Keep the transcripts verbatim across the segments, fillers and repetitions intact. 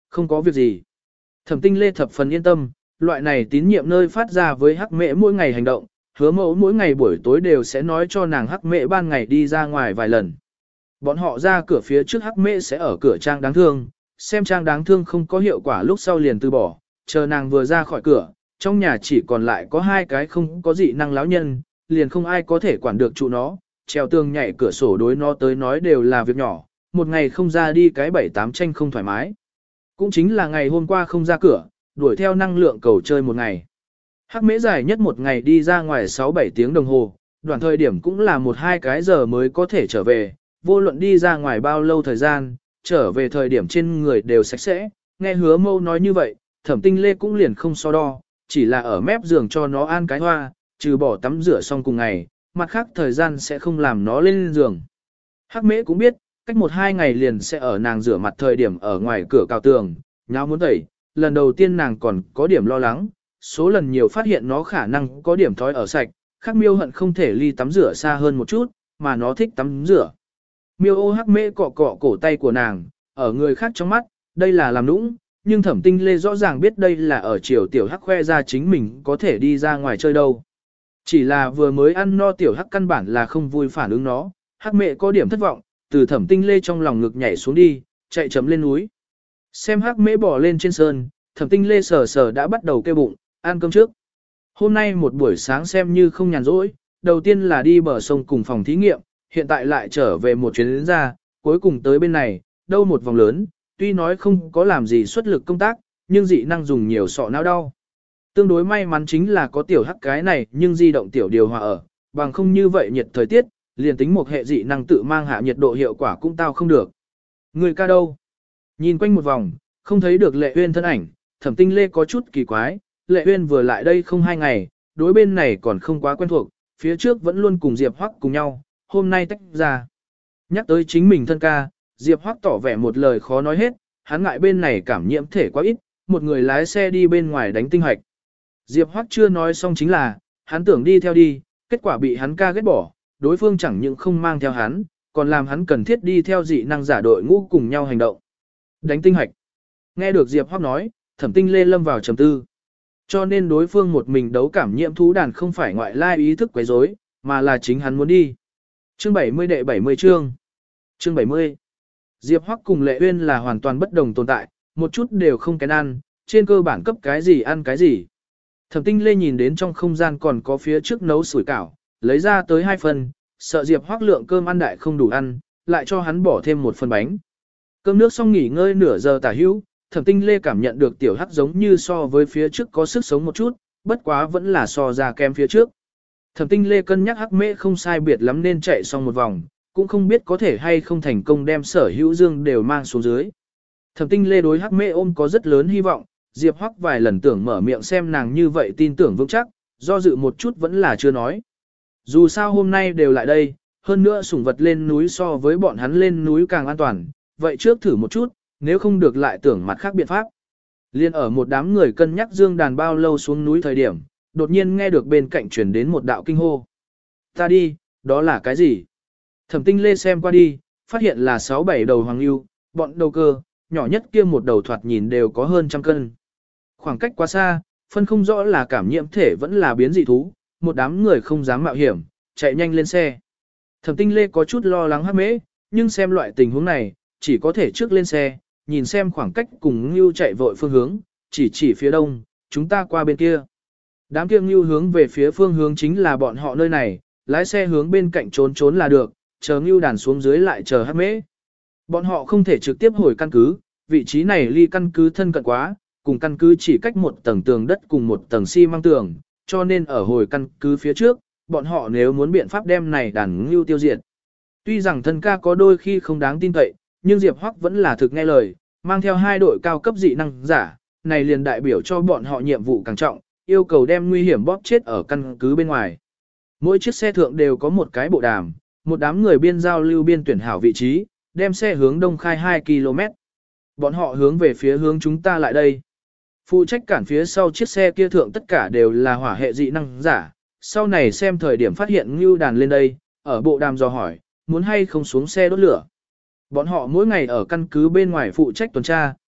Không có việc gì. Thẩm Tinh Lê thập phần yên tâm, loại này tín nhiệm nơi phát ra với Hắc Mễ mỗi ngày hành động, hứa mẫu mỗi ngày buổi tối đều sẽ nói cho nàng Hắc Mễ ban ngày đi ra ngoài vài lần. Bọn họ ra cửa phía trước Hắc Mễ sẽ ở cửa trang đáng thương, xem trang đáng thương không có hiệu quả lúc sau liền từ bỏ, chờ nàng vừa ra khỏi cửa, trong nhà chỉ còn lại có hai cái không có dị năng lão nhân, liền không ai có thể quản được trụ nó, treo tường nhảy cửa sổ đối nó tới nói đều là việc nhỏ, một ngày không ra đi cái bảy tám tranh không thoải mái. Cũng chính là ngày hôm qua không ra cửa, đuổi theo năng lượng cầu chơi một ngày. Hắc Mễ dài nhất một ngày đi ra ngoài sáu bảy tiếng đồng hồ, đoạn thời điểm cũng là một hai cái giờ mới có thể trở về, vô luận đi ra ngoài bao lâu thời gian, trở về thời điểm trên người đều sạch sẽ, nghe hứa mâu nói như vậy, Thẩm Tinh Lê cũng liền không so đo, chỉ là ở mép giường cho nó ăn cái hoa, trừ bỏ tắm rửa xong cùng ngày, mặt khác thời gian sẽ không làm nó lên giường. Hắc Mễ cũng biết, cách một hai ngày liền sẽ ở nàng rửa mặt thời điểm ở ngoài cửa cào tường, nháo muốn tẩy, lần đầu tiên nàng còn có điểm lo lắng, số lần nhiều phát hiện nó khả năng có điểm thói ở sạch, khác miêu hận không thể ly tắm rửa xa hơn một chút, mà nó thích tắm rửa. Miêu ô Hắc Mễ cọ cọ cổ tay của nàng, ở người khác trong mắt, đây là làm nũng, nhưng Thẩm Tinh Lê rõ ràng biết đây là ở chiều tiểu Hắc khoe ra chính mình có thể đi ra ngoài chơi đâu. Chỉ là vừa mới ăn no tiểu Hắc căn bản là không vui phản ứng nó, Hắc Mễ có điểm thất vọng, từ Thẩm Tinh Lê trong lòng ngực nhảy xuống đi, chạy chấm lên núi. Xem Hắc Mễ bò lên trên sơn, Thẩm Tinh Lê sờ sờ đã bắt đầu kêu bụng, ăn cơm trước. Hôm nay một buổi sáng xem như không nhàn rỗi, đầu tiên là đi bờ sông cùng phòng thí nghiệm, hiện tại lại trở về một chuyến đến ra, cuối cùng tới bên này, đâu một vòng lớn, tuy nói không có làm gì xuất lực công tác, nhưng dị năng dùng nhiều sọ não đau. Tương đối may mắn chính là có tiểu Hắc cái này nhưng di động tiểu điều hòa ở, bằng không như vậy nhiệt thời tiết, liền tính một hệ dị năng tự mang hạ nhiệt độ hiệu quả cũng tao không được. Người ca đâu? Nhìn quanh một vòng, không thấy được Lệ Uyên thân ảnh, Thẩm Tinh Lê có chút kỳ quái, Lệ Uyên vừa lại đây không hai ngày, đối bên này còn không quá quen thuộc, phía trước vẫn luôn cùng Diệp Hoắc cùng nhau, hôm nay tách ra. Nhắc tới chính mình thân ca, Diệp Hoắc tỏ vẻ một lời khó nói hết, hắn ngại bên này cảm nhiễm thể quá ít, một người lái xe đi bên ngoài đánh tinh hoạch. Diệp Hoắc chưa nói xong chính là, hắn tưởng đi theo đi, kết quả bị hắn ca ghét bỏ, đối phương chẳng những không mang theo hắn, còn làm hắn cần thiết đi theo dị năng giả đội ngũ cùng nhau hành động. Đánh tinh hoạch. Nghe được Diệp Hoắc nói, Thẩm Tinh Lê lâm vào trầm tư. Cho nên đối phương một mình đấu cảm nhiễm thú đàn không phải ngoại lai ý thức quấy rối, mà là chính hắn muốn đi. Chương bảy mươi đệ bảy mươi chương. Chương bảy mươi. Diệp Hoắc cùng Lệ Uyên là hoàn toàn bất đồng tồn tại, một chút đều không kén ăn, trên cơ bản cấp cái gì ăn cái gì. Thẩm Tinh Lê nhìn đến trong không gian còn có phía trước nấu sủi cảo, lấy ra tới hai phần, sợ Diệp Hoắc lượng cơm ăn đại không đủ ăn, lại cho hắn bỏ thêm một phần bánh. Cơm nước xong nghỉ ngơi nửa giờ tả hữu, Thẩm Tinh Lê cảm nhận được tiểu Hắc giống như so với phía trước có sức sống một chút, bất quá vẫn là so ra kem phía trước. Thẩm Tinh Lê cân nhắc Hắc Mễ không sai biệt lắm nên chạy xong một vòng, cũng không biết có thể hay không thành công đem sở hữu dương đều mang xuống dưới. Thẩm Tinh Lê đối Hắc Mễ ôm có rất lớn hy vọng, Diệp Hoắc vài lần tưởng mở miệng xem nàng như vậy tin tưởng vững chắc, do dự một chút vẫn là chưa nói. Dù sao hôm nay đều lại đây, hơn nữa sủng vật lên núi so với bọn hắn lên núi càng an toàn, vậy trước thử một chút, nếu không được lại tưởng mặt khác biện pháp. Liên ở một đám người cân nhắc dương đàn bao lâu xuống núi thời điểm, đột nhiên nghe được bên cạnh truyền đến một đạo kinh hô. Ta đi, đó là cái gì? Thẩm Tinh Lê xem qua đi, phát hiện là sáu bảy đầu hoàng ưu, bọn đầu cơ, nhỏ nhất kia một đầu thoạt nhìn đều có hơn trăm cân. Khoảng cách quá xa, phân không rõ là cảm nhiễm thể vẫn là biến dị thú, một đám người không dám mạo hiểm, chạy nhanh lên xe. Thẩm Tinh Lê có chút lo lắng Hắc Mễ, nhưng xem loại tình huống này, chỉ có thể trước lên xe, nhìn xem khoảng cách cùng Ngưu chạy vội phương hướng, chỉ chỉ phía đông, chúng ta qua bên kia. Đám kia Ngưu hướng về phía phương hướng chính là bọn họ nơi này, lái xe hướng bên cạnh trốn trốn là được, chờ Ngưu đàn xuống dưới lại chờ Hắc Mễ. Bọn họ không thể trực tiếp hồi căn cứ, vị trí này ly căn cứ thân cận quá, cùng căn cứ chỉ cách một tầng tường đất cùng một tầng xi măng tường, cho nên ở hồi căn cứ phía trước, bọn họ nếu muốn biện pháp đem này đàn Ngưu tiêu diệt. Tuy rằng thân ca có đôi khi không đáng tin cậy, nhưng Diệp Hoắc vẫn là thực nghe lời, mang theo hai đội cao cấp dị năng giả, này liền đại biểu cho bọn họ nhiệm vụ càng trọng, yêu cầu đem nguy hiểm bóp chết ở căn cứ bên ngoài. Mỗi chiếc xe thượng đều có một cái bộ đàm, một đám người biên giao lưu biên tuyển hảo vị trí, đem xe hướng đông khai hai ki lô mét. Bọn họ hướng về phía hướng chúng ta lại đây. Phụ trách cản phía sau chiếc xe kia thượng tất cả đều là hỏa hệ dị năng giả, sau này xem thời điểm phát hiện Ngưu đàn lên đây, ở bộ đàm dò hỏi, muốn hay không xuống xe đốt lửa. Bọn họ mỗi ngày ở căn cứ bên ngoài phụ trách tuần tra,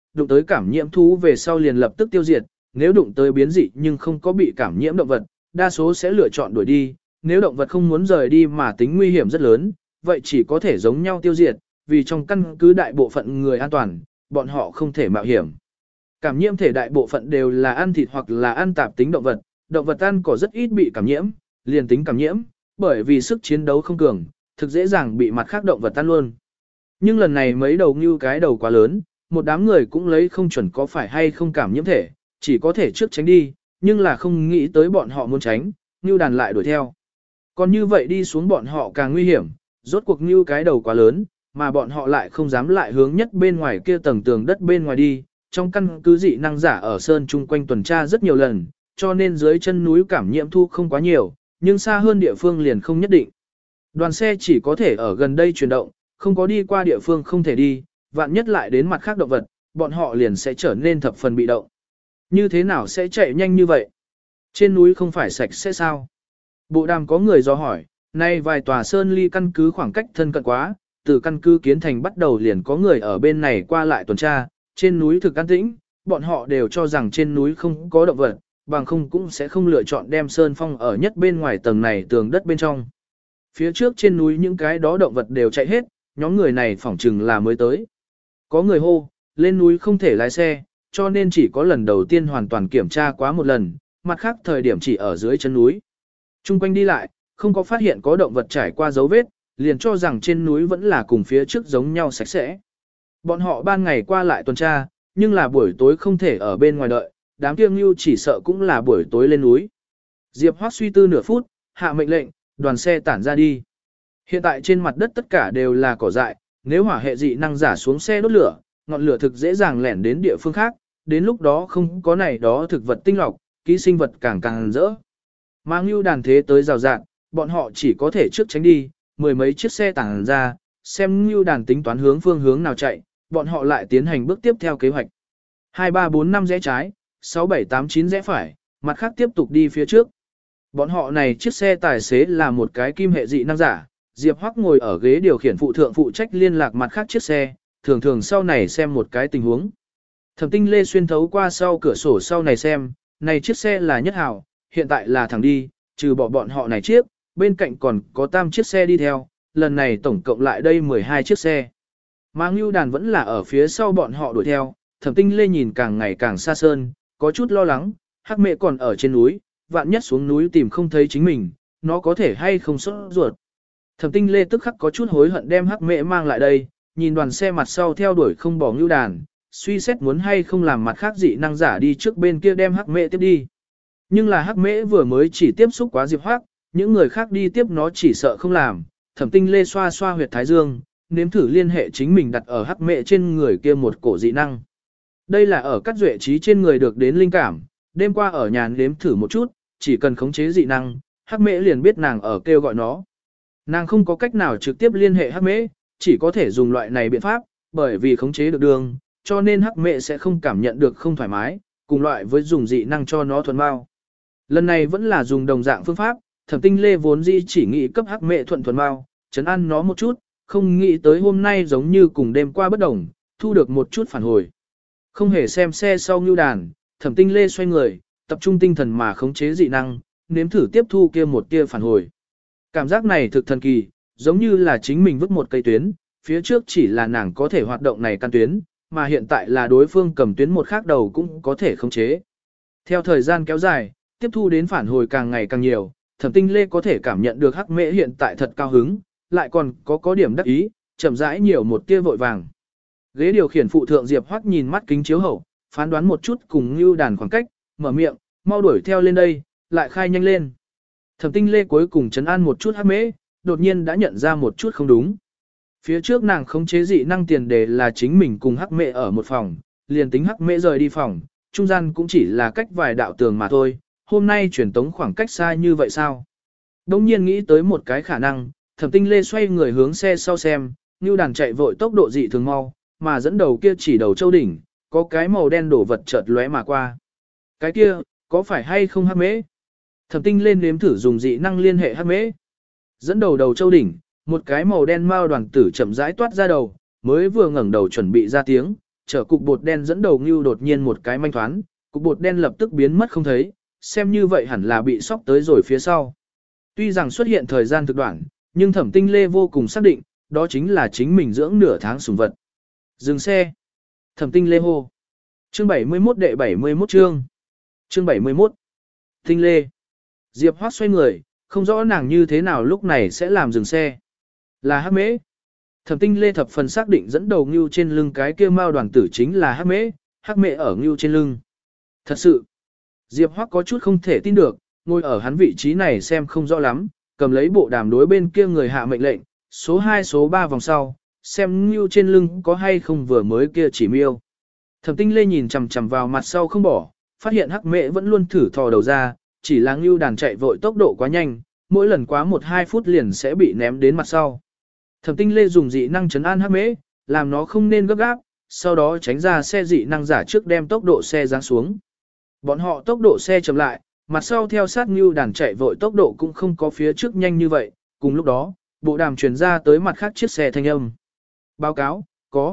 đụng tới cảm nhiễm thú về sau liền lập tức tiêu diệt, nếu đụng tới biến dị nhưng không có bị cảm nhiễm động vật, đa số sẽ lựa chọn đuổi đi, nếu động vật không muốn rời đi mà tính nguy hiểm rất lớn, vậy chỉ có thể giống nhau tiêu diệt, vì trong căn cứ đại bộ phận người an toàn, bọn họ không thể mạo hiểm. Cảm nhiễm thể đại bộ phận đều là ăn thịt hoặc là ăn tạp tính động vật, động vật ăn cỏ rất ít bị cảm nhiễm, liền tính cảm nhiễm, bởi vì sức chiến đấu không cường, thực dễ dàng bị mặt khác động vật ăn luôn. Nhưng lần này mấy đầu như cái đầu quá lớn, một đám người cũng lấy không chuẩn có phải hay không cảm nhiễm thể, chỉ có thể trước tránh đi, nhưng là không nghĩ tới bọn họ muốn tránh, như đàn lại đuổi theo. Còn như vậy đi xuống bọn họ càng nguy hiểm, rốt cuộc như cái đầu quá lớn, mà bọn họ lại không dám lại hướng nhất bên ngoài kia tầng tường đất bên ngoài đi, trong căn cứ dị năng giả ở sơn chung quanh tuần tra rất nhiều lần, cho nên dưới chân núi cảm nhiễm thu không quá nhiều, nhưng xa hơn địa phương liền không nhất định. Đoàn xe chỉ có thể ở gần đây chuyển động, không có đi qua địa phương không thể đi, vạn nhất lại đến mặt khác động vật, bọn họ liền sẽ trở nên thập phần bị động. Như thế nào sẽ chạy nhanh như vậy? Trên núi không phải sạch sẽ sao? Bộ đàm có người do hỏi, nay vài tòa sơn ly căn cứ khoảng cách thân cận quá, từ căn cứ kiến thành bắt đầu liền có người ở bên này qua lại tuần tra, trên núi thực an tĩnh, bọn họ đều cho rằng trên núi không có động vật, bằng không cũng sẽ không lựa chọn đem sơn phong ở nhất bên ngoài tầng này tường đất bên trong. Phía trước trên núi những cái đó động vật đều chạy hết, nhóm người này phỏng chừng là mới tới. Có người hô, lên núi không thể lái xe, cho nên chỉ có lần đầu tiên hoàn toàn kiểm tra quá một lần, mặt khác thời điểm chỉ ở dưới chân núi. Trung quanh đi lại, không có phát hiện có động vật trải qua dấu vết, liền cho rằng trên núi vẫn là cùng phía trước giống nhau sạch sẽ. Bọn họ ban ngày qua lại tuần tra, nhưng là buổi tối không thể ở bên ngoài đợi, đám kiêng lưu chỉ sợ cũng là buổi tối lên núi. Diệp Hoắc suy tư nửa phút, hạ mệnh lệnh, đoàn xe tản ra đi. Hiện tại trên mặt đất tất cả đều là cỏ dại, nếu hỏa hệ dị năng giả xuống xe đốt lửa, ngọn lửa thực dễ dàng lẻn đến địa phương khác, đến lúc đó không có này đó thực vật tinh lọc, ký sinh vật càng càng rỡ. Mang lưu đàn thế tới rào rạng, bọn họ chỉ có thể trước tránh đi, mười mấy chiếc xe tản ra, xem lưu đàn tính toán hướng phương hướng nào chạy, bọn họ lại tiến hành bước tiếp theo kế hoạch. hai ba bốn năm rẽ trái, sáu bảy tám chín rẽ phải, mặt khác tiếp tục đi phía trước. Bọn họ này chiếc xe tài xế là một cái kim hệ dị năng giả, Diệp Hoắc ngồi ở ghế điều khiển phụ thượng phụ trách liên lạc mặt khác chiếc xe, thường thường sau này xem một cái tình huống. Thẩm Tinh Lê xuyên thấu qua sau cửa sổ sau này xem, này chiếc xe là nhất hảo, hiện tại là thẳng đi, trừ bỏ bọn họ này chiếc, bên cạnh còn có tam chiếc xe đi theo, lần này tổng cộng lại đây mười hai chiếc xe. Mà Ngưu Đàn vẫn là ở phía sau bọn họ đuổi theo, Thẩm Tinh Lê nhìn càng ngày càng xa sơn, có chút lo lắng, Hắc Mẹ còn ở trên núi, vạn nhất xuống núi tìm không thấy chính mình, nó có thể hay không sốt ruột. Thẩm Tinh Lê tức khắc có chút hối hận đem Hắc Mẹ mang lại đây, nhìn đoàn xe mặt sau theo đuổi không bỏ Ngưu Đàn, suy xét muốn hay không làm mặt khác dị năng giả đi trước bên kia đem Hắc Mẹ tiếp đi. Nhưng là Hắc Mẹ vừa mới chỉ tiếp xúc quá Diệp Hoắc, những người khác đi tiếp nó chỉ sợ không làm. Thẩm Tinh Lê xoa xoa huyệt thái dương, nếm thử liên hệ chính mình đặt ở Hắc Mẹ trên người kia một cổ dị năng. Đây là ở các duệ trí trên người được đến linh cảm, đêm qua ở nhà nếm thử một chút, chỉ cần khống chế dị năng, Hắc Mẹ liền biết nàng ở kêu gọi nó. Nàng không có cách nào trực tiếp liên hệ Hắc Mẹ, chỉ có thể dùng loại này biện pháp, bởi vì khống chế được đường, cho nên Hắc Mẹ sẽ không cảm nhận được không thoải mái, cùng loại với dùng dị năng cho nó thuần bao. Lần này vẫn là dùng đồng dạng phương pháp, Thẩm Tinh Lê vốn dĩ chỉ nghĩ cấp Hắc Mẹ thuận thuần bao, chấn an nó một chút, không nghĩ tới hôm nay giống như cùng đêm qua bất đồng, thu được một chút phản hồi. Không hề xem xe sau Ngưu Đàn, Thẩm Tinh Lê xoay người, tập trung tinh thần mà khống chế dị năng, nếm thử tiếp thu kia một tia phản hồi. Cảm giác này thực thần kỳ, giống như là chính mình vứt một cây tuyến, phía trước chỉ là nàng có thể hoạt động này căn tuyến, mà hiện tại là đối phương cầm tuyến một khác đầu cũng có thể khống chế. Theo thời gian kéo dài, tiếp thu đến phản hồi càng ngày càng nhiều, Thẩm Tinh Lê có thể cảm nhận được Hắc Mễ hiện tại thật cao hứng, lại còn có có điểm đắc ý, chậm rãi nhiều một tia vội vàng. Ghế điều khiển phụ thượng Diệp Hoắc nhìn mắt kính chiếu hậu, phán đoán một chút cùng Ngưu Đàn khoảng cách, mở miệng, mau đuổi theo lên đây, lại khai nhanh lên. Thẩm Tinh Lê cuối cùng trấn an một chút Hắc Mễ, đột nhiên đã nhận ra một chút không đúng. Phía trước nàng khống chế dị năng tiền đề là chính mình cùng Hắc Mễ ở một phòng, liền tính Hắc Mễ rời đi phòng, trung gian cũng chỉ là cách vài đạo tường mà thôi, hôm nay truyền tống khoảng cách xa như vậy sao? Đông nhiên nghĩ tới một cái khả năng, Thẩm Tinh Lê xoay người hướng xe sau xem, Ngưu Đàn chạy vội tốc độ dị thường mau, mà dẫn đầu kia chỉ đầu châu đỉnh, có cái màu đen đổ vật chợt lóe mà qua. Cái kia, có phải hay không Hắc Mễ? Thẩm Tinh lên nếm thử dùng dị năng liên hệ Hắc Mễ. Dẫn đầu đầu châu đỉnh, một cái màu đen mao đoàn tử chậm rãi toát ra đầu, mới vừa ngẩng đầu chuẩn bị ra tiếng, chở cục bột đen dẫn đầu ngưu đột nhiên một cái manh thoán, cục bột đen lập tức biến mất không thấy, xem như vậy hẳn là bị sóc tới rồi phía sau. Tuy rằng xuất hiện thời gian thực đoạn, nhưng Thẩm Tinh Lê vô cùng xác định, đó chính là chính mình dưỡng nửa tháng sủng vật. Dừng xe. Thẩm Tinh Lê hô. Chương bảy mươi mốt đệ bảy mươi mốt chương. Chương bảy mươi mốt. Tinh Lê. Diệp Hoắc xoay người, không rõ nàng như thế nào lúc này sẽ làm dừng xe. Là Hắc Mễ. Thẩm Tinh Lê thập phần xác định dẫn đầu ngưu trên lưng cái kia mao đoàn tử chính là Hắc Mễ, Hắc Mễ ở ngưu trên lưng. Thật sự. Diệp Hoắc có chút không thể tin được, ngồi ở hắn vị trí này xem không rõ lắm, cầm lấy bộ đàm đối bên kia người hạ mệnh lệnh, số hai số ba vòng sau, xem ngưu trên lưng có hay không vừa mới kia chỉ miêu. Thẩm Tinh Lê nhìn chằm chằm vào mặt sau không bỏ, phát hiện Hắc Mễ vẫn luôn thử thò đầu ra, chỉ là ngưu đàn chạy vội tốc độ quá nhanh, mỗi lần quá một hai phút liền sẽ bị ném đến mặt sau. Thẩm Tinh Lê dùng dị năng trấn an Hắc Mễ, làm nó không nên gấp gáp, sau đó tránh ra xe dị năng giả trước đem tốc độ xe giáng xuống. Bọn họ tốc độ xe chậm lại, mặt sau theo sát ngưu đàn chạy vội tốc độ cũng không có phía trước nhanh như vậy, cùng lúc đó, bộ đàm truyền ra tới mặt khác chiếc xe thanh âm. Báo cáo, có.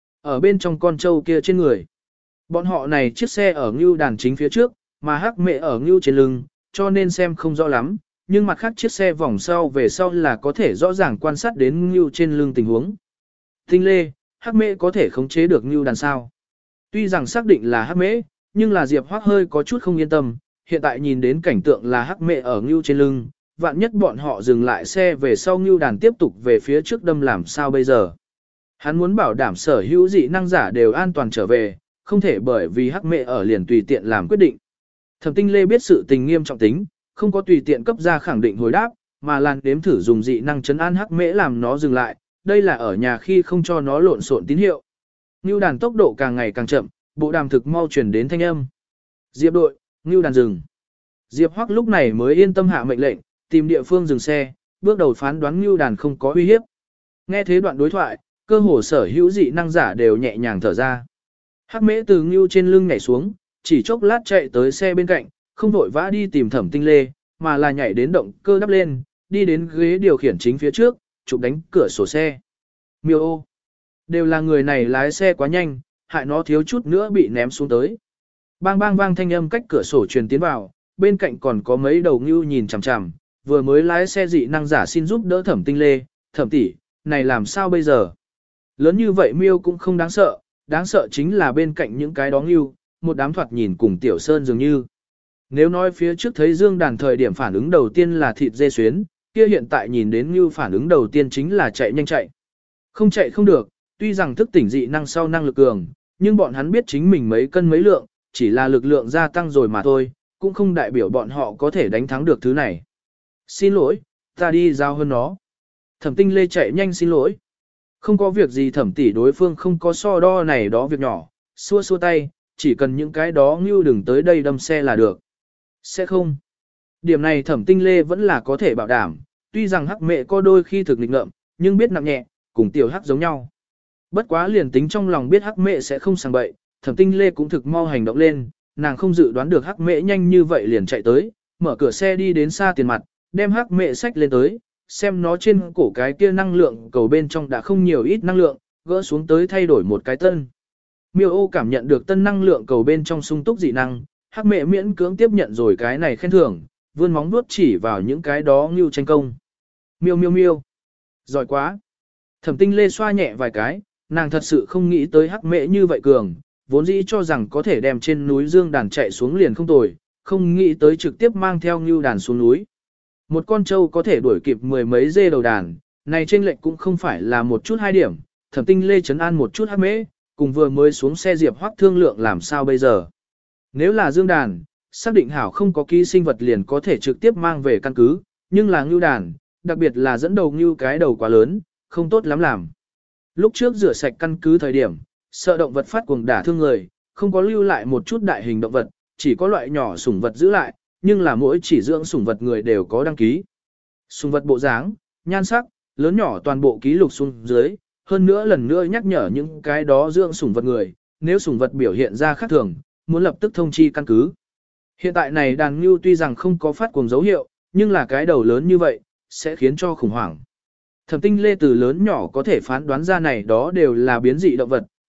Ở bên trong con trâu kia trên người. Bọn họ này chiếc xe ở ngưu đàn chính phía trước, mà Hắc Mễ ở ngưu trên lưng, cho nên xem không rõ lắm, nhưng mặt khác chiếc xe vòng sau về sau là có thể rõ ràng quan sát đến ngưu trên lưng tình huống. Tinh Lê, Hắc Mễ có thể khống chế được ngưu đàn sao? Tuy rằng xác định là Hắc Mễ, nhưng là Diệp Hoắc hơi có chút không yên tâm, hiện tại nhìn đến cảnh tượng là Hắc Mễ ở ngưu trên lưng, vạn nhất bọn họ dừng lại xe về sau ngưu đàn tiếp tục về phía trước đâm làm sao bây giờ. Hắn muốn bảo đảm sở hữu dị năng giả đều an toàn trở về, không thể bởi vì Hắc Mễ ở liền tùy tiện làm quyết định. Thẩm Tinh Lê biết sự tình nghiêm trọng tính, không có tùy tiện cấp ra khẳng định hồi đáp, mà làn đếm thử dùng dị năng chấn an Hắc Mễ làm nó dừng lại, đây là ở nhà khi không cho nó lộn xộn tín hiệu. Ngưu đàn tốc độ càng ngày càng chậm, bộ đàm thực mau truyền đến thanh âm. Diệp đội, ngưu đàn dừng. Diệp Hoắc lúc này mới yên tâm hạ mệnh lệnh, tìm địa phương dừng xe, bước đầu phán đoán ngưu đàn không có uy hiếp. Nghe thế đoạn đối thoại, cơ hồ sở hữu dị năng giả đều nhẹ nhàng thở ra. Hắc Mễ từ ngưu trên lưng nhảy xuống, chỉ chốc lát chạy tới xe bên cạnh, không vội vã đi tìm Thẩm Tinh Lê, mà là nhảy đến động cơ đắp lên, đi đến ghế điều khiển chính phía trước, chụp đánh cửa sổ xe. Miêu ô. Đều là người này lái xe quá nhanh, hại nó thiếu chút nữa bị ném xuống tới. Bang bang vang thanh âm cách cửa sổ truyền tiến vào, bên cạnh còn có mấy đầu ngưu nhìn chằm chằm, vừa mới lái xe dị năng giả xin giúp đỡ Thẩm Tinh Lê, Thẩm tỷ, này làm sao bây giờ? Lớn như vậy miêu cũng không đáng sợ, đáng sợ chính là bên cạnh những cái đó ngưu, một đám thoạt nhìn cùng Tiểu Sơn dường như. Nếu nói phía trước thấy Dương Đàn thời điểm phản ứng đầu tiên là thịt dê xuyến, kia hiện tại nhìn đến ngưu phản ứng đầu tiên chính là chạy nhanh chạy. Không chạy không được, tuy rằng thức tỉnh dị năng sau năng lực cường, nhưng bọn hắn biết chính mình mấy cân mấy lượng, chỉ là lực lượng gia tăng rồi mà thôi, cũng không đại biểu bọn họ có thể đánh thắng được thứ này. Xin lỗi, ta đi giao hơn nó. Thẩm Tinh Lê chạy nhanh xin lỗi. Không có việc gì Thẩm tỷ, đối phương không có so đo này đó việc nhỏ, xua xua tay, chỉ cần những cái đó ngưu đừng tới đây đâm xe là được. Sẽ không. Điểm này Thẩm Tinh Lê vẫn là có thể bảo đảm, tuy rằng Hắc Mễ có đôi khi thực nghịch ngợm, nhưng biết nặng nhẹ, cùng Tiểu Hắc giống nhau. Bất quá liền tính trong lòng biết Hắc Mễ sẽ không sang bậy, Thẩm Tinh Lê cũng thực mau hành động lên, nàng không dự đoán được Hắc Mễ nhanh như vậy liền chạy tới, mở cửa xe đi đến xa tiền mặt, đem Hắc Mễ xách lên tới, xem nó trên cổ cái kia năng lượng cầu bên trong đã không nhiều ít năng lượng, gỡ xuống tới thay đổi một cái tân. Miêu ô cảm nhận được tân năng lượng cầu bên trong sung túc dị năng, Hắc Mễ miễn cưỡng tiếp nhận rồi cái này khen thưởng, vươn móng vuốt chỉ vào những cái đó ngưu tranh công. Miêu miêu miêu. Giỏi quá. Thẩm Tinh Lê xoa nhẹ vài cái, nàng thật sự không nghĩ tới Hắc Mễ như vậy cường, vốn dĩ cho rằng có thể đem trên núi Dương Đàn chạy xuống liền không tồi, không nghĩ tới trực tiếp mang theo ngưu đàn xuống núi. Một con trâu có thể đuổi kịp mười mấy dê đầu đàn, này chênh lệch cũng không phải là một chút hai điểm, Thẩm Tinh Lê trấn an một chút Hắc Mễ, cùng vừa mới xuống xe Diệp Hoắc thương lượng làm sao bây giờ. Nếu là Dương Đàn, xác định hảo không có ký sinh vật liền có thể trực tiếp mang về căn cứ, nhưng là ngưu đàn, đặc biệt là dẫn đầu ngưu cái đầu quá lớn, không tốt lắm làm. Lúc trước rửa sạch căn cứ thời điểm, sợ động vật phát cuồng đả thương người, không có lưu lại một chút đại hình động vật, chỉ có loại nhỏ sủng vật giữ lại, nhưng là mỗi chỉ dưỡng sủng vật người đều có đăng ký. Sủng vật bộ dáng, nhan sắc, lớn nhỏ toàn bộ ký lục xuống dưới, hơn nữa lần nữa nhắc nhở những cái đó dưỡng sủng vật người, nếu sủng vật biểu hiện ra khác thường, muốn lập tức thông chi căn cứ. Hiện tại này đàn ngưu tuy rằng không có phát cuồng dấu hiệu, nhưng là cái đầu lớn như vậy, sẽ khiến cho khủng hoảng. Thẩm Tinh Lê từ lớn nhỏ có thể phán đoán ra này đó đều là biến dị động vật,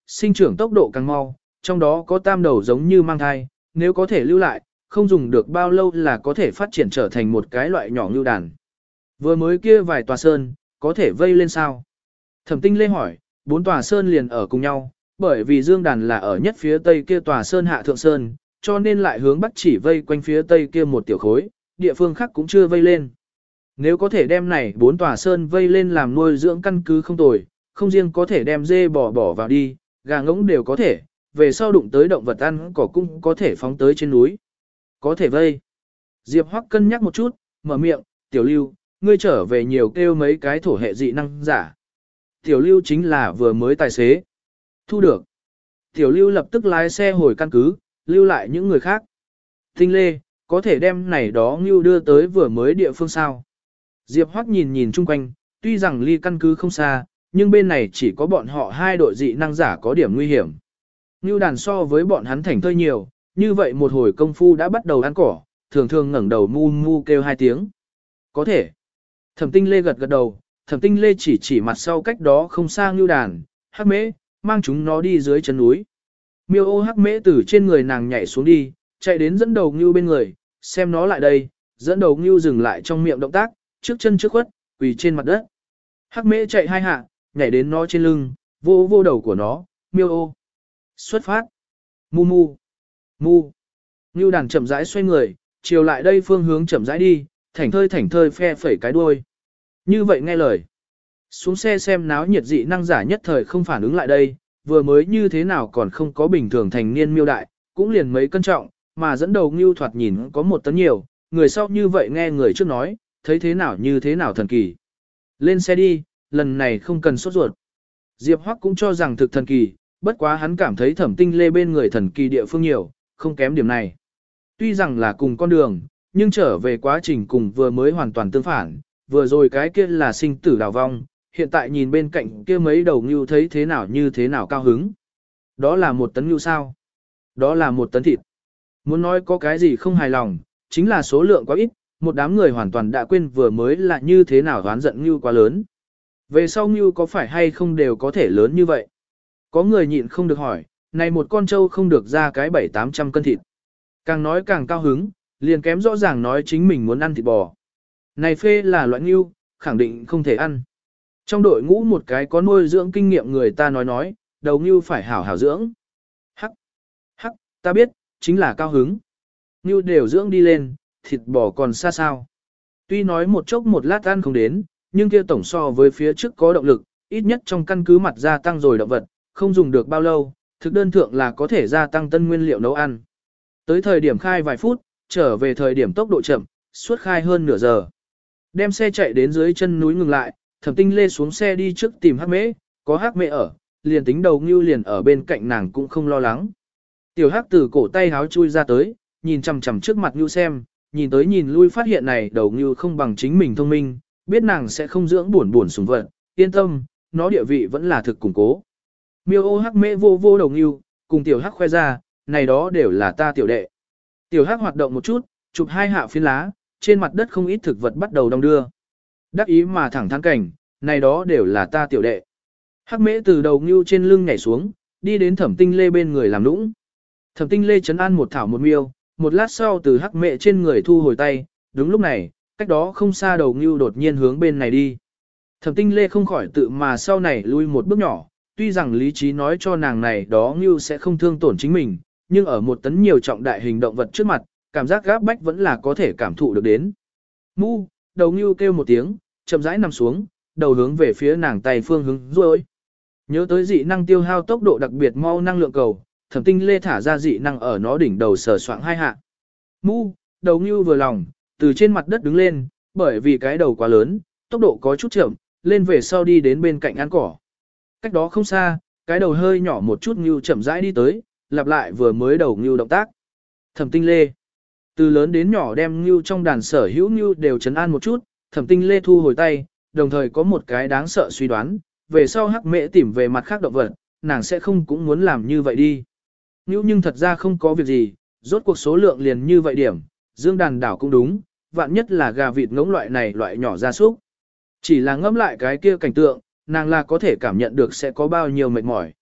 sinh trưởng tốc độ càng mau, trong đó có tam đầu giống như mang thai, nếu có thể lưu lại, không dùng được bao lâu là có thể phát triển trở thành một cái loại nhỏ ngưu đàn. Vừa mới kia vài tòa sơn, có thể vây lên sao? Thẩm Tinh Lê hỏi, bốn tòa sơn liền ở cùng nhau, bởi vì dương đàn là ở nhất phía tây kia tòa sơn hạ thượng sơn, cho nên lại hướng bắc chỉ vây quanh phía tây kia một tiểu khối, địa phương khác cũng chưa vây lên. Nếu có thể đem này bốn tòa sơn vây lên làm nuôi dưỡng căn cứ không tồi, không riêng có thể đem dê bò bỏ vào đi, gà ngỗng đều có thể, về sau đụng tới động vật ăn cỏ cũng có thể phóng tới trên núi. Có thể vây. Diệp Hoắc cân nhắc một chút, mở miệng, Tiểu Lưu, ngươi trở về nhiều kêu mấy cái thổ hệ dị năng giả. Tiểu Lưu chính là vừa mới tài xế. Thu được. Tiểu Lưu lập tức lái xe hồi căn cứ, lưu lại những người khác. Tinh Lê, có thể đem này đó Ngưu đưa tới vừa mới địa phương sao. Diệp Hoắc nhìn nhìn chung quanh, tuy rằng ly căn cứ không xa, nhưng bên này chỉ có bọn họ hai đội dị năng giả có điểm nguy hiểm. Ngưu đàn so với bọn hắn thành thơi nhiều, như vậy một hồi công phu đã bắt đầu ăn cỏ, thường thường ngẩng đầu mu mu kêu hai tiếng. Có thể. Thẩm Tinh Lê gật gật đầu, Thẩm Tinh Lê chỉ chỉ mặt sau cách đó không xa Ngưu đàn, Hắc Mễ, mang chúng nó đi dưới chân núi. Miêu ô Hắc Mễ từ trên người nàng nhảy xuống đi, chạy đến dẫn đầu Ngưu bên người, xem nó lại đây, dẫn đầu Ngưu dừng lại trong miệng động tác, trước chân trước khuất, quỳ trên mặt đất. Hắc Mễ chạy hai hạ, nhảy đến nó trên lưng, vô vô đầu của nó, Miêu ô. Xuất phát. Mu mu. Mu. Ngưu đàn chậm rãi xoay người, chiều lại đây phương hướng chậm rãi đi, thảnh thơi thảnh thơi phe phẩy cái đuôi. Như vậy nghe lời. Xuống xe xem náo nhiệt dị năng giả nhất thời không phản ứng lại đây, vừa mới như thế nào còn không có bình thường thành niên miêu đại, cũng liền mấy cân trọng, mà dẫn đầu Ngưu thoạt nhìn có một tấn nhiều, người sau như vậy nghe người trước nói, thấy thế nào như thế nào thần kỳ. Lên xe đi, lần này không cần sốt ruột. Diệp Hoắc cũng cho rằng thực thần kỳ, bất quá hắn cảm thấy Thẩm Tinh Lê bên người thần kỳ địa phương nhiều, không kém điểm này. Tuy rằng là cùng con đường, nhưng trở về quá trình cùng vừa mới hoàn toàn tương phản, vừa rồi cái kia là sinh tử đào vong, hiện tại nhìn bên cạnh kia mấy đầu ngưu thấy thế nào như thế nào cao hứng. Đó là một tấn ngưu sao? Đó là một tấn thịt. Muốn nói có cái gì không hài lòng, chính là số lượng quá ít, một đám người hoàn toàn đã quên vừa mới là như thế nào oán giận ngưu quá lớn. Về sau ngưu có phải hay không đều có thể lớn như vậy? Có người nhịn không được hỏi, này một con trâu không được ra cái bảy tám trăm cân thịt. Càng nói càng cao hứng, liền kém rõ ràng nói chính mình muốn ăn thịt bò. Này phê là loại ngưu, khẳng định không thể ăn. Trong đội ngũ một cái có nuôi dưỡng kinh nghiệm người ta nói nói, đầu ngưu phải hảo hảo dưỡng. Hắc, hắc, ta biết, chính là cao hứng. Ngưu đều dưỡng đi lên, thịt bò còn xa sao. Tuy nói một chốc một lát ăn không đến, nhưng kia tổng so với phía trước có động lực, ít nhất trong căn cứ mặt gia tăng rồi động vật, không dùng được bao lâu, thực đơn thượng là có thể gia tăng tân nguyên liệu nấu ăn. Tới thời điểm khai vài phút, trở về thời điểm tốc độ chậm, suốt khai hơn nửa giờ. Đem xe chạy đến dưới chân núi ngừng lại, Thẩm Tinh Lê xuống xe đi trước tìm Hắc Mễ, có Hắc Mễ ở, liền tính đầu ngưu liền ở bên cạnh nàng cũng không lo lắng. Tiểu Hắc từ cổ tay háo chui ra tới, nhìn chằm chằm trước mặt ngưu xem, nhìn tới nhìn lui phát hiện này đầu ngưu không bằng chính mình thông minh, biết nàng sẽ không dưỡng buồn buồn sủng vật, yên tâm, nó địa vị vẫn là thực củng cố. Miêu ô Hắc Mễ vô vô đầu ngưu, cùng Tiểu Hắc khoe ra, này đó đều là ta tiểu đệ. Tiểu Hắc hoạt động một chút, chụp hai hạ phiến lá, trên mặt đất không ít thực vật bắt đầu đong đưa. Đắc ý mà thẳng thắn cảnh, này đó đều là ta tiểu đệ. Hắc Mễ từ đầu ngưu trên lưng nhảy xuống, đi đến Thẩm Tinh Lê bên người làm nũng. Thẩm Tinh Lê trấn an một thảo một miêu, một lát sau từ Hắc Mễ trên người thu hồi tay, đúng lúc này, cách đó không xa đầu ngưu đột nhiên hướng bên này đi. Thẩm Tinh Lê không khỏi tự mà sau này lui một bước nhỏ, tuy rằng lý trí nói cho nàng này đó ngưu sẽ không thương tổn chính mình, nhưng ở một tấn nhiều trọng đại hình động vật trước mặt, cảm giác gáp bách vẫn là có thể cảm thụ được đến. Mu, đầu ngưu kêu một tiếng, chậm rãi nằm xuống, đầu hướng về phía nàng tay phương hướng rồi. Nhớ tới dị năng tiêu hao tốc độ đặc biệt mau năng lượng cầu, Thẩm Tinh Lê thả ra dị năng ở nó đỉnh đầu sờ soạng hai hạ. Mu, đầu ngưu vừa lòng, từ trên mặt đất đứng lên, bởi vì cái đầu quá lớn, tốc độ có chút chậm, lên về sau đi đến bên cạnh ăn cỏ. Cách đó không xa, cái đầu hơi nhỏ một chút ngưu chậm rãi đi tới, lặp lại vừa mới đầu ngưu động tác. Thẩm Tinh Lê, từ lớn đến nhỏ đem ngưu trong đàn sở hữu ngưu đều trấn an một chút, Thẩm Tinh Lê thu hồi tay, đồng thời có một cái đáng sợ suy đoán, về sau Hắc Mễ tìm về mặt khác động vật, nàng sẽ không cũng muốn làm như vậy đi. Ngưu nhưng thật ra không có việc gì, rốt cuộc số lượng liền như vậy điểm, dương đàn đảo cũng đúng, vạn nhất là gà vịt ngỗng loại này loại nhỏ gia súc. Chỉ là ngẫm lại cái kia cảnh tượng, nàng là có thể cảm nhận được sẽ có bao nhiêu mệt mỏi.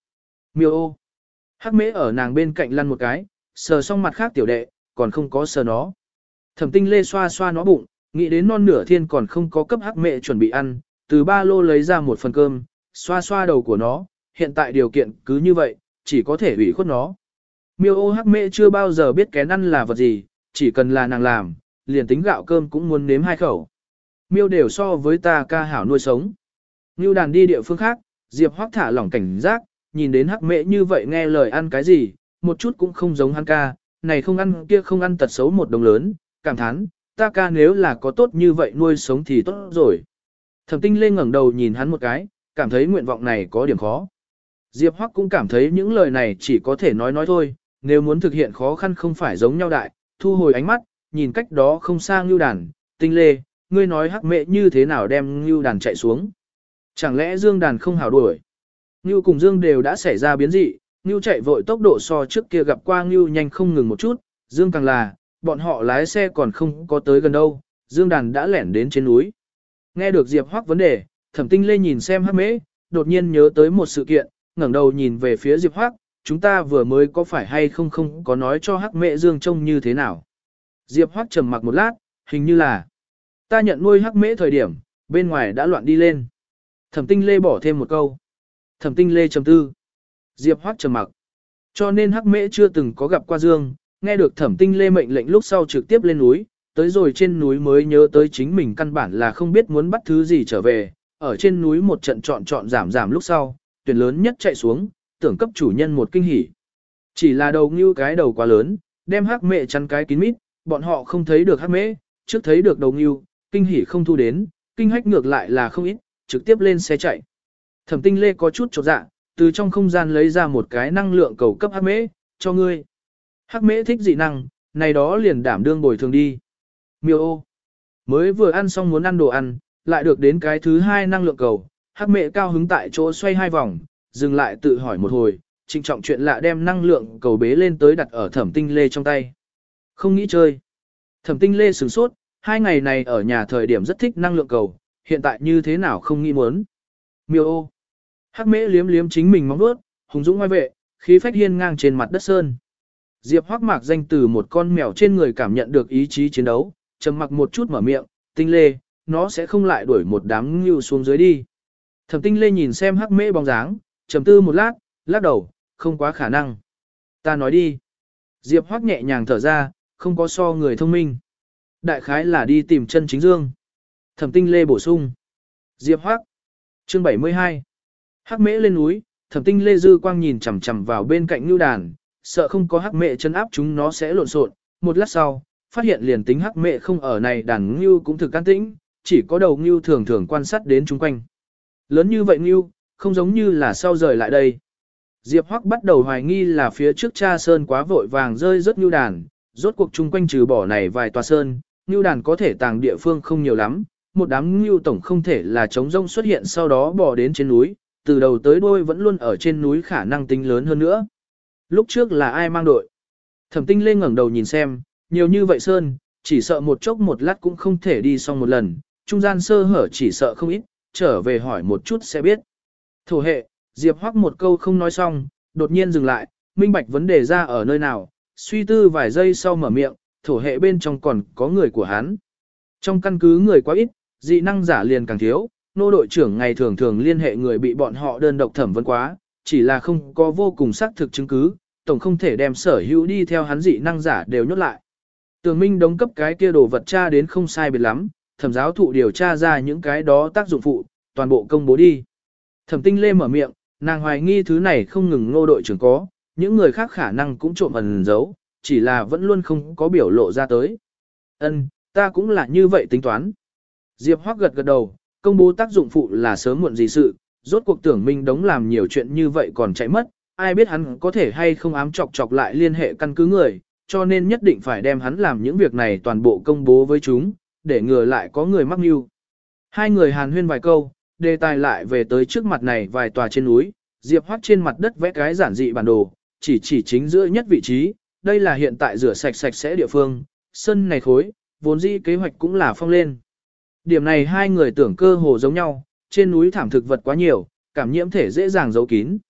Miêu ô. Hắc mễ ở nàng bên cạnh lăn một cái, sờ xong mặt khác tiểu đệ, còn không có sờ nó. Thẩm tinh lê xoa xoa nó bụng, nghĩ đến non nửa thiên còn không có cấp hắc mễ chuẩn bị ăn, từ ba lô lấy ra một phần cơm, xoa xoa đầu của nó, hiện tại điều kiện cứ như vậy, chỉ có thể ủy khuất nó. Miêu ô hắc mễ chưa bao giờ biết kén ăn là vật gì, chỉ cần là nàng làm, liền tính gạo cơm cũng muốn nếm hai khẩu. Miêu đều so với ta ca hảo nuôi sống. Ngưu đàn đi địa phương khác, Diệp Hoắc thả lỏng cảnh giác, nhìn đến hắc mễ như vậy nghe lời ăn cái gì, một chút cũng không giống hắn ca, này không ăn kia không ăn tật xấu một đồng lớn, cảm thán, ta ca nếu là có tốt như vậy nuôi sống thì tốt rồi. Thẩm Tinh Lê ngẩng đầu nhìn hắn một cái, cảm thấy nguyện vọng này có điểm khó. Diệp Hoắc cũng cảm thấy những lời này chỉ có thể nói nói thôi, nếu muốn thực hiện khó khăn không phải giống nhau đại, thu hồi ánh mắt, nhìn cách đó không xa Ngưu đàn, Tinh Lê, ngươi nói hắc mễ như thế nào đem Ngưu đàn chạy xuống. Chẳng lẽ Dương đàn không hảo đuổi? Ngưu cùng Dương đều đã xảy ra biến dị, Ngưu chạy vội tốc độ so trước kia gặp qua Ngưu nhanh không ngừng một chút, Dương càng là, bọn họ lái xe còn không có tới gần đâu, Dương đàn đã lẻn đến trên núi. Nghe được Diệp Hoắc vấn đề, Thẩm Tinh Lê nhìn xem hắc mễ, đột nhiên nhớ tới một sự kiện, ngẩng đầu nhìn về phía Diệp Hoắc, chúng ta vừa mới có phải hay không không có nói cho hắc mễ Dương trông như thế nào. Diệp Hoắc trầm mặc một lát, hình như là, ta nhận nuôi hắc mễ thời điểm, bên ngoài đã loạn đi lên. Thẩm Tinh Lê bỏ thêm một câu. Thẩm Tinh Lê trầm tư. Diệp Hoắc trầm mặc. Cho nên hắc mễ chưa từng có gặp qua Dương, nghe được Thẩm Tinh Lê mệnh lệnh lúc sau trực tiếp lên núi, tới rồi trên núi mới nhớ tới chính mình căn bản là không biết muốn bắt thứ gì trở về, ở trên núi một trận chọn chọn giảm giảm lúc sau, tuyển lớn nhất chạy xuống, tưởng cấp chủ nhân một kinh hỉ. Chỉ là đầu ngưu cái đầu quá lớn, đem hắc mễ chắn cái kín mít, bọn họ không thấy được hắc mễ, trước thấy được đầu ngưu, kinh hỉ không thu đến, kinh hách ngược lại là không ít, trực tiếp lên xe chạy. Thẩm Tinh Lê có chút chột dạ, từ trong không gian lấy ra một cái năng lượng cầu cấp hắc mễ, cho ngươi. Hắc mễ thích dị năng, này đó liền đảm đương bồi thường đi. Miêu ô. Mới vừa ăn xong muốn ăn đồ ăn, lại được đến cái thứ hai năng lượng cầu, hắc mễ cao hứng tại chỗ xoay hai vòng, dừng lại tự hỏi một hồi, trịnh trọng chuyện lạ đem năng lượng cầu bế lên tới đặt ở Thẩm Tinh Lê trong tay. Không nghĩ chơi. Thẩm Tinh Lê sửng sốt, hai ngày này ở nhà thời điểm rất thích năng lượng cầu, hiện tại như thế nào không nghĩ muốn. Miêu ô. Hắc mễ liếm liếm chính mình móng vuốt, hùng dũng ngoài vệ, khí phách hiên ngang trên mặt đất sơn. Diệp Hoắc mạc danh từ một con mèo trên người cảm nhận được ý chí chiến đấu, trầm mặc một chút mở miệng, Tinh Lê, nó sẽ không lại đuổi một đám ngưu xuống dưới đi. Thẩm Tinh Lê nhìn xem hắc mễ bóng dáng, trầm tư một lát, lắc đầu, không quá khả năng. Ta nói đi. Diệp Hoắc nhẹ nhàng thở ra, không có so người thông minh. Đại khái là đi tìm chân chính Dương. Thẩm Tinh Lê bổ sung. Diệp Hoắc. Chương bảy mươi hai. Hắc mễ lên núi, Thẩm Tinh Lê dư quang nhìn chằm chằm vào bên cạnh ngưu đàn, sợ không có hắc mễ chân áp chúng nó sẽ lộn xộn. Một lát sau, phát hiện liền tính hắc mễ không ở này đàn ngưu cũng thực can tĩnh, chỉ có đầu ngưu thường thường quan sát đến chúng quanh. Lớn như vậy ngưu, không giống như là sau rời lại đây. Diệp Hoắc bắt đầu hoài nghi là phía trước cha sơn quá vội vàng rơi rất ngưu đàn, rốt cuộc chung quanh trừ bỏ này vài tòa sơn, ngưu đàn có thể tàng địa phương không nhiều lắm, một đám ngưu tổng không thể là trống rông xuất hiện sau đó bò đến trên núi, từ đầu tới đuôi vẫn luôn ở trên núi khả năng tính lớn hơn nữa. Lúc trước là ai mang đội? Thẩm Tinh Lê ngẩng đầu nhìn xem, nhiều như vậy sơn, chỉ sợ một chốc một lát cũng không thể đi xong một lần, trung gian sơ hở chỉ sợ không ít, trở về hỏi một chút sẽ biết. Thổ hệ, Diệp Hoắc một câu không nói xong, đột nhiên dừng lại, minh bạch vấn đề ra ở nơi nào, suy tư vài giây sau mở miệng, thổ hệ bên trong còn có người của hắn. Trong căn cứ người quá ít, dị năng giả liền càng thiếu, nô đội trưởng ngày thường thường liên hệ người bị bọn họ đơn độc thẩm vấn quá, chỉ là không có vô cùng xác thực chứng cứ, tổng không thể đem sở hữu đi theo hắn dị năng giả đều nhốt lại. Tường Minh đóng cấp cái kia đồ vật tra đến không sai biệt lắm, thẩm giáo thụ điều tra ra những cái đó tác dụng phụ, toàn bộ công bố đi. Thẩm Tinh Lê mở miệng, nàng hoài nghi thứ này không ngừng ngô đội trưởng có, những người khác khả năng cũng trộm ẩn giấu, chỉ là vẫn luôn không có biểu lộ ra tới. Ân, ta cũng là như vậy tính toán. Diệp Hoắc gật gật đầu, công bố tác dụng phụ là sớm muộn gì sự, rốt cuộc Tưởng Minh đống làm nhiều chuyện như vậy còn chạy mất, ai biết hắn có thể hay không ám chọc chọc lại liên hệ căn cứ người, cho nên nhất định phải đem hắn làm những việc này toàn bộ công bố với chúng, để ngừa lại có người mắc mưu. Hai người hàn huyên vài câu, đề tài lại về tới trước mặt này vài tòa trên núi, Diệp Hoắc trên mặt đất vẽ cái giản dị bản đồ, chỉ chỉ chính giữa nhất vị trí, đây là hiện tại rửa sạch sạch sẽ địa phương, sân này khối, vốn dĩ kế hoạch cũng là phong lên. Điểm này hai người tưởng cơ hồ giống nhau, trên núi thảm thực vật quá nhiều, cảm nhiễm thể dễ dàng giấu kín.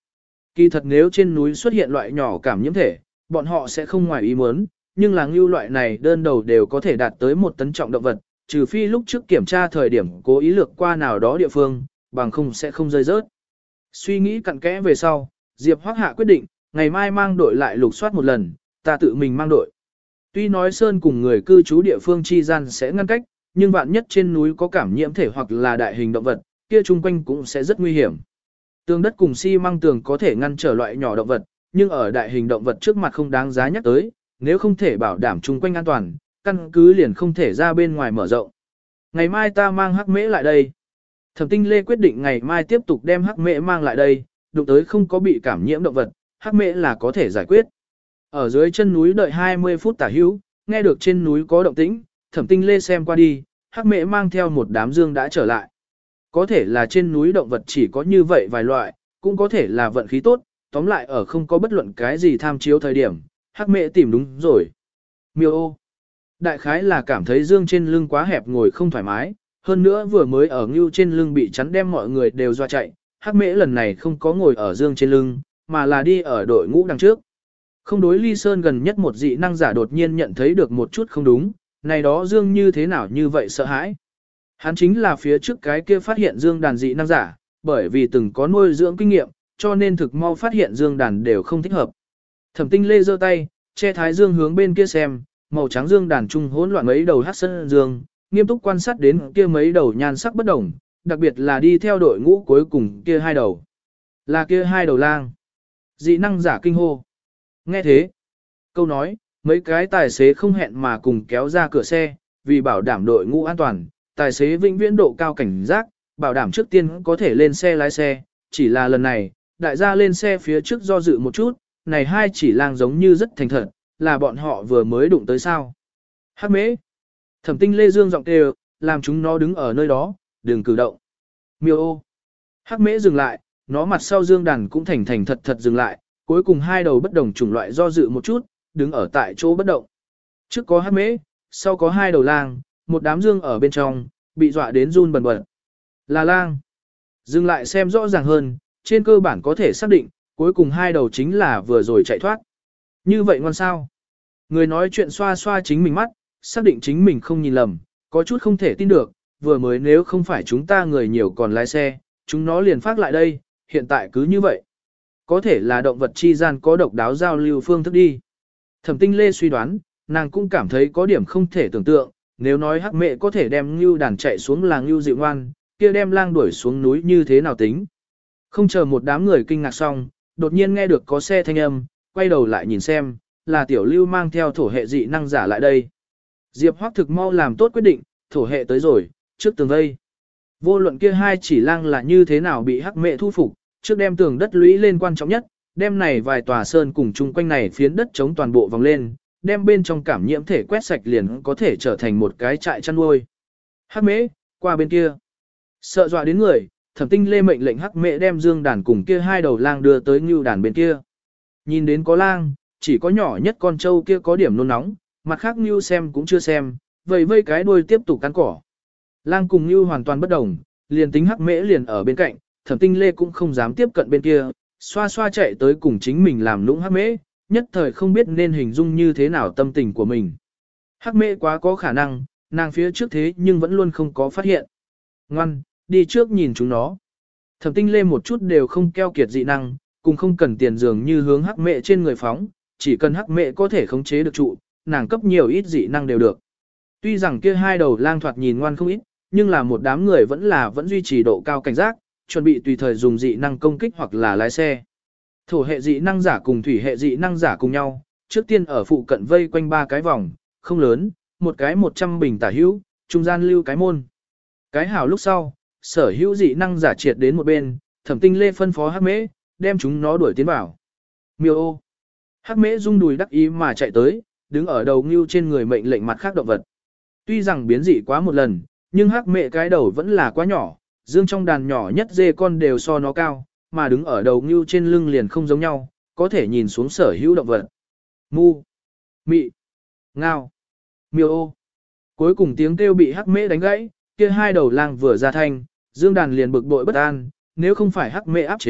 Kỳ thật nếu trên núi xuất hiện loại nhỏ cảm nhiễm thể, bọn họ sẽ không ngoài ý muốn, nhưng là ngưu loại này đơn đầu đều có thể đạt tới một tấn trọng động vật, trừ phi lúc trước kiểm tra thời điểm cố ý lược qua nào đó địa phương, bằng không sẽ không rơi rớt. Suy nghĩ cặn kẽ về sau, Diệp Hoắc hạ quyết định, ngày mai mang đội lại lục soát một lần, ta tự mình mang đội. Tuy nói Sơn cùng người cư trú địa phương chi gian sẽ ngăn cách, nhưng vạn nhất trên núi có cảm nhiễm thể hoặc là đại hình động vật, kia chung quanh cũng sẽ rất nguy hiểm. Tường đất cùng xi măng tường có thể ngăn trở loại nhỏ động vật, nhưng ở đại hình động vật trước mặt không đáng giá nhắc tới, nếu không thể bảo đảm chung quanh an toàn, căn cứ liền không thể ra bên ngoài mở rộng. Ngày mai ta mang hắc mễ lại đây. Thẩm Tinh Lê quyết định ngày mai tiếp tục đem hắc mễ mang lại đây, đụng tới không có bị cảm nhiễm động vật, hắc mễ là có thể giải quyết. Ở dưới chân núi đợi hai mươi phút tả hữu, nghe được trên núi có động tĩnh, Thẩm Tinh Lê xem qua đi, hắc mễ mang theo một đám dương đã trở lại. Có thể là trên núi động vật chỉ có như vậy vài loại, cũng có thể là vận khí tốt, tóm lại ở không có bất luận cái gì tham chiếu thời điểm, hắc mễ tìm đúng rồi. Miêu ô. Đại khái là cảm thấy dương trên lưng quá hẹp ngồi không thoải mái, hơn nữa vừa mới ở ngưu trên lưng bị chắn đem mọi người đều doa chạy, hắc mễ lần này không có ngồi ở dương trên lưng, mà là đi ở đội ngũ đằng trước. Không đối ly sơn gần nhất một dị năng giả đột nhiên nhận thấy được một chút không đúng, này đó dương như thế nào như vậy sợ hãi. Hắn chính là phía trước cái kia phát hiện dương đàn dị năng giả, bởi vì từng có nuôi dưỡng kinh nghiệm, cho nên thực mau phát hiện dương đàn đều không thích hợp. Thẩm Tinh Lê giơ tay, che thái dương hướng bên kia xem, màu trắng dương đàn trung hỗn loạn mấy đầu hắc sơn dương, nghiêm túc quan sát đến kia mấy đầu nhan sắc bất đồng, đặc biệt là đi theo đội ngũ cuối cùng kia hai đầu. Là kia hai đầu lang. Dị năng giả kinh hô. Nghe thế, câu nói, mấy cái tài xế không hẹn mà cùng kéo ra cửa xe, vì bảo đảm đội ngũ an toàn, tài xế vĩnh viễn độ cao cảnh giác, bảo đảm trước tiên có thể lên xe lái xe, chỉ là lần này, đại gia lên xe phía trước do dự một chút, này hai chỉ lang giống như rất thành thật, là bọn họ vừa mới đụng tới sao. Hắc mễ. Thẩm Tinh Lê dương giọng kêu, làm chúng nó đứng ở nơi đó, đừng cử động. Miêu ô. Hắc mễ dừng lại, nó mặt sau dương đàn cũng thành thành thật thật dừng lại, cuối cùng hai đầu bất đồng chủng loại do dự một chút, đứng ở tại chỗ bất động. Trước có hắc mễ, sau có hai đầu lang, một đám dương ở bên trong, bị dọa đến run bần bật. Là lang. Dừng lại xem rõ ràng hơn, trên cơ bản có thể xác định, cuối cùng hai đầu chính là vừa rồi chạy thoát. Như vậy ngoan sao? Người nói chuyện xoa xoa chính mình mắt, xác định chính mình không nhìn lầm, có chút không thể tin được, vừa mới nếu không phải chúng ta người nhiều còn lái xe, chúng nó liền phát lại đây, hiện tại cứ như vậy. Có thể là động vật chi gian có độc đáo giao lưu phương thức đi. Thẩm Tinh Lê suy đoán, nàng cũng cảm thấy có điểm không thể tưởng tượng, nếu nói hắc mẹ có thể đem ngưu đàn chạy xuống làng ngưu dịu ngoan, kia đem lang đuổi xuống núi như thế nào tính. Không chờ một đám người kinh ngạc xong, đột nhiên nghe được có xe thanh âm, quay đầu lại nhìn xem, là tiểu lưu mang theo thổ hệ dị năng giả lại đây. Diệp Hoắc thực mau làm tốt quyết định, thổ hệ tới rồi, trước tường vây. Vô luận kia hai chỉ lang là như thế nào bị hắc mẹ thu phục, trước đem tường đất lũy lên quan trọng nhất, đem này vài tòa sơn cùng chung quanh này phiến đất chống toàn bộ vòng lên, đem bên trong cảm nhiễm thể quét sạch liền có thể trở thành một cái trại chăn nuôi. Hắc mễ, qua bên kia. Sợ dọa đến người, Thẩm Tinh Lê mệnh lệnh hắc mễ đem dương đàn cùng kia hai đầu lang đưa tới ngưu đàn bên kia. Nhìn đến có lang, chỉ có nhỏ nhất con trâu kia có điểm nôn nóng, mặt khác ngưu xem cũng chưa xem, vây vây cái đuôi tiếp tục cắn cỏ. Lang cùng ngưu hoàn toàn bất đồng, liền tính hắc mễ liền ở bên cạnh, Thẩm Tinh Lê cũng không dám tiếp cận bên kia, xoa xoa chạy tới cùng chính mình làm lũng hắc mễ, nhất thời không biết nên hình dung như thế nào tâm tình của mình. Hắc mễ quá có khả năng, nàng phía trước thế nhưng vẫn luôn không có phát hiện. Ngoan, đi trước nhìn chúng nó. Thẩm Tinh Lê một chút đều không keo kiệt dị năng, cùng không cần tiền dường như hướng hắc mễ trên người phóng, chỉ cần hắc mễ có thể khống chế được trụ, nàng cấp nhiều ít dị năng đều được. Tuy rằng kia hai đầu lang thoạt nhìn ngoan không ít, nhưng là một đám người vẫn là vẫn duy trì độ cao cảnh giác, chuẩn bị tùy thời dùng dị năng công kích hoặc là lái xe. Thổ hệ dị năng giả cùng thủy hệ dị năng giả cùng nhau, trước tiên ở phụ cận vây quanh ba cái vòng, không lớn, một cái một trăm bình tả hữu, trung gian lưu cái môn. Cái hảo lúc sau, sở hữu dị năng giả triệt đến một bên, Thẩm Tinh Lê phân phó hắc mễ, đem chúng nó đuổi tiến vào. Miêu ô. Hắc mễ rung đùi đắc ý mà chạy tới, đứng ở đầu ngưu trên người mệnh lệnh mặt khác động vật. Tuy rằng biến dị quá một lần, nhưng hắc mễ cái đầu vẫn là quá nhỏ, dương trong đàn nhỏ nhất dê con đều so nó cao, mà đứng ở đầu ngưu trên lưng liền không giống nhau, có thể nhìn xuống sở hữu động vật. Mu, mị, ngao, miêu ô. Cuối cùng tiếng kêu bị hắc mễ đánh gãy, kia hai đầu lang vừa ra thanh, dương đàn liền bực bội bất an, nếu không phải hắc mễ áp chế,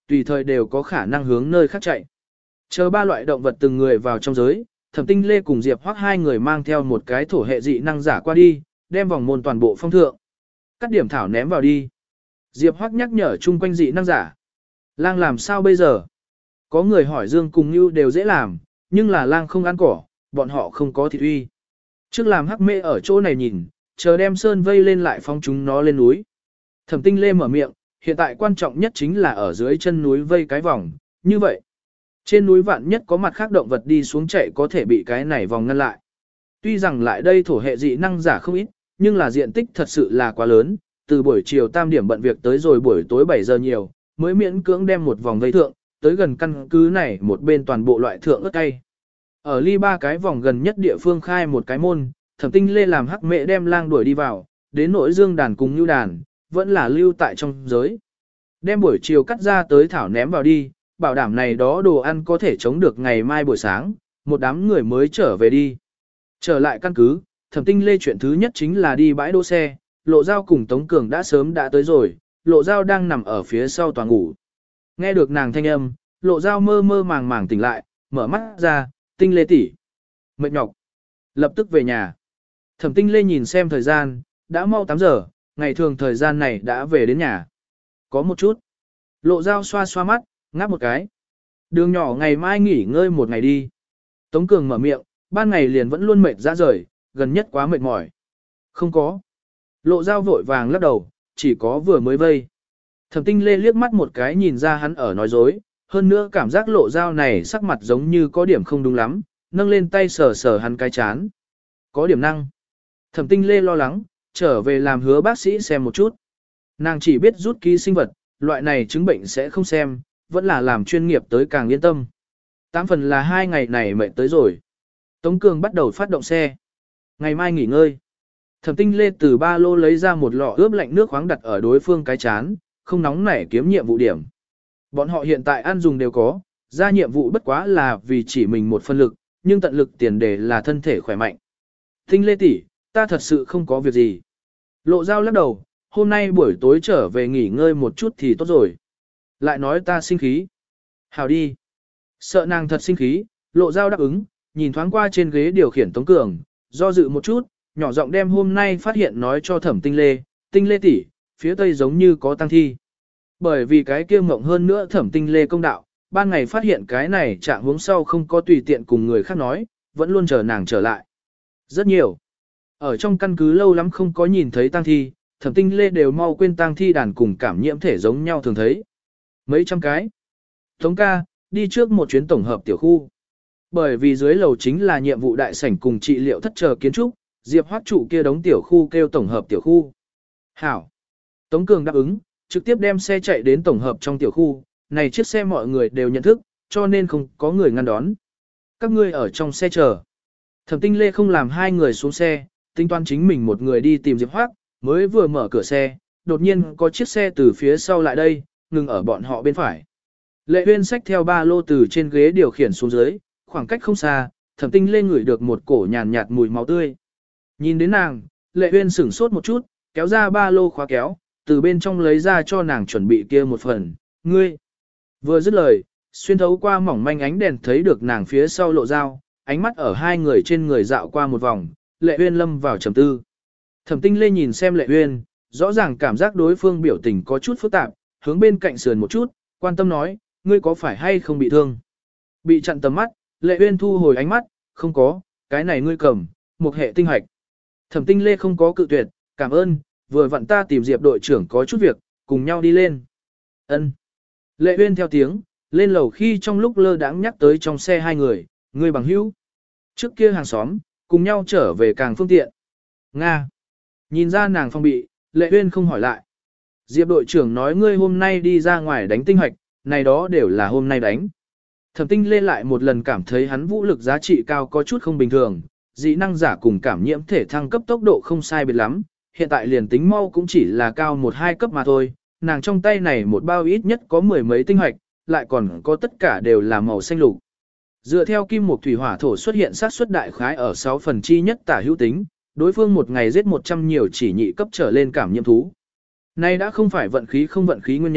tùy thời đều có khả năng hướng nơi khác chạy. Chờ ba loại động vật từng người vào trong giới, Thẩm Tinh Lê cùng Diệp Hoắc hai người mang theo một cái thổ hệ dị năng giả qua đi, đem vòng môn toàn bộ phong thượng. Cắt điểm thảo ném vào đi. Diệp Hoắc nhắc nhở chung quanh dị năng giả. Lang làm sao bây giờ? Có người hỏi Dương cùng Nưu đều dễ làm, nhưng là lang không ăn cỏ, bọn họ không có thịt uy. Trước làm hắc mê ở chỗ này nhìn, chờ đem sơn vây lên lại phóng chúng nó lên núi. Thẩm Tinh Lê mở miệng, hiện tại quan trọng nhất chính là ở dưới chân núi vây cái vòng, như vậy. Trên núi vạn nhất có mặt khác động vật đi xuống chạy có thể bị cái này vòng ngăn lại. Tuy rằng lại đây thổ hệ dị năng giả không ít, nhưng là diện tích thật sự là quá lớn, từ buổi chiều tam điểm bận việc tới rồi buổi tối bảy giờ nhiều, mới miễn cưỡng đem một vòng vây thượng, tới gần căn cứ này một bên toàn bộ loại thượng ớt cay. Ở ly ba cái vòng gần nhất địa phương khai một cái môn, Thẩm Tinh Lê làm hắc mẹ đem lang đuổi đi vào, đến nỗi Dương đàn cùng Nưu đàn, vẫn là lưu tại trong giới. Đem buổi chiều cắt ra tới thảo ném vào đi, bảo đảm này đó đồ ăn có thể chống được ngày mai buổi sáng, một đám người mới trở về đi. Trở lại căn cứ, Thẩm Tinh Lê chuyện thứ nhất chính là đi bãi đỗ xe, Lộ Giao cùng Tống Cường đã sớm đã tới rồi, Lộ Giao đang nằm ở phía sau tòa ngủ. Nghe được nàng thanh âm, Lộ Giao mơ mơ màng màng tỉnh lại, mở mắt ra, Tinh Lê tỷ, mệt nhọc, lập tức về nhà. Thẩm Tinh Lê nhìn xem thời gian, đã mau tám giờ, ngày thường thời gian này đã về đến nhà. Có một chút. Lộ Giao xoa xoa mắt, ngáp một cái. Đường nhỏ ngày mai nghỉ ngơi một ngày đi. Tống Cường mở miệng, ban ngày liền vẫn luôn mệt ra rời, gần nhất quá mệt mỏi. Không có. Lộ Giao vội vàng lắc đầu, chỉ có vừa mới vây. Thẩm Tinh Lê liếc mắt một cái nhìn ra hắn ở nói dối, hơn nữa cảm giác Lộ Giao này sắc mặt giống như có điểm không đúng lắm, nâng lên tay sờ sờ hắn cái chán. Có điểm năng. Thẩm Tinh Lê lo lắng, trở về làm hứa bác sĩ xem một chút. Nàng chỉ biết rút ký sinh vật, loại này chứng bệnh sẽ không xem, vẫn là làm chuyên nghiệp tới càng yên tâm. Tám phần là hai ngày này mệt tới rồi. Tống Cường bắt đầu phát động xe. Ngày mai nghỉ ngơi. Thẩm Tinh Lê từ ba lô lấy ra một lọ ướp lạnh nước khoáng đặt ở đối phương cái chán, không nóng nảy kiếm nhiệm vụ điểm. Bọn họ hiện tại ăn dùng đều có, ra nhiệm vụ bất quá là vì chỉ mình một phân lực, nhưng tận lực tiền đề là thân thể khỏe mạnh. Tinh Lê tỷ, ta thật sự không có việc gì. Lộ Giao lắc đầu, hôm nay buổi tối trở về nghỉ ngơi một chút thì tốt rồi. Lại nói ta sinh khí. Hào đi. Sợ nàng thật sinh khí, Lộ Giao đáp ứng, nhìn thoáng qua trên ghế điều khiển Tống Cường, do dự một chút, nhỏ giọng đem hôm nay phát hiện nói cho Thẩm Tinh Lê, Tinh Lê tỷ, phía tây giống như có tang thi. Bởi vì cái kia mộng hơn nữa Thẩm Tinh Lê công đạo, ban ngày phát hiện cái này trạng hướng sau không có tùy tiện cùng người khác nói, vẫn luôn chờ nàng trở lại. Rất nhiều. Ở trong căn cứ lâu lắm không có nhìn thấy tang thi, Thẩm Tinh Lê đều mau quên tang thi đàn cùng cảm nhiễm thể giống nhau thường thấy. Mấy trăm cái. Tống ca, đi trước một chuyến tổng hợp tiểu khu. Bởi vì dưới lầu chính là nhiệm vụ đại sảnh cùng trị liệu thất chờ kiến trúc, Diệp Hoắc trụ kia đóng tiểu khu kêu tổng hợp tiểu khu. Hảo. Tống Cường đáp ứng, trực tiếp đem xe chạy đến tổng hợp trong tiểu khu, này chiếc xe mọi người đều nhận thức, cho nên không có người ngăn đón. Các ngươi ở trong xe chờ. Thẩm Tinh Lê không làm hai người xuống xe, tính toán chính mình một người đi tìm Diệp Hoắc, mới vừa mở cửa xe, đột nhiên có chiếc xe từ phía sau lại đây, ngừng ở bọn họ bên phải. Lệ Uyên xách theo ba lô từ trên ghế điều khiển xuống dưới, khoảng cách không xa, Thẩm Tinh Lê ngửi được một cổ nhàn nhạt mùi máu tươi. Nhìn đến nàng, Lệ Uyên sửng sốt một chút, kéo ra ba lô khóa kéo, từ bên trong lấy ra cho nàng chuẩn bị kia một phần, ngươi. Vừa dứt lời, xuyên thấu qua mỏng manh ánh đèn thấy được nàng phía sau Lộ Giao, ánh mắt ở hai người trên người dạo qua một vòng, Lệ Uyên lâm vào trầm tư. Thẩm Tinh Lê nhìn xem Lệ Uyên, rõ ràng cảm giác đối phương biểu tình có chút phức tạp, hướng bên cạnh sườn một chút, quan tâm nói, ngươi có phải hay không bị thương? Bị chặn tầm mắt, Lệ Uyên thu hồi ánh mắt, không có, cái này ngươi cầm, một hệ tinh hạch. Thẩm Tinh Lê không có cự tuyệt, cảm ơn, vừa vặn ta tìm Diệp đội trưởng có chút việc, cùng nhau đi lên. Ân. Lệ Uyên theo tiếng, lên lầu khi trong lúc lơ đãng nhắc tới trong xe hai người, ngươi bằng hữu. Trước kia hàng xóm, cùng nhau trở về càng phương tiện. Nga. Nhìn ra nàng phong bị, Lệ Uyên không hỏi lại. Diệp đội trưởng nói ngươi hôm nay đi ra ngoài đánh tinh hạch, này đó đều là hôm nay đánh. Thẩm Tinh Lê lại một lần cảm thấy hắn vũ lực giá trị cao có chút không bình thường, dị năng giả cùng cảm nhiễm thể thăng cấp tốc độ không sai biệt lắm, hiện tại liền tính mau cũng chỉ là cao một hai cấp mà thôi, nàng trong tay này một bao ít nhất có mười mấy tinh hạch, lại còn có tất cả đều là màu xanh lục. Dựa theo kim mộc thủy hỏa thổ xuất hiện xác suất đại khái ở sáu phần chi nhất tả hữu tính, đối phương một ngày giết một trăm nhiều chỉ nhị cấp trở lên cảm nhiễm thú. Nay đã không phải vận khí không vận khí nguyên nhân,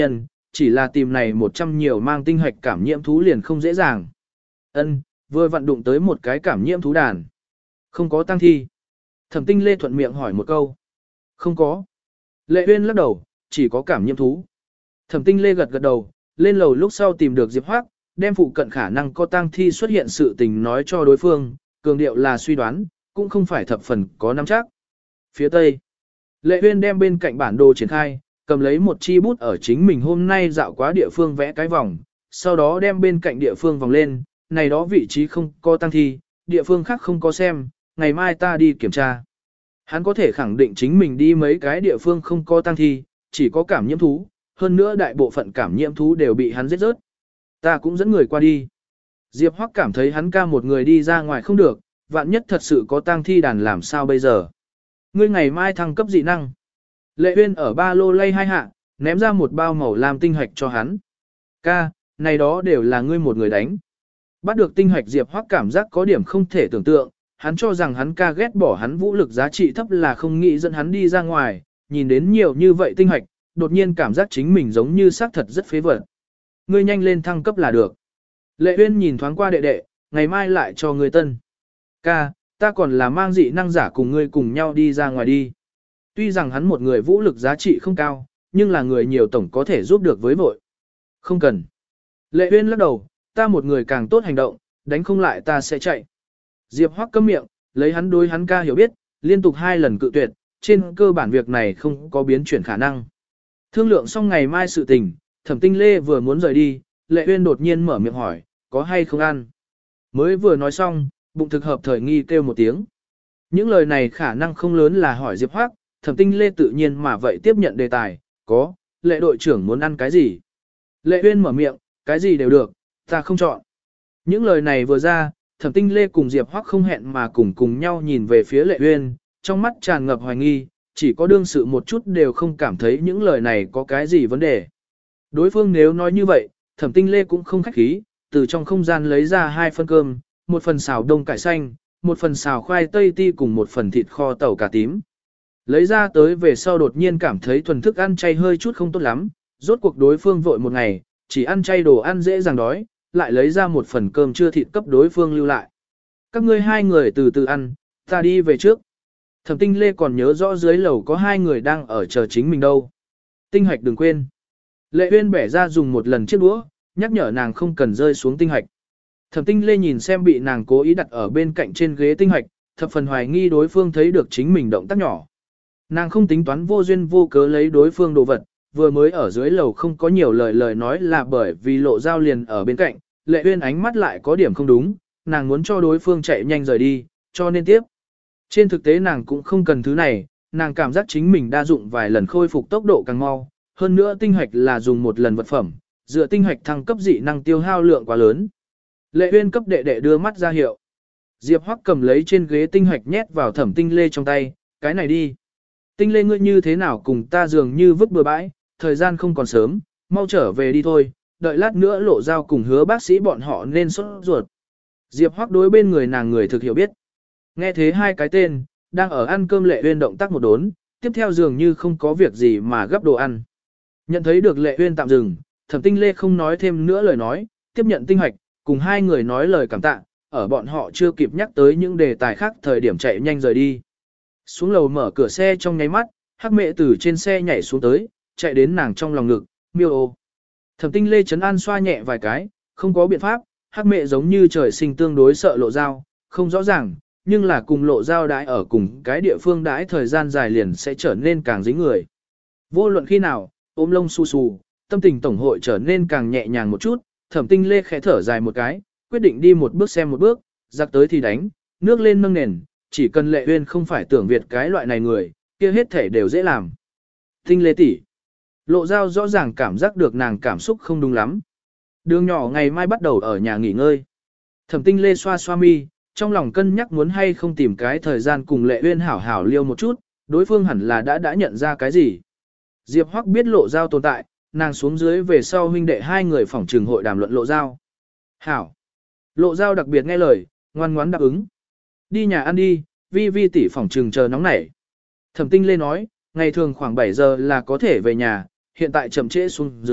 chỉ là tìm này một trăm nhiều mang tinh hạch cảm nhiễm thú liền không dễ dàng. Ân, vừa vận đụng tới một cái cảm nhiễm thú đàn. Không có tăng thi. Thẩm Tinh Lê thuận miệng hỏi một câu. Không có. Lệ Uyên lắc đầu, chỉ có cảm nhiễm thú. Thẩm Tinh Lê gật gật đầu, lên lầu lúc sau tìm được Diệp Hoắc, đem phụ cận khả năng có tang thi xuất hiện sự tình nói cho đối phương, cường điệu là suy đoán, cũng không phải thập phần có nắm chắc. Phía Tây, Lệ Uyên đem bên cạnh bản đồ triển khai, cầm lấy một chi bút ở chính mình hôm nay dạo quá địa phương vẽ cái vòng, sau đó đem bên cạnh địa phương vòng lên, này đó vị trí không có tang thi, địa phương khác không có xem, ngày mai ta đi kiểm tra. Hắn có thể khẳng định chính mình đi mấy cái địa phương không có tang thi, chỉ có cảm nhiễm thú, hơn nữa đại bộ phận cảm nhiễm thú đều bị hắn giết rớt. Ta cũng dẫn người qua đi. Diệp Hoắc cảm thấy hắn ca một người đi ra ngoài không được, vạn nhất thật sự có tang thi đàn làm sao bây giờ. Ngươi ngày mai thăng cấp dị năng. Lệ Uyên ở ba lô lay hai hạ, ném ra một bao màu lam tinh hạch cho hắn. Ca, này đó đều là ngươi một người đánh. Bắt được tinh hạch Diệp Hoắc cảm giác có điểm không thể tưởng tượng, hắn cho rằng hắn ca ghét bỏ hắn vũ lực giá trị thấp là không nghĩ dẫn hắn đi ra ngoài, nhìn đến nhiều như vậy tinh hạch, đột nhiên cảm giác chính mình giống như xác thật rất phế vật. Ngươi nhanh lên thăng cấp là được. Lệ Uyên nhìn thoáng qua đệ đệ, ngày mai lại cho ngươi tân. Ca, ta còn là mang dị năng giả cùng ngươi cùng nhau đi ra ngoài đi. Tuy rằng hắn một người vũ lực giá trị không cao, nhưng là người nhiều tổng có thể giúp được với vội. Không cần. Lệ Uyên lắc đầu, ta một người càng tốt hành động, đánh không lại ta sẽ chạy. Diệp Hoắc câm miệng, lấy hắn đối hắn ca hiểu biết, liên tục hai lần cự tuyệt, trên cơ bản việc này không có biến chuyển khả năng. Thương lượng xong ngày mai sự tình, Thẩm Tinh Lê vừa muốn rời đi, Lệ Uyên đột nhiên mở miệng hỏi, có hay không ăn? Mới vừa nói xong, bụng thực hợp thời nghi kêu một tiếng. Những lời này khả năng không lớn là hỏi Diệp Hoắc, Thẩm Tinh Lê tự nhiên mà vậy tiếp nhận đề tài, có, Lệ đội trưởng muốn ăn cái gì? Lệ Uyên mở miệng, cái gì đều được, ta không chọn. Những lời này vừa ra, Thẩm Tinh Lê cùng Diệp Hoắc không hẹn mà cùng cùng nhau nhìn về phía Lệ Uyên, trong mắt tràn ngập hoài nghi, chỉ có đương sự một chút đều không cảm thấy những lời này có cái gì vấn đề. Đối phương nếu nói như vậy, Thẩm Tinh Lê cũng không khách khí, từ trong không gian lấy ra hai phần cơm, một phần xào đông cải xanh, một phần xào khoai tây ti cùng một phần thịt kho tàu cà tím. Lấy ra tới về sau đột nhiên cảm thấy thuần thức ăn chay hơi chút không tốt lắm, rốt cuộc đối phương vội một ngày, chỉ ăn chay đồ ăn dễ dàng đói, lại lấy ra một phần cơm chưa thịt cấp đối phương lưu lại. Các ngươi hai người từ từ ăn, ta đi về trước. Thẩm Tinh Lê còn nhớ rõ dưới lầu có hai người đang ở chờ chính mình đâu. Tinh hạch đừng quên. Lệ Uyên bẻ ra dùng một lần chiếc đũa, nhắc nhở nàng không cần rơi xuống tinh hạch. Thẩm Tinh Lê nhìn xem bị nàng cố ý đặt ở bên cạnh trên ghế tinh hạch, thập phần hoài nghi đối phương thấy được chính mình động tác nhỏ. Nàng không tính toán vô duyên vô cớ lấy đối phương đồ vật, vừa mới ở dưới lầu không có nhiều lời lời nói là bởi vì lộ dao liền ở bên cạnh, Lệ Uyên ánh mắt lại có điểm không đúng, nàng muốn cho đối phương chạy nhanh rời đi, cho nên tiếp. Trên thực tế nàng cũng không cần thứ này, nàng cảm giác chính mình đa dụng vài lần khôi phục tốc độ càng mau, hơn nữa tinh hạch là dùng một lần vật phẩm, dựa tinh hạch thăng cấp dị năng tiêu hao lượng quá lớn. Lệ Uyên cấp đệ đệ đưa mắt ra hiệu. Diệp Hoắc cầm lấy trên ghế tinh hạch nhét vào Thẩm Tinh Lê trong tay, cái này đi. Tinh Lê ngươi như thế nào cùng ta dường như vứt bừa bãi, thời gian không còn sớm, mau trở về đi thôi, đợi lát nữa lộ giao cùng hứa bác sĩ bọn họ nên sốt ruột. Diệp Hoắc đối bên người nàng người thực hiểu biết. Nghe thế hai cái tên, đang ở ăn cơm Lệ Uyên động tác một đốn, tiếp theo dường như không có việc gì mà gấp đồ ăn. Nhận thấy được Lệ Uyên tạm dừng, Thẩm Tinh Lê không nói thêm nữa lời nói, tiếp nhận tinh hạch, cùng hai người nói lời cảm tạ, ở bọn họ chưa kịp nhắc tới những đề tài khác thời điểm chạy nhanh rời đi. Xuống lầu mở cửa xe trong nháy mắt, Hắc Mẹ từ trên xe nhảy xuống tới, chạy đến nàng trong lòng ngực, miêu ô. Thẩm Tinh Lê trấn an xoa nhẹ vài cái, không có biện pháp, Hắc Mẹ giống như trời sinh tương đối sợ lộ dao, không rõ ràng, nhưng là cùng lộ dao đãi ở cùng cái địa phương đãi thời gian dài liền sẽ trở nên càng dính người. Vô luận khi nào, ôm lông xù xù, tâm tình tổng hội trở nên càng nhẹ nhàng một chút, Thẩm Tinh Lê khẽ thở dài một cái, quyết định đi một bước xem một bước, giặc tới thì đánh, nước lên nâng nền, chỉ cần Lệ Uyên không phải tưởng Việt cái loại này người, kia hết thể đều dễ làm. Tinh Lê tỷ, lộ dao rõ ràng cảm giác được nàng cảm xúc không đúng lắm. Đường nhỏ ngày mai bắt đầu ở nhà nghỉ ngơi. Thẩm Tinh Lê xoa xoa mi, trong lòng cân nhắc muốn hay không tìm cái thời gian cùng Lệ Uyên hảo hảo liêu một chút, đối phương hẳn là đã đã nhận ra cái gì. Diệp Hoắc biết lộ dao tồn tại, nàng xuống dưới về sau huynh đệ hai người phỏng trường hội đàm luận lộ dao. Hảo. Lộ dao đặc biệt nghe lời, ngoan ngoãn đáp ứng. Đi nhà ăn đi, vi vi tỷ phỏng trường chờ nóng nảy. Thẩm Tinh Lê nói, ngày thường khoảng bảy giờ là có thể về nhà, hiện tại chậm trễ xuống dưới,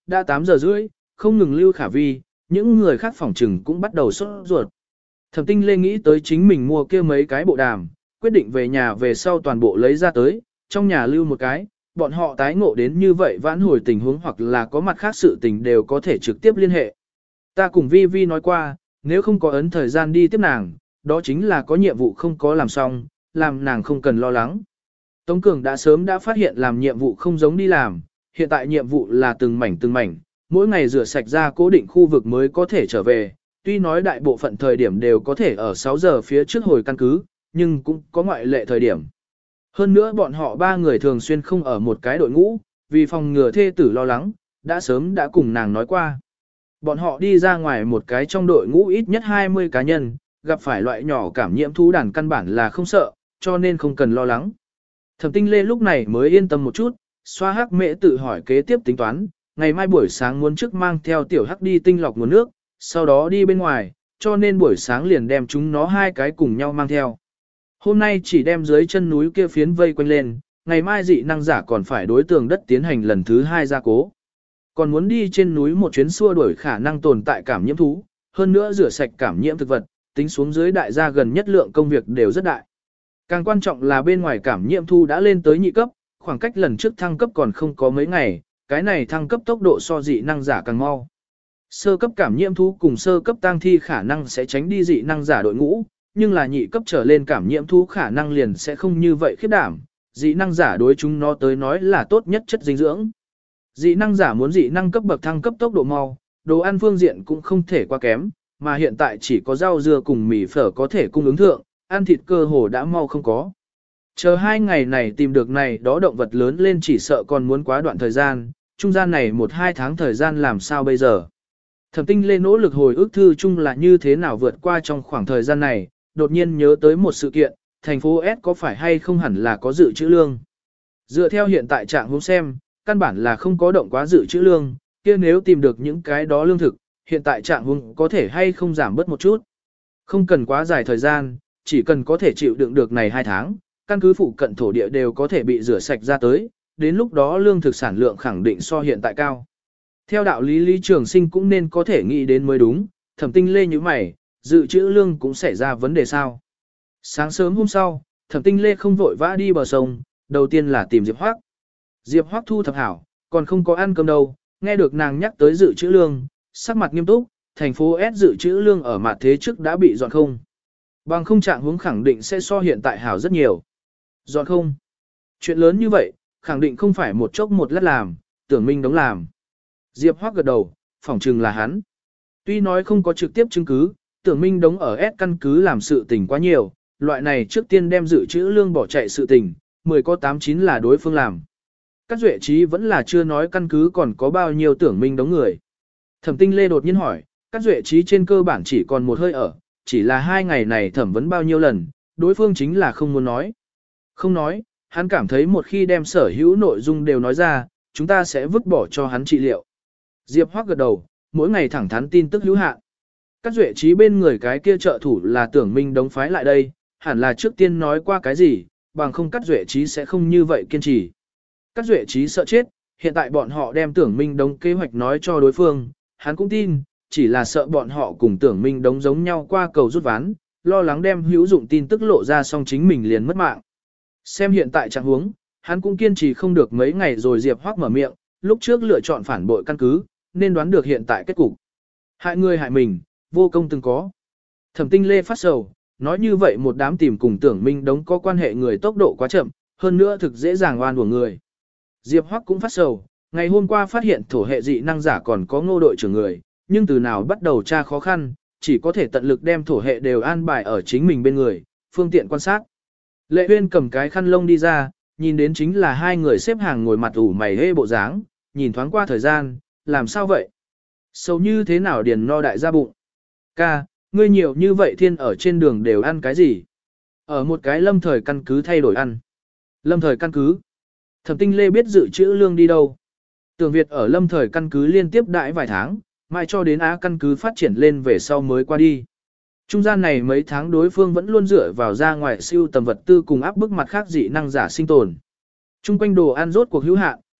đã tám giờ rưỡi, không ngừng lưu khả vi, những người khác phòng trừng cũng bắt đầu sốt ruột. Thẩm Tinh Lê nghĩ tới chính mình mua kia mấy cái bộ đàm, quyết định về nhà về sau toàn bộ lấy ra tới, trong nhà lưu một cái, bọn họ tái ngộ đến như vậy vãn hồi tình huống hoặc là có mặt khác sự tình đều có thể trực tiếp liên hệ. Ta cùng Vi Vi nói qua, nếu không có ấn thời gian đi tiếp nàng, đó chính là có nhiệm vụ không có làm xong, làm nàng không cần lo lắng. Tống Cường đã sớm đã phát hiện làm nhiệm vụ không giống đi làm, hiện tại nhiệm vụ là từng mảnh từng mảnh, mỗi ngày rửa sạch ra cố định khu vực mới có thể trở về, tuy nói đại bộ phận thời điểm đều có thể ở sáu giờ phía trước hồi căn cứ, nhưng cũng có ngoại lệ thời điểm. Hơn nữa bọn họ ba người thường xuyên không ở một cái đội ngũ, vì phòng ngừa thê tử lo lắng, đã sớm đã cùng nàng nói qua. Bọn họ đi ra ngoài một cái trong đội ngũ ít nhất hai mươi cá nhân, gặp phải loại nhỏ cảm nhiễm thú đàn căn bản là không sợ, cho nên không cần lo lắng. Thẩm Tinh Lê lúc này mới yên tâm một chút, xoa hắc mễ tự hỏi kế tiếp tính toán, ngày mai buổi sáng muốn trước mang theo tiểu hắc đi tinh lọc nguồn nước, sau đó đi bên ngoài, cho nên buổi sáng liền đem chúng nó hai cái cùng nhau mang theo. Hôm nay chỉ đem dưới chân núi kia phiến vây quanh lên, ngày mai dị năng giả còn phải đối tường đất tiến hành lần thứ hai gia cố. Còn muốn đi trên núi một chuyến xua đuổi khả năng tồn tại cảm nhiễm thú, hơn nữa rửa sạch cảm nhiễm thực vật, tính xuống dưới đại gia gần nhất lượng công việc đều rất đại. Càng quan trọng là bên ngoài cảm nhiễm thú đã lên tới nhị cấp, khoảng cách lần trước thăng cấp còn không có mấy ngày, cái này thăng cấp tốc độ so dị năng giả càng mau. Sơ cấp cảm nhiễm thú cùng sơ cấp tang thi khả năng sẽ tránh đi dị năng giả đội ngũ, nhưng là nhị cấp trở lên cảm nhiễm thú khả năng liền sẽ không như vậy khiếp đảm, dị năng giả đối chúng nó tới nói là tốt nhất chất dinh dưỡng. Dị năng giả muốn dị năng cấp bậc thăng cấp tốc độ mau, đồ ăn phương diện cũng không thể quá kém, mà hiện tại chỉ có rau dưa cùng mì phở có thể cung ứng thượng, ăn thịt cơ hồ đã mau không có. Chờ hai ngày này tìm được này đó động vật lớn lên chỉ sợ còn muốn quá đoạn thời gian, trung gian này một hai tháng thời gian làm sao bây giờ. Thẩm Tinh Lê nỗ lực hồi ức thư chung là như thế nào vượt qua trong khoảng thời gian này, đột nhiên nhớ tới một sự kiện, thành phố S có phải hay không hẳn là có dự trữ lương. Dựa theo hiện tại trạng huống xem, căn bản là không có động quá dự trữ lương, kia nếu tìm được những cái đó lương thực, hiện tại trạng huống có thể hay không giảm bớt một chút. Không cần quá dài thời gian, chỉ cần có thể chịu đựng được này hai tháng, căn cứ phụ cận thổ địa đều có thể bị rửa sạch ra tới, đến lúc đó lương thực sản lượng khẳng định so hiện tại cao. Theo đạo lý Lý Trường Sinh cũng nên có thể nghĩ đến mới đúng, Thẩm Tinh Lê như mày, dự trữ lương cũng xảy ra vấn đề sao. Sáng sớm hôm sau, Thẩm Tinh Lê không vội vã đi bờ sông, đầu tiên là tìm Diệp Hoác. Diệp Hoác thu thập hảo, còn không có ăn cơm đâu, nghe được nàng nhắc tới dự trữ lương, sắc mặt nghiêm túc, thành phố S dự trữ lương ở mặt thế trước đã bị dọn không. Bằng không trạng huống khẳng định sẽ so hiện tại hảo rất nhiều. Dọn không? Chuyện lớn như vậy, khẳng định không phải một chốc một lát làm, Tưởng Minh đóng làm. Diệp Hoác gật đầu, phỏng chừng là hắn. Tuy nói không có trực tiếp chứng cứ, Tưởng Minh đóng ở S căn cứ làm sự tình quá nhiều, loại này trước tiên đem dự trữ lương bỏ chạy sự tình, mười có tám chín là đối phương làm. Các duệ trí vẫn là chưa nói căn cứ còn có bao nhiêu Tưởng Minh đóng người. Thẩm Tinh Lê đột nhiên hỏi, các duệ trí trên cơ bản chỉ còn một hơi ở, chỉ là hai ngày này thẩm vấn bao nhiêu lần, đối phương chính là không muốn nói. Không nói, hắn cảm thấy một khi đem sở hữu nội dung đều nói ra, chúng ta sẽ vứt bỏ cho hắn trị liệu. Diệp Hoác gật đầu, mỗi ngày thẳng thắn tin tức hữu hạn. Các duệ trí bên người cái kia trợ thủ là Tưởng Minh đóng phái lại đây, hẳn là trước tiên nói qua cái gì, bằng không các duệ trí sẽ không như vậy kiên trì. Các duệ trí sợ chết, hiện tại bọn họ đem Tưởng Minh đóng kế hoạch nói cho đối phương, hắn cũng tin, chỉ là sợ bọn họ cùng Tưởng Minh đóng giống nhau qua cầu rút ván, lo lắng đem hữu dụng tin tức lộ ra xong chính mình liền mất mạng. Xem hiện tại trạng huống, hắn cũng kiên trì không được mấy ngày rồi Diệp Hoác mở miệng, lúc trước lựa chọn phản bội căn cứ, nên đoán được hiện tại kết cục. Hại người hại mình, vô công từng có. Thẩm Tinh Lê phát sầu, nói như vậy một đám tìm cùng Tưởng Minh đóng có quan hệ người tốc độ quá chậm, hơn nữa thực dễ dàng oan của người. Diệp Hoắc cũng phát sầu, ngày hôm qua phát hiện thổ hệ dị năng giả còn có Ngô đội trưởng người, nhưng từ nào bắt đầu tra khó khăn, chỉ có thể tận lực đem thổ hệ đều an bài ở chính mình bên người, phương tiện quan sát. Lệ Uyên cầm cái khăn lông đi ra, nhìn đến chính là hai người xếp hàng ngồi mặt ủ mày hê bộ dáng, nhìn thoáng qua thời gian, làm sao vậy? Sâu như thế nào điền no đại gia bụng? Ca, ngươi nhiều như vậy thiên ở trên đường đều ăn cái gì? Ở một cái lâm thời căn cứ thay đổi ăn. Lâm thời căn cứ. Thẩm Tinh Lê biết dự trữ lương đi đâu. Tưởng Việt ở lâm thời căn cứ liên tiếp đãi vài tháng, mai cho đến Á căn cứ phát triển lên về sau mới qua đi. Trung gian này mấy tháng đối phương vẫn luôn dựa vào ra ngoài siêu tầm vật tư cùng áp bức mặt khác dị năng giả sinh tồn. Trung quanh đồ ăn rốt cuộc hữu hạn,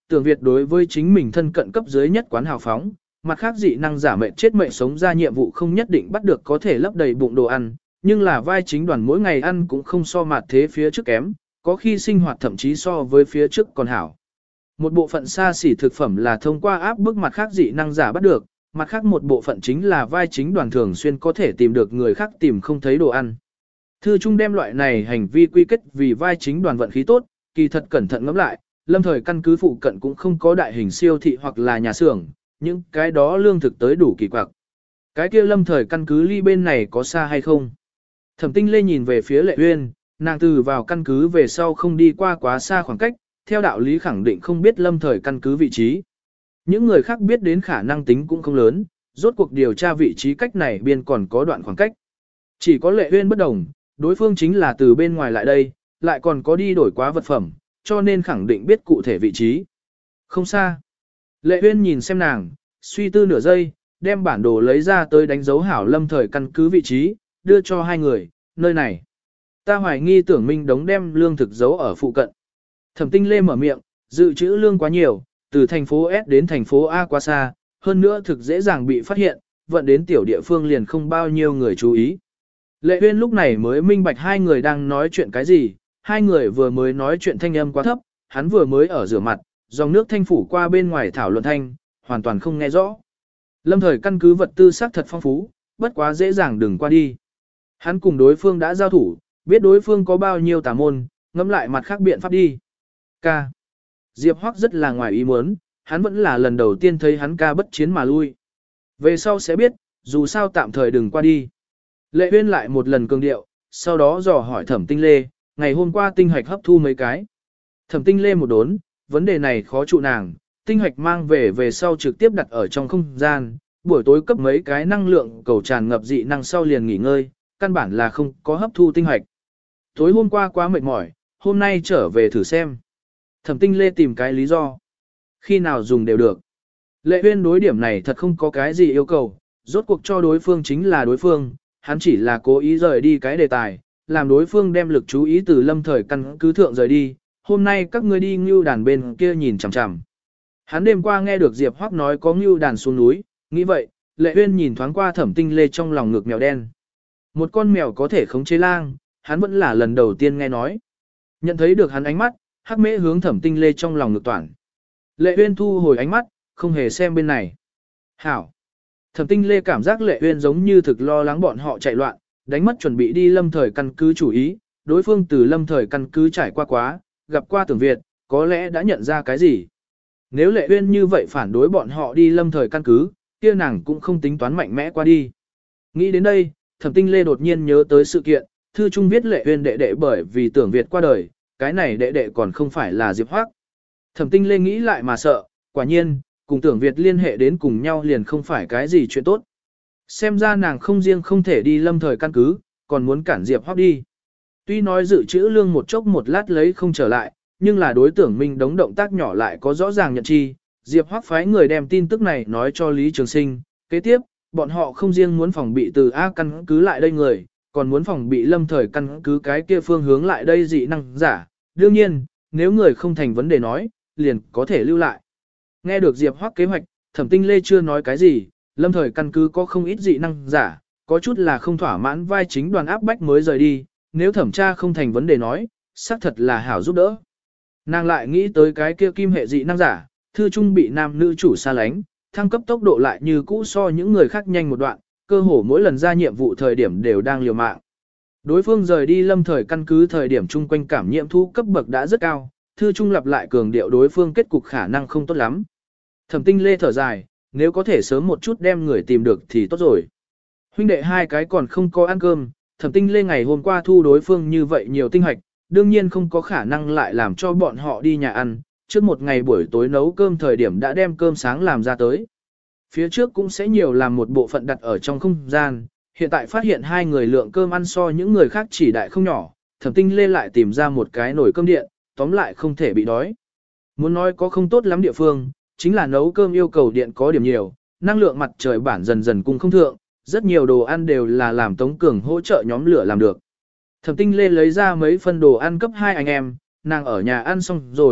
Tưởng Việt đối với chính mình thân cận cấp dưới nhất quán hào phóng, mặt khác dị năng giả mệnh chết mệnh sống ra nhiệm vụ không nhất định bắt được có thể lấp đầy bụng đồ ăn, nhưng là vai chính đoàn mỗi ngày ăn cũng không so mặt thế phía trước kém, có khi sinh hoạt thậm chí so với phía trước còn hảo. Một bộ phận xa xỉ thực phẩm là thông qua áp bức mặt khác dị năng giả bắt được, mặt khác một bộ phận chính là vai chính đoàn thường xuyên có thể tìm được người khác tìm không thấy đồ ăn. Thư Trung đem loại này hành vi quy kết vì vai chính đoàn vận khí tốt, kỳ thật cẩn thận ngẫm lại, lâm thời căn cứ phụ cận cũng không có đại hình siêu thị hoặc là nhà xưởng, những cái đó lương thực tới đủ kỳ quặc. Cái kia lâm thời căn cứ ly bên này có xa hay không? Thẩm Tinh Lê nhìn về phía Lệ Uyên, nàng từ vào căn cứ về sau không đi qua quá xa khoảng cách, theo đạo lý khẳng định không biết lâm thời căn cứ vị trí. Những người khác biết đến khả năng tính cũng không lớn, rốt cuộc điều tra vị trí cách này biên còn có đoạn khoảng cách. Chỉ có Lệ Uyên bất đồng, đối phương chính là từ bên ngoài lại đây, lại còn có đi đổi quá vật phẩm, cho nên khẳng định biết cụ thể vị trí. Không xa. Lệ Uyên nhìn xem nàng, suy tư nửa giây, đem bản đồ lấy ra tới đánh dấu hảo lâm thời căn cứ vị trí, đưa cho hai người, nơi này. Ta hoài nghi tưởng Minh Đống đem lương thực giấu ở phụ cận. Thẩm Tinh Lê mở miệng, dự trữ lương quá nhiều, từ thành phố S đến thành phố A quá xa, hơn nữa thực dễ dàng bị phát hiện, vận đến tiểu địa phương liền không bao nhiêu người chú ý. Lệ Uyên lúc này mới minh bạch hai người đang nói chuyện cái gì, hai người vừa mới nói chuyện thanh âm quá thấp, hắn vừa mới ở rửa mặt, dòng nước thanh phủ qua bên ngoài thảo luận thanh, hoàn toàn không nghe rõ. Lâm thời căn cứ vật tư xác thật phong phú, bất quá dễ dàng đừng qua đi. Hắn cùng đối phương đã giao thủ, biết đối phương có bao nhiêu tà môn, ngẫm lại mặt khác biện pháp đi. Ca. Diệp Hoắc rất là ngoài ý muốn, hắn vẫn là lần đầu tiên thấy hắn ca bất chiến mà lui. Về sau sẽ biết, dù sao tạm thời đừng qua đi. Lệ Uyên lại một lần cường điệu, sau đó dò hỏi Thẩm Tinh Lê, ngày hôm qua tinh hạch hấp thu mấy cái. Thẩm Tinh Lê một đốn, vấn đề này khó trụ nàng, tinh hạch mang về về sau trực tiếp đặt ở trong không gian, buổi tối cấp mấy cái năng lượng cầu tràn ngập dị năng sau liền nghỉ ngơi, căn bản là không có hấp thu tinh hạch. Tối hôm qua quá mệt mỏi, hôm nay trở về thử xem. Thẩm Tinh Lê tìm cái lý do. Khi nào dùng đều được. Lệ Uyên đối điểm này thật không có cái gì yêu cầu, rốt cuộc cho đối phương chính là đối phương, hắn chỉ là cố ý rời đi cái đề tài, làm đối phương đem lực chú ý từ lâm thời căn cứ thượng rời đi. Hôm nay các ngươi đi ngưu đàn bên kia nhìn chằm chằm. Hắn đêm qua nghe được Diệp Hoắc nói có ngưu đàn xuống núi, nghĩ vậy, Lệ Uyên nhìn thoáng qua Thẩm Tinh Lê trong lòng ngực mèo đen. Một con mèo có thể khống chế lang, hắn vẫn là lần đầu tiên nghe nói. Nhận thấy được hắn ánh mắt, Hắc Mễ hướng Thẩm Tinh Lê trong lòng ngực toàn. Lệ Uyên thu hồi ánh mắt, không hề xem bên này. Hảo. Thẩm Tinh Lê cảm giác Lệ Uyên giống như thực lo lắng bọn họ chạy loạn, đánh mất chuẩn bị đi lâm thời căn cứ chủ ý, đối phương từ lâm thời căn cứ trải qua quá, gặp qua Tưởng Việt, có lẽ đã nhận ra cái gì. Nếu Lệ Uyên như vậy phản đối bọn họ đi lâm thời căn cứ, kia nàng cũng không tính toán mạnh mẽ qua đi. Nghĩ đến đây, Thẩm Tinh Lê đột nhiên nhớ tới sự kiện, thư trung viết Lệ Uyên đệ đệ bởi vì Tưởng Việt qua đời, cái này đệ đệ còn không phải là Diệp Hoắc. Thẩm Tinh Lê nghĩ lại mà sợ, quả nhiên, cùng Tưởng Việt liên hệ đến cùng nhau liền không phải cái gì chuyện tốt. Xem ra nàng không riêng không thể đi lâm thời căn cứ, còn muốn cản Diệp Hoắc đi. Tuy nói dự trữ lương một chốc một lát lấy không trở lại, nhưng là đối tưởng Minh Đống động tác nhỏ lại có rõ ràng nhận chi. Diệp Hoắc phái người đem tin tức này nói cho Lý Trường Sinh. Kế tiếp, bọn họ không riêng muốn phòng bị từ A căn cứ lại đây người, còn muốn phòng bị lâm thời căn cứ cái kia phương hướng lại đây dị năng giả. Đương nhiên, nếu người không thành vấn đề nói, liền có thể lưu lại. Nghe được Diệp Hoắc kế hoạch, Thẩm Tinh Lê chưa nói cái gì, lâm thời căn cứ có không ít dị năng giả, có chút là không thỏa mãn vai chính đoàn áp bách mới rời đi, nếu thẩm tra không thành vấn đề nói, xác thật là hảo giúp đỡ. Nàng lại nghĩ tới cái kia kim hệ dị năng giả, thư trung bị nam nữ chủ xa lánh, thăng cấp tốc độ lại như cũ so những người khác nhanh một đoạn, cơ hồ mỗi lần ra nhiệm vụ thời điểm đều đang liều mạng. Đối phương rời đi lâm thời căn cứ thời điểm chung quanh cảm nhiễm thu cấp bậc đã rất cao, thư trung lặp lại cường điệu đối phương kết cục khả năng không tốt lắm. Thẩm Tinh Lê thở dài, nếu có thể sớm một chút đem người tìm được thì tốt rồi. Huynh đệ hai cái còn không có ăn cơm, Thẩm Tinh Lê ngày hôm qua thu đối phương như vậy nhiều tinh hạch, đương nhiên không có khả năng lại làm cho bọn họ đi nhà ăn, trước một ngày buổi tối nấu cơm thời điểm đã đem cơm sáng làm ra tới. Phía trước cũng sẽ nhiều làm một bộ phận đặt ở trong không gian, hiện tại phát hiện hai người lượng cơm ăn so những người khác chỉ đại không nhỏ, Thẩm Tinh Lê lại tìm ra một cái nồi cơm điện, tóm lại không thể bị đói. Muốn nói có không tốt lắm địa phương, chính là nấu cơm yêu cầu điện có điểm nhiều, năng lượng mặt trời bản dần dần cung không thượng, rất nhiều đồ ăn đều là làm Tống Cường hỗ trợ nhóm lửa làm được. Thẩm Tinh Lê lấy ra mấy phân đồ ăn cấp hai anh em, nàng ở nhà ăn xong rồi,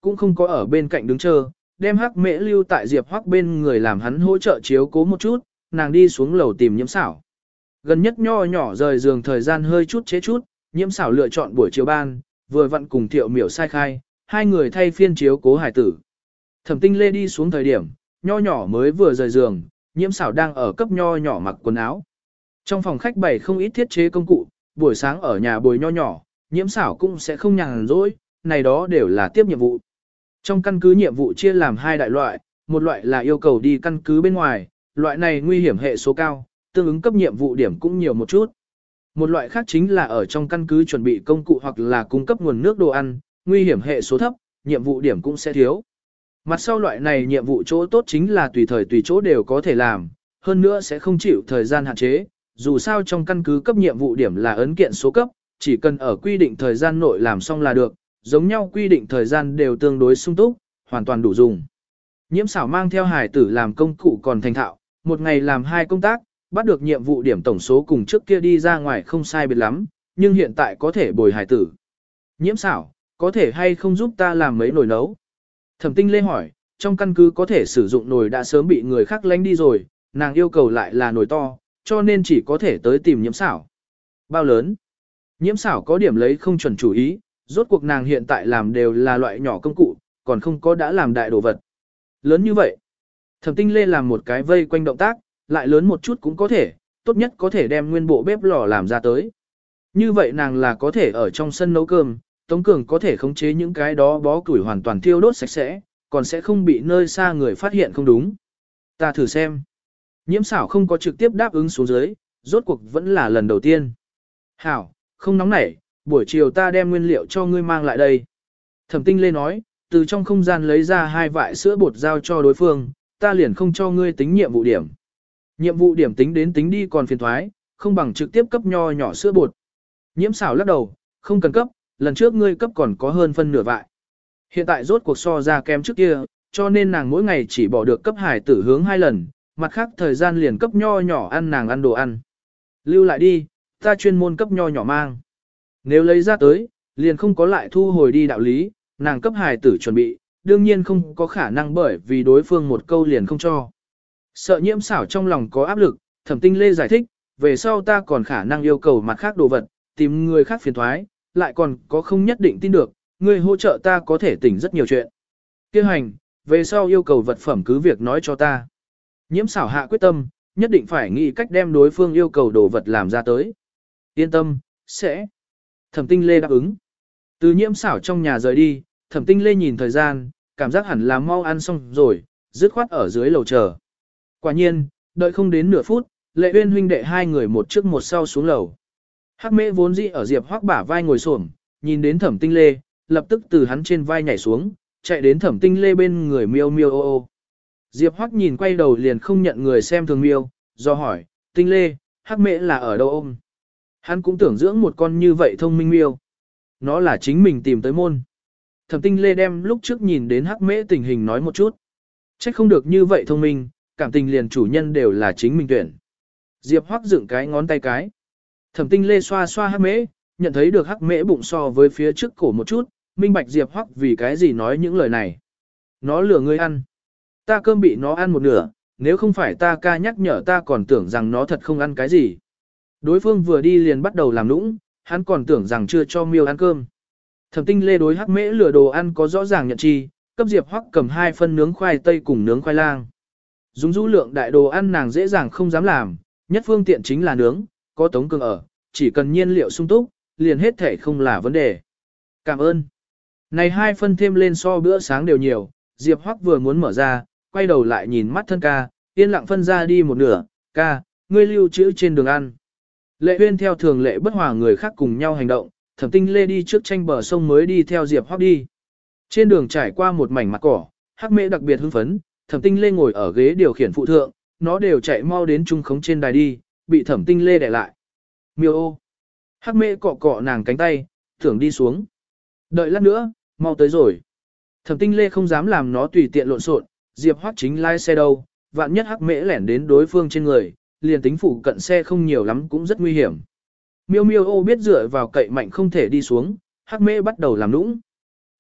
cũng không có ở bên cạnh đứng chờ, đem hắc mễ lưu tại Diệp Hoắc bên người làm hắn hỗ trợ chiếu cố một chút, nàng đi xuống lầu tìm nhiễm xảo. Gần nhất nho nhỏ rời giường thời gian hơi chút chế chút, nhiễm xảo lựa chọn buổi chiều ban, vừa vặn cùng Thiệu Miểu sai khai, hai người thay phiên chiếu cố hải tử. Thẩm Tinh Lê đi xuống thời điểm, nho nhỏ mới vừa rời giường, nhiễm xảo đang ở cấp nho nhỏ mặc quần áo. Trong phòng khách bày không ít thiết chế công cụ, buổi sáng ở nhà bồi nho nhỏ, nhiễm xảo cũng sẽ không nhàn rỗi, này đó đều là tiếp nhiệm vụ. Trong căn cứ nhiệm vụ chia làm hai đại loại, một loại là yêu cầu đi căn cứ bên ngoài, loại này nguy hiểm hệ số cao, tương ứng cấp nhiệm vụ điểm cũng nhiều một chút. Một loại khác chính là ở trong căn cứ chuẩn bị công cụ hoặc là cung cấp nguồn nước đồ ăn, nguy hiểm hệ số thấp, nhiệm vụ điểm cũng sẽ thiếu. Mặt sau loại này nhiệm vụ chỗ tốt chính là tùy thời tùy chỗ đều có thể làm, hơn nữa sẽ không chịu thời gian hạn chế, dù sao trong căn cứ cấp nhiệm vụ điểm là ấn kiện số cấp, chỉ cần ở quy định thời gian nội làm xong là được, giống nhau quy định thời gian đều tương đối sung túc, hoàn toàn đủ dùng. Nhiễm xảo mang theo hải tử làm công cụ còn thành thạo, một ngày làm hai công tác, bắt được nhiệm vụ điểm tổng số cùng trước kia đi ra ngoài không sai biệt lắm, nhưng hiện tại có thể bồi hải tử. Nhiễm xảo, có thể hay không giúp ta làm mấy nồi nấu? Thẩm Tinh Lê hỏi, trong căn cứ có thể sử dụng nồi đã sớm bị người khác lánh đi rồi, nàng yêu cầu lại là nồi to, cho nên chỉ có thể tới tìm nhiễm xảo. Bao lớn? Nhiễm xảo có điểm lấy không chuẩn chủ ý, rốt cuộc nàng hiện tại làm đều là loại nhỏ công cụ, còn không có đã làm đại đồ vật. Lớn như vậy. Thẩm Tinh Lê làm một cái vây quanh động tác, lại lớn một chút cũng có thể, tốt nhất có thể đem nguyên bộ bếp lò làm ra tới. Như vậy nàng là có thể ở trong sân nấu cơm, Tống Cường có thể khống chế những cái đó bó củi hoàn toàn thiêu đốt sạch sẽ, còn sẽ không bị nơi xa người phát hiện không đúng. Ta thử xem. Nhiễm xảo không có trực tiếp đáp ứng xuống dưới, rốt cuộc vẫn là lần đầu tiên. Hảo, không nóng nảy, buổi chiều ta đem nguyên liệu cho ngươi mang lại đây. Thẩm Tinh Lê nói, từ trong không gian lấy ra hai vại sữa bột giao cho đối phương, ta liền không cho ngươi tính nhiệm vụ điểm. Nhiệm vụ điểm tính đến tính đi còn phiền thoái, không bằng trực tiếp cấp nho nhỏ sữa bột. Nhiễm xảo lắc đầu, không cần cấp, lần trước ngươi cấp còn có hơn phân nửa vại. Hiện tại rốt cuộc so ra kém trước kia, cho nên nàng mỗi ngày chỉ bỏ được cấp hải tử hướng hai lần, mặt khác thời gian liền cấp nho nhỏ ăn nàng ăn đồ ăn. Lưu lại đi, ta chuyên môn cấp nho nhỏ mang. Nếu lấy ra tới, liền không có lại thu hồi đi đạo lý, nàng cấp hải tử chuẩn bị, đương nhiên không có khả năng bởi vì đối phương một câu liền không cho. Sợ nhiễm xảo trong lòng có áp lực, Thẩm Tinh Lê giải thích, về sau ta còn khả năng yêu cầu mặt khác đồ vật, tìm người khác phiền thoái, lại còn có không nhất định tin được, người hỗ trợ ta có thể tỉnh rất nhiều chuyện. Kêu hành, về sau yêu cầu vật phẩm cứ việc nói cho ta. Nhiễm xảo hạ quyết tâm, nhất định phải nghĩ cách đem đối phương yêu cầu đồ vật làm ra tới. Yên tâm, sẽ. Thẩm Tinh Lê đáp ứng. Từ nhiễm xảo trong nhà rời đi, Thẩm Tinh Lê nhìn thời gian, cảm giác hẳn là mau ăn xong rồi, dứt khoát ở dưới lầu chờ. Quả nhiên, đợi không đến nửa phút, Lệ Uyên huynh đệ hai người một trước một sau xuống lầu. Hắc Mễ vốn dĩ ở Diệp Hoắc bả vai ngồi xổm, nhìn đến Thẩm Tinh Lê, lập tức từ hắn trên vai nhảy xuống, chạy đến Thẩm Tinh Lê bên người miêu miêu ô ô. Diệp Hoắc nhìn quay đầu liền không nhận người xem thường miêu, do hỏi, Tinh Lê, Hắc Mễ là ở đâu ôm? Hắn cũng tưởng dưỡng một con như vậy thông minh miêu. Nó là chính mình tìm tới môn. Thẩm Tinh Lê đem lúc trước nhìn đến Hắc Mễ tình hình nói một chút. Trách không được như vậy thông minh, cảm tình liền chủ nhân đều là chính mình tuyển. Diệp Hoắc dựng cái ngón tay cái. Thẩm Tinh Lê xoa xoa Hắc Mễ, nhận thấy được Hắc Mễ bụng so với phía trước cổ một chút, minh bạch Diệp Hoắc vì cái gì nói những lời này. Nó lừa ngươi ăn. Ta cơm bị nó ăn một nửa, nếu không phải ta ca nhắc nhở ta còn tưởng rằng nó thật không ăn cái gì. Đối phương vừa đi liền bắt đầu làm nũng, hắn còn tưởng rằng chưa cho miêu ăn cơm. Thẩm Tinh Lê đối Hắc Mễ lừa đồ ăn có rõ ràng nhận chi, cấp Diệp Hoắc cầm hai phân nướng khoai tây cùng nướng khoai lang. Dùng dũ lượng đại đồ ăn nàng dễ dàng không dám làm, nhất phương tiện chính là nướng, có Tống Cường ở, chỉ cần nhiên liệu sung túc, liền hết thể không là vấn đề. Cảm ơn. Này hai phân thêm lên so bữa sáng đều nhiều, Diệp Hoắc vừa muốn mở ra, quay đầu lại nhìn mắt thân ca, yên lặng phân ra đi một nửa, ca, ngươi lưu trữ trên đường ăn. Lệ Uyên theo thường lệ bất hòa người khác cùng nhau hành động, Thẩm Tinh Lê đi trước tranh bờ sông mới đi theo Diệp Hoắc đi. Trên đường trải qua một mảnh mặt cỏ, Hắc Mễ đặc biệt hưng phấn, Thẩm Tinh Lê ngồi ở ghế điều khiển phụ thượng, nó đều chạy mau đến trung khống trên đài đi, bị Thẩm Tinh Lê đè lại. Miêu ô. Hắc Mễ cọ cọ nàng cánh tay, tưởng đi xuống. Đợi lát nữa, mau tới rồi. Thẩm Tinh Lê không dám làm nó tùy tiện lộn xộn, Diệp Hoắc chính lái xe đâu, vạn nhất Hắc Mễ lẻn đến đối phương trên người, liền tính phụ cận xe không nhiều lắm cũng rất nguy hiểm. Miêu Miêu ô biết dựa vào cậy mạnh không thể đi xuống, Hắc Mễ bắt đầu làm nũng.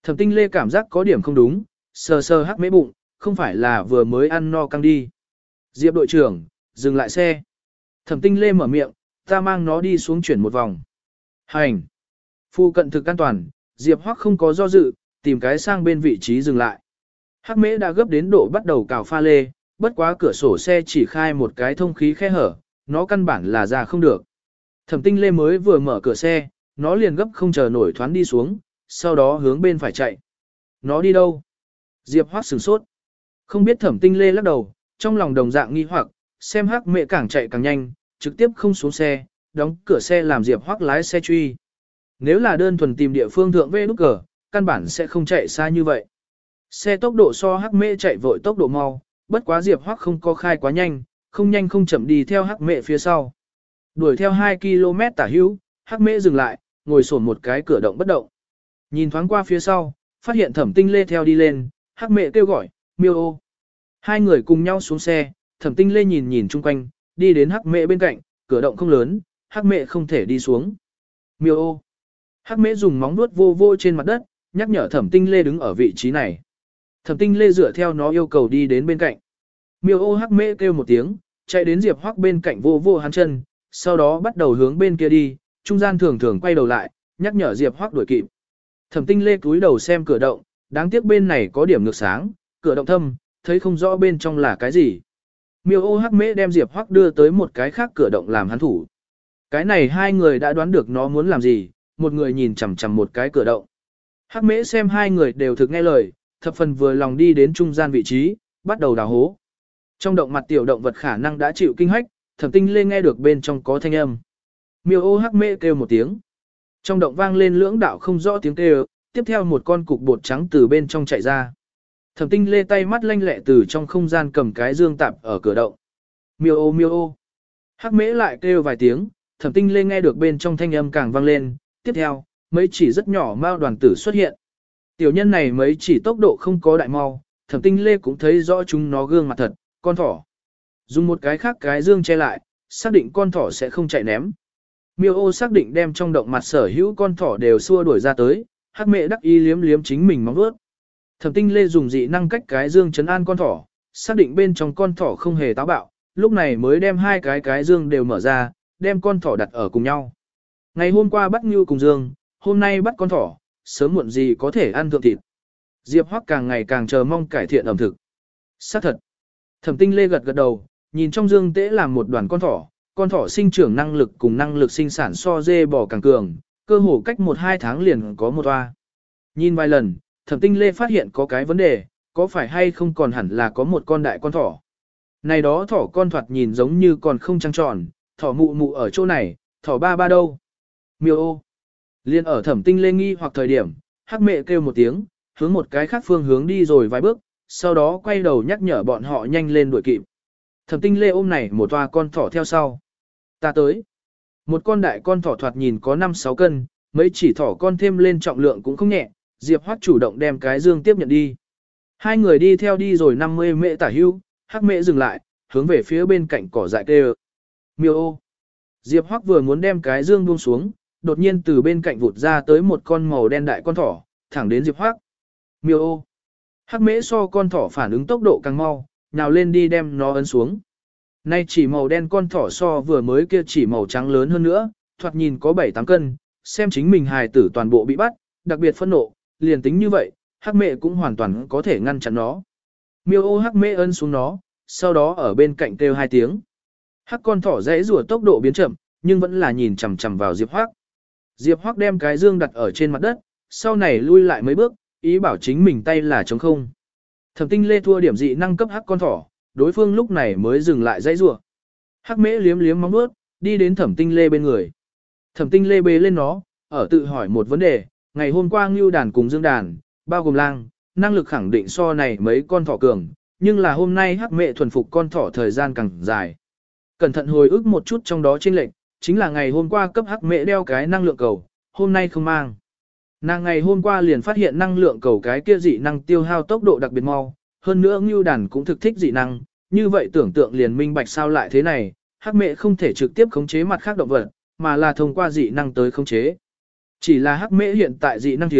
Thẩm Tinh Lê cảm giác có điểm không đúng, sờ sờ hắc mễ bụng, không phải là vừa mới ăn no căng đi. Diệp đội trưởng, dừng lại xe. Thẩm Tinh Lê mở miệng, ta mang nó đi xuống chuyển một vòng. Hành. Phu cận thực an toàn, Diệp Hoắc không có do dự, tìm cái sang bên vị trí dừng lại. Hắc mễ đã gấp đến độ bắt đầu cào pha lê, bất quá cửa sổ xe chỉ khai một cái thông khí khe hở, nó căn bản là ra không được. Thẩm Tinh Lê mới vừa mở cửa xe, nó liền gấp không chờ nổi thoán đi xuống, sau đó hướng bên phải chạy. Nó đi đâu? Diệp Hoắc sửng sốt. Không biết Thẩm Tinh Lê lắc đầu, trong lòng đồng dạng nghi hoặc, xem hắc mẹ càng chạy càng nhanh, trực tiếp không xuống xe, đóng cửa xe làm Diệp Hoắc lái xe truy. Nếu là đơn thuần tìm địa phương thượng vê nút cờ, căn bản sẽ không chạy xa như vậy. Xe tốc độ so hắc mẹ chạy vội tốc độ mau, bất quá Diệp Hoắc không có khai quá nhanh, không nhanh không chậm đi theo hắc mẹ phía sau. Đuổi theo hai ki lô mét tả hữu, hắc mẹ dừng lại, ngồi xổm một cái cửa động bất động. Nhìn thoáng qua phía sau, phát hiện Thẩm Tinh Lê theo đi lên, hắc mẹ kêu gọi, miêu ô. Hai người cùng nhau xuống xe, Thẩm Tinh Lê nhìn nhìn chung quanh, đi đến hắc mẹ bên cạnh, cửa động không lớn, hắc mẹ không thể đi xuống. Miêu ô. Hắc mẹ dùng móng vuốt vô vô trên mặt đất, nhắc nhở Thẩm Tinh Lê đứng ở vị trí này. Thẩm Tinh Lê dựa theo nó yêu cầu đi đến bên cạnh. Miêu ô hắc mẹ kêu một tiếng, chạy đến Diệp Hoắc bên cạnh vô vô hắn chân, sau đó bắt đầu hướng bên kia đi, trung gian thường thường quay đầu lại, nhắc nhở Diệp Hoắc đuổi kịp. Thẩm Tinh Lê cúi đầu xem cửa động, đáng tiếc bên này có điểm ngược sáng, cửa động thâm, thấy không rõ bên trong là cái gì. Miêu ô hắc mễ đem Diệp Hoắc đưa tới một cái khác cửa động làm hắn thủ. Cái này hai người đã đoán được nó muốn làm gì, một người nhìn chằm chằm một cái cửa động. Hắc mễ xem hai người đều thực nghe lời, thập phần vừa lòng đi đến trung gian vị trí, bắt đầu đào hố. Trong động mặt tiểu động vật khả năng đã chịu kinh hách, Thẩm Tinh Lê nghe được bên trong có thanh âm. Miêu ô hắc mễ kêu một tiếng. Trong động vang lên lưỡng đạo không rõ tiếng kêu, tiếp theo một con cục bột trắng từ bên trong chạy ra. Thẩm Tinh Lê tay mắt lanh lẹ từ trong không gian cầm cái dương tạp ở cửa động. Miêu ô miêu ô. Hắc mễ lại kêu vài tiếng, Thẩm Tinh Lê nghe được bên trong thanh âm càng vang lên, tiếp theo, mấy chỉ rất nhỏ mao đoàn tử xuất hiện. Tiểu nhân này mấy chỉ tốc độ không có đại mau, Thẩm Tinh Lê cũng thấy rõ chúng nó gương mặt thật, con thỏ. Dùng một cái khác cái dương che lại, xác định con thỏ sẽ không chạy ném. Miêu ô xác định đem trong động mặt sở hữu con thỏ đều xua đuổi ra tới, hắc mẹ đắc ý liếm liếm chính mình móng vuốt. Thẩm Tinh Lê dùng dị năng cách cái dương chấn an con thỏ, xác định bên trong con thỏ không hề táo bạo, lúc này mới đem hai cái cái dương đều mở ra, đem con thỏ đặt ở cùng nhau. Ngày hôm qua bắt ngưu cùng dương, hôm nay bắt con thỏ, sớm muộn gì có thể ăn thượng thịt. Diệp Hoắc càng ngày càng chờ mong cải thiện ẩm thực. Xác thật. Thẩm Tinh Lê gật gật đầu, nhìn trong dương tễ làm một đoàn con thỏ, con thỏ sinh trưởng năng lực cùng năng lực sinh sản so dê bò càng cường, cơ hồ cách một hai tháng liền có một toa. Nhìn vài lần, Thẩm Tinh Lê phát hiện có cái vấn đề, có phải hay không còn hẳn là có một con đại con thỏ. Này đó thỏ con thoạt nhìn giống như còn không trăng tròn, thỏ mụ mụ ở chỗ này, thỏ ba ba đâu. Miêu ô. Liên ở Thẩm Tinh Lê nghi hoặc thời điểm, hắc mẹ kêu một tiếng, hướng một cái khác phương hướng đi rồi vài bước, sau đó quay đầu nhắc nhở bọn họ nhanh lên đuổi kịp. Thẩm Tinh Lê ôm này một toa con thỏ theo sau. Ta tới. Một con đại con thỏ thoạt nhìn có năm sáu cân, mấy chỉ thỏ con thêm lên trọng lượng cũng không nhẹ, Diệp Hoắc chủ động đem cái dương tiếp nhận đi. Hai người đi theo đi rồi năm mươi mễ tả hưu, hắc mễ dừng lại, hướng về phía bên cạnh cỏ dại kêu. Miêu ô. Diệp Hoắc vừa muốn đem cái dương buông xuống, đột nhiên từ bên cạnh vụt ra tới một con màu đen đại con thỏ, thẳng đến Diệp Hoắc. Miêu ô. Hắc mễ so con thỏ phản ứng tốc độ càng mau, nào lên đi đem nó ấn xuống. Nay chỉ màu đen con thỏ so vừa mới kia chỉ màu trắng lớn hơn nữa, thoạt nhìn có bảy tám cân, xem chính mình hài tử toàn bộ bị bắt, đặc biệt phẫn nộ, liền tính như vậy, hắc mễ cũng hoàn toàn có thể ngăn chặn nó. Miêu ô hắc mễ ấn xuống nó, sau đó ở bên cạnh kêu hai tiếng. Hắc con thỏ dãy rùa tốc độ biến chậm, nhưng vẫn là nhìn chằm chằm vào Diệp Hoắc. Diệp Hoắc đem cái dương đặt ở trên mặt đất, sau này lui lại mấy bước, ý bảo chính mình tay là trống không. Thẩm Tinh Lê thua điểm dị năng cấp hắc con thỏ, đối phương lúc này mới dừng lại dãy rùa. Hắc mễ liếm liếm móng vuốt, đi đến Thẩm Tinh Lê bên người. Thẩm Tinh Lê bế lên nó, ở tự hỏi một vấn đề, ngày hôm qua ngưu đàn cùng dương đàn, bao gồm lang, năng lực khẳng định so này mấy con thỏ cường, nhưng là hôm nay hắc mễ thuần phục con thỏ thời gian càng dài. Cẩn thận hồi ức một chút trong đó chênh lệch, chính là ngày hôm qua cấp hắc mễ đeo cái năng lượng cầu, hôm nay không mang. Nàng ngày hôm qua liền phát hiện năng lượng cầu cái kia dị năng tiêu hao tốc độ đặc biệt mau, hơn nữa ngưu đàn cũng thực thích dị năng, như vậy tưởng tượng liền minh bạch sao lại thế này, hắc mễ không thể trực tiếp khống chế mặt khác động vật, mà là thông qua dị năng tới khống chế. Chỉ là hắc mễ hiện tại dị năng thiếu,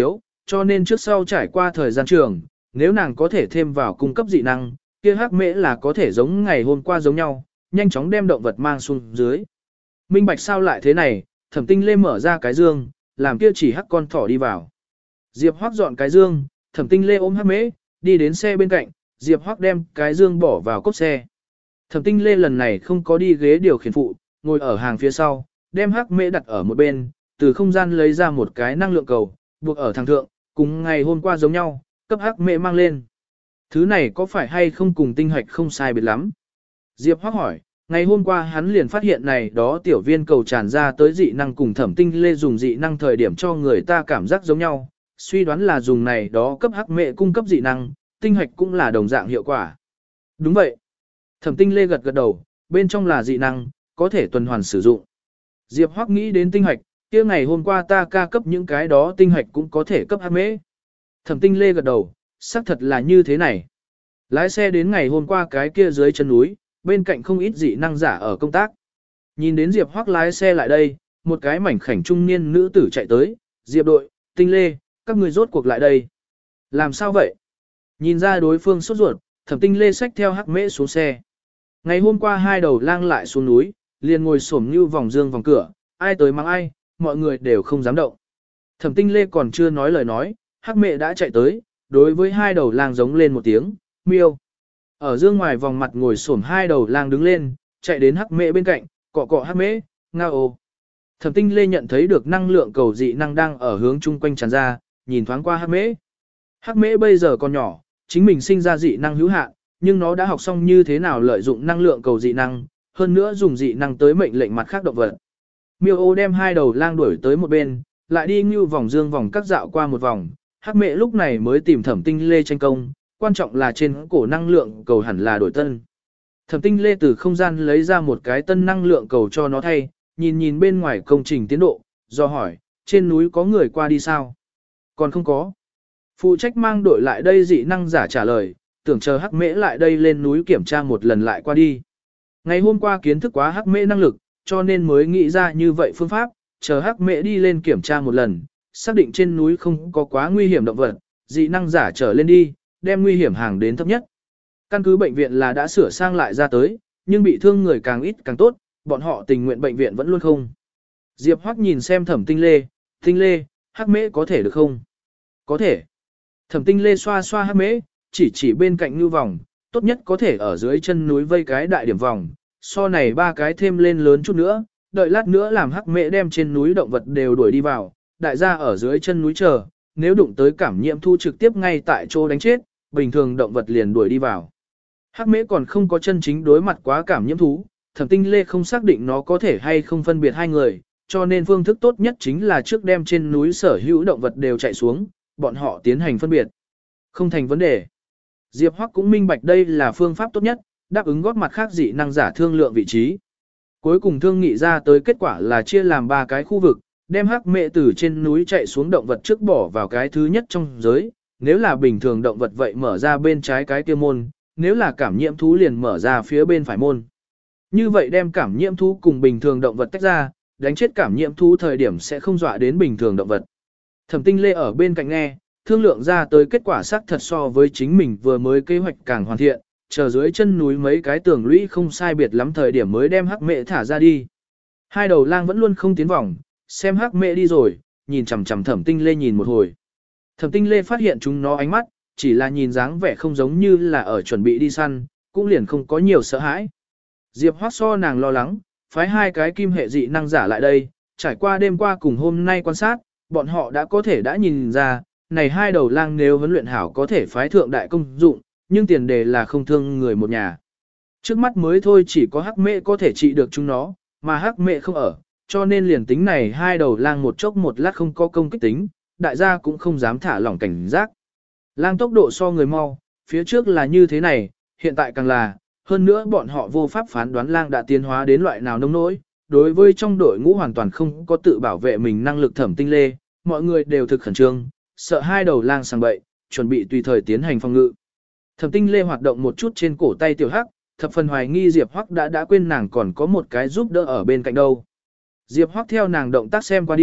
cho nên trước sau trải qua thời gian trường, nếu nàng có thể thêm vào cung cấp dị năng, kia hắc mễ là có thể giống ngày hôm qua giống nhau, nhanh chóng đem động vật mang xuống dưới. Minh bạch sao lại thế này, Thẩm Tinh Lê mở ra cái dương, làm kia chỉ hắc con thỏ đi vào. Diệp Hoắc dọn cái dương, Thẩm Tinh Lê ôm hắc mễ, đi đến xe bên cạnh, Diệp Hoắc đem cái dương bỏ vào cốp xe. Thẩm Tinh Lê lần này không có đi ghế điều khiển phụ, ngồi ở hàng phía sau, đem hắc mễ đặt ở một bên, từ không gian lấy ra một cái năng lượng cầu, buộc ở thang thượng, cùng ngày hôm qua giống nhau, cấp hắc mễ mang lên. Thứ này có phải hay không cùng tinh hạch không sai biệt lắm? Diệp Hoắc hỏi, ngày hôm qua hắn liền phát hiện này đó tiểu viên cầu tràn ra tới dị năng cùng Thẩm Tinh Lê dùng dị năng thời điểm cho người ta cảm giác giống nhau, suy đoán là dùng này đó cấp hắc mễ cung cấp dị năng, tinh hạch cũng là đồng dạng hiệu quả. Đúng vậy. Thẩm Tinh Lê gật gật đầu, bên trong là dị năng, có thể tuần hoàn sử dụng. Diệp Hoắc nghĩ đến tinh hạch, kia ngày hôm qua ta ca cấp những cái đó tinh hạch cũng có thể cấp hắc mễ. Thẩm Tinh Lê gật đầu, xác thật là như thế này. Lái xe đến ngày hôm qua cái kia dưới chân núi, bên cạnh không ít dị năng giả ở công tác. Nhìn đến Diệp Hoắc lái xe lại đây, một cái mảnh khảnh trung niên nữ tử chạy tới, Diệp đội, Tinh Lê, các người rốt cuộc lại đây. Làm sao vậy? Nhìn ra đối phương sốt ruột, Thẩm Tinh Lê xách theo hắc mễ xuống xe. Ngày hôm qua hai đầu lang lại xuống núi, liền ngồi xổm như vòng dương vòng cửa, ai tới mang ai, mọi người đều không dám động. Thẩm Tinh Lê còn chưa nói lời nói, hắc mễ đã chạy tới, đối với hai đầu lang giống lên một tiếng, miêu. Ở dương ngoài vòng mặt ngồi xổm hai đầu lang đứng lên, chạy đến hắc mễ bên cạnh, cọ cọ hắc mễ, ngao ô. Thẩm Tinh Lê nhận thấy được năng lượng cầu dị năng đang ở hướng chung quanh tràn ra, nhìn thoáng qua hắc mễ. Hắc mễ bây giờ còn nhỏ, chính mình sinh ra dị năng hữu hạn, nhưng nó đã học xong như thế nào lợi dụng năng lượng cầu dị năng, hơn nữa dùng dị năng tới mệnh lệnh mặt khác động vật. Miêu ô đem hai đầu lang đuổi tới một bên, lại đi như vòng dương vòng các dạo qua một vòng, hắc mễ lúc này mới tìm Thẩm Tinh Lê tranh công, quan trọng là trên cổ năng lượng cầu hẳn là đổi tân. Thẩm Tinh Lê từ không gian lấy ra một cái tân năng lượng cầu cho nó thay, nhìn nhìn bên ngoài công trình tiến độ, do hỏi, trên núi có người qua đi sao? Còn không có. Phụ trách mang đội lại đây dị năng giả trả lời, tưởng chờ hắc mễ lại đây lên núi kiểm tra một lần lại qua đi. Ngày hôm qua kiến thức quá hắc mễ năng lực, cho nên mới nghĩ ra như vậy phương pháp, chờ hắc mễ đi lên kiểm tra một lần, xác định trên núi không có quá nguy hiểm động vật, dị năng giả trở lên đi, đem nguy hiểm hàng đến thấp nhất. Căn cứ bệnh viện là đã sửa sang lại ra tới, nhưng bị thương người càng ít càng tốt, bọn họ tình nguyện bệnh viện vẫn luôn không. Diệp Hoắc nhìn xem Thẩm Tinh Lê, Tinh Lê, hắc mễ có thể được không? Có thể. Thẩm Tinh Lê xoa xoa hắc mễ, chỉ chỉ bên cạnh như vòng, tốt nhất có thể ở dưới chân núi vây cái đại điểm vòng, so này ba cái thêm lên lớn chút nữa, đợi lát nữa làm hắc mễ đem trên núi động vật đều đuổi đi vào, đại gia ở dưới chân núi chờ, nếu đụng tới cảm nhiễm thu trực tiếp ngay tại chỗ đánh chết, bình thường động vật liền đuổi đi vào. Hắc mễ còn không có chân chính đối mặt quá cảm nhiễm thú, Thẩm Tinh Lê không xác định nó có thể hay không phân biệt hai người, cho nên phương thức tốt nhất chính là trước đem trên núi sở hữu động vật đều chạy xuống, bọn họ tiến hành phân biệt. Không thành vấn đề. Diệp Hoắc cũng minh bạch đây là phương pháp tốt nhất, đáp ứng góp mặt khác dị năng giả thương lượng vị trí. Cuối cùng thương nghị ra tới kết quả là chia làm ba cái khu vực, đem hắc mễ từ trên núi chạy xuống động vật trước bỏ vào cái thứ nhất trong giới, nếu là bình thường động vật vậy mở ra bên trái cái kia môn, nếu là cảm nhiễm thú liền mở ra phía bên phải môn. Như vậy đem cảm nhiễm thú cùng bình thường động vật tách ra, đánh chết cảm nhiễm thú thời điểm sẽ không dọa đến bình thường động vật. Thẩm Tinh Lê ở bên cạnh nghe, thương lượng ra tới kết quả xác thật so với chính mình vừa mới kế hoạch càng hoàn thiện, chờ dưới chân núi mấy cái tường lũy không sai biệt lắm thời điểm mới đem hắc mễ thả ra đi. Hai đầu lang vẫn luôn không tiến vòng, xem hắc mễ đi rồi, nhìn chằm chằm Thẩm Tinh Lê nhìn một hồi. Thẩm Tinh Lê phát hiện chúng nó ánh mắt, chỉ là nhìn dáng vẻ không giống như là ở chuẩn bị đi săn, cũng liền không có nhiều sợ hãi. Diệp Hoắc so nàng lo lắng, phái hai cái kim hệ dị năng giả lại đây, trải qua đêm qua cùng hôm nay quan sát, bọn họ đã có thể đã nhìn ra, này hai đầu lang nếu huấn luyện hảo có thể phái thượng đại công dụng, nhưng tiền đề là không thương người một nhà. Trước mắt mới thôi chỉ có hắc mễ có thể trị được chúng nó, mà hắc mễ không ở, cho nên liền tính này hai đầu lang một chốc một lát không có công kích tính, đại gia cũng không dám thả lỏng cảnh giác. Lang tốc độ so người mau, phía trước là như thế này, hiện tại càng là, hơn nữa bọn họ vô pháp phán đoán lang đã tiến hóa đến loại nào nông nỗi, đối với trong đội ngũ hoàn toàn không có tự bảo vệ mình năng lực Thẩm Tinh Lê, mọi người đều thực khẩn trương, sợ hai đầu lang sang bậy, chuẩn bị tùy thời tiến hành phòng ngự. Thẩm Tinh Lê hoạt động một chút trên cổ tay tiểu hắc, thập phần hoài nghi Diệp Hoắc đã đã quên nàng còn có một cái giúp đỡ ở bên cạnh đâu. Diệp Hoắc theo nàng động tác xem qua đi,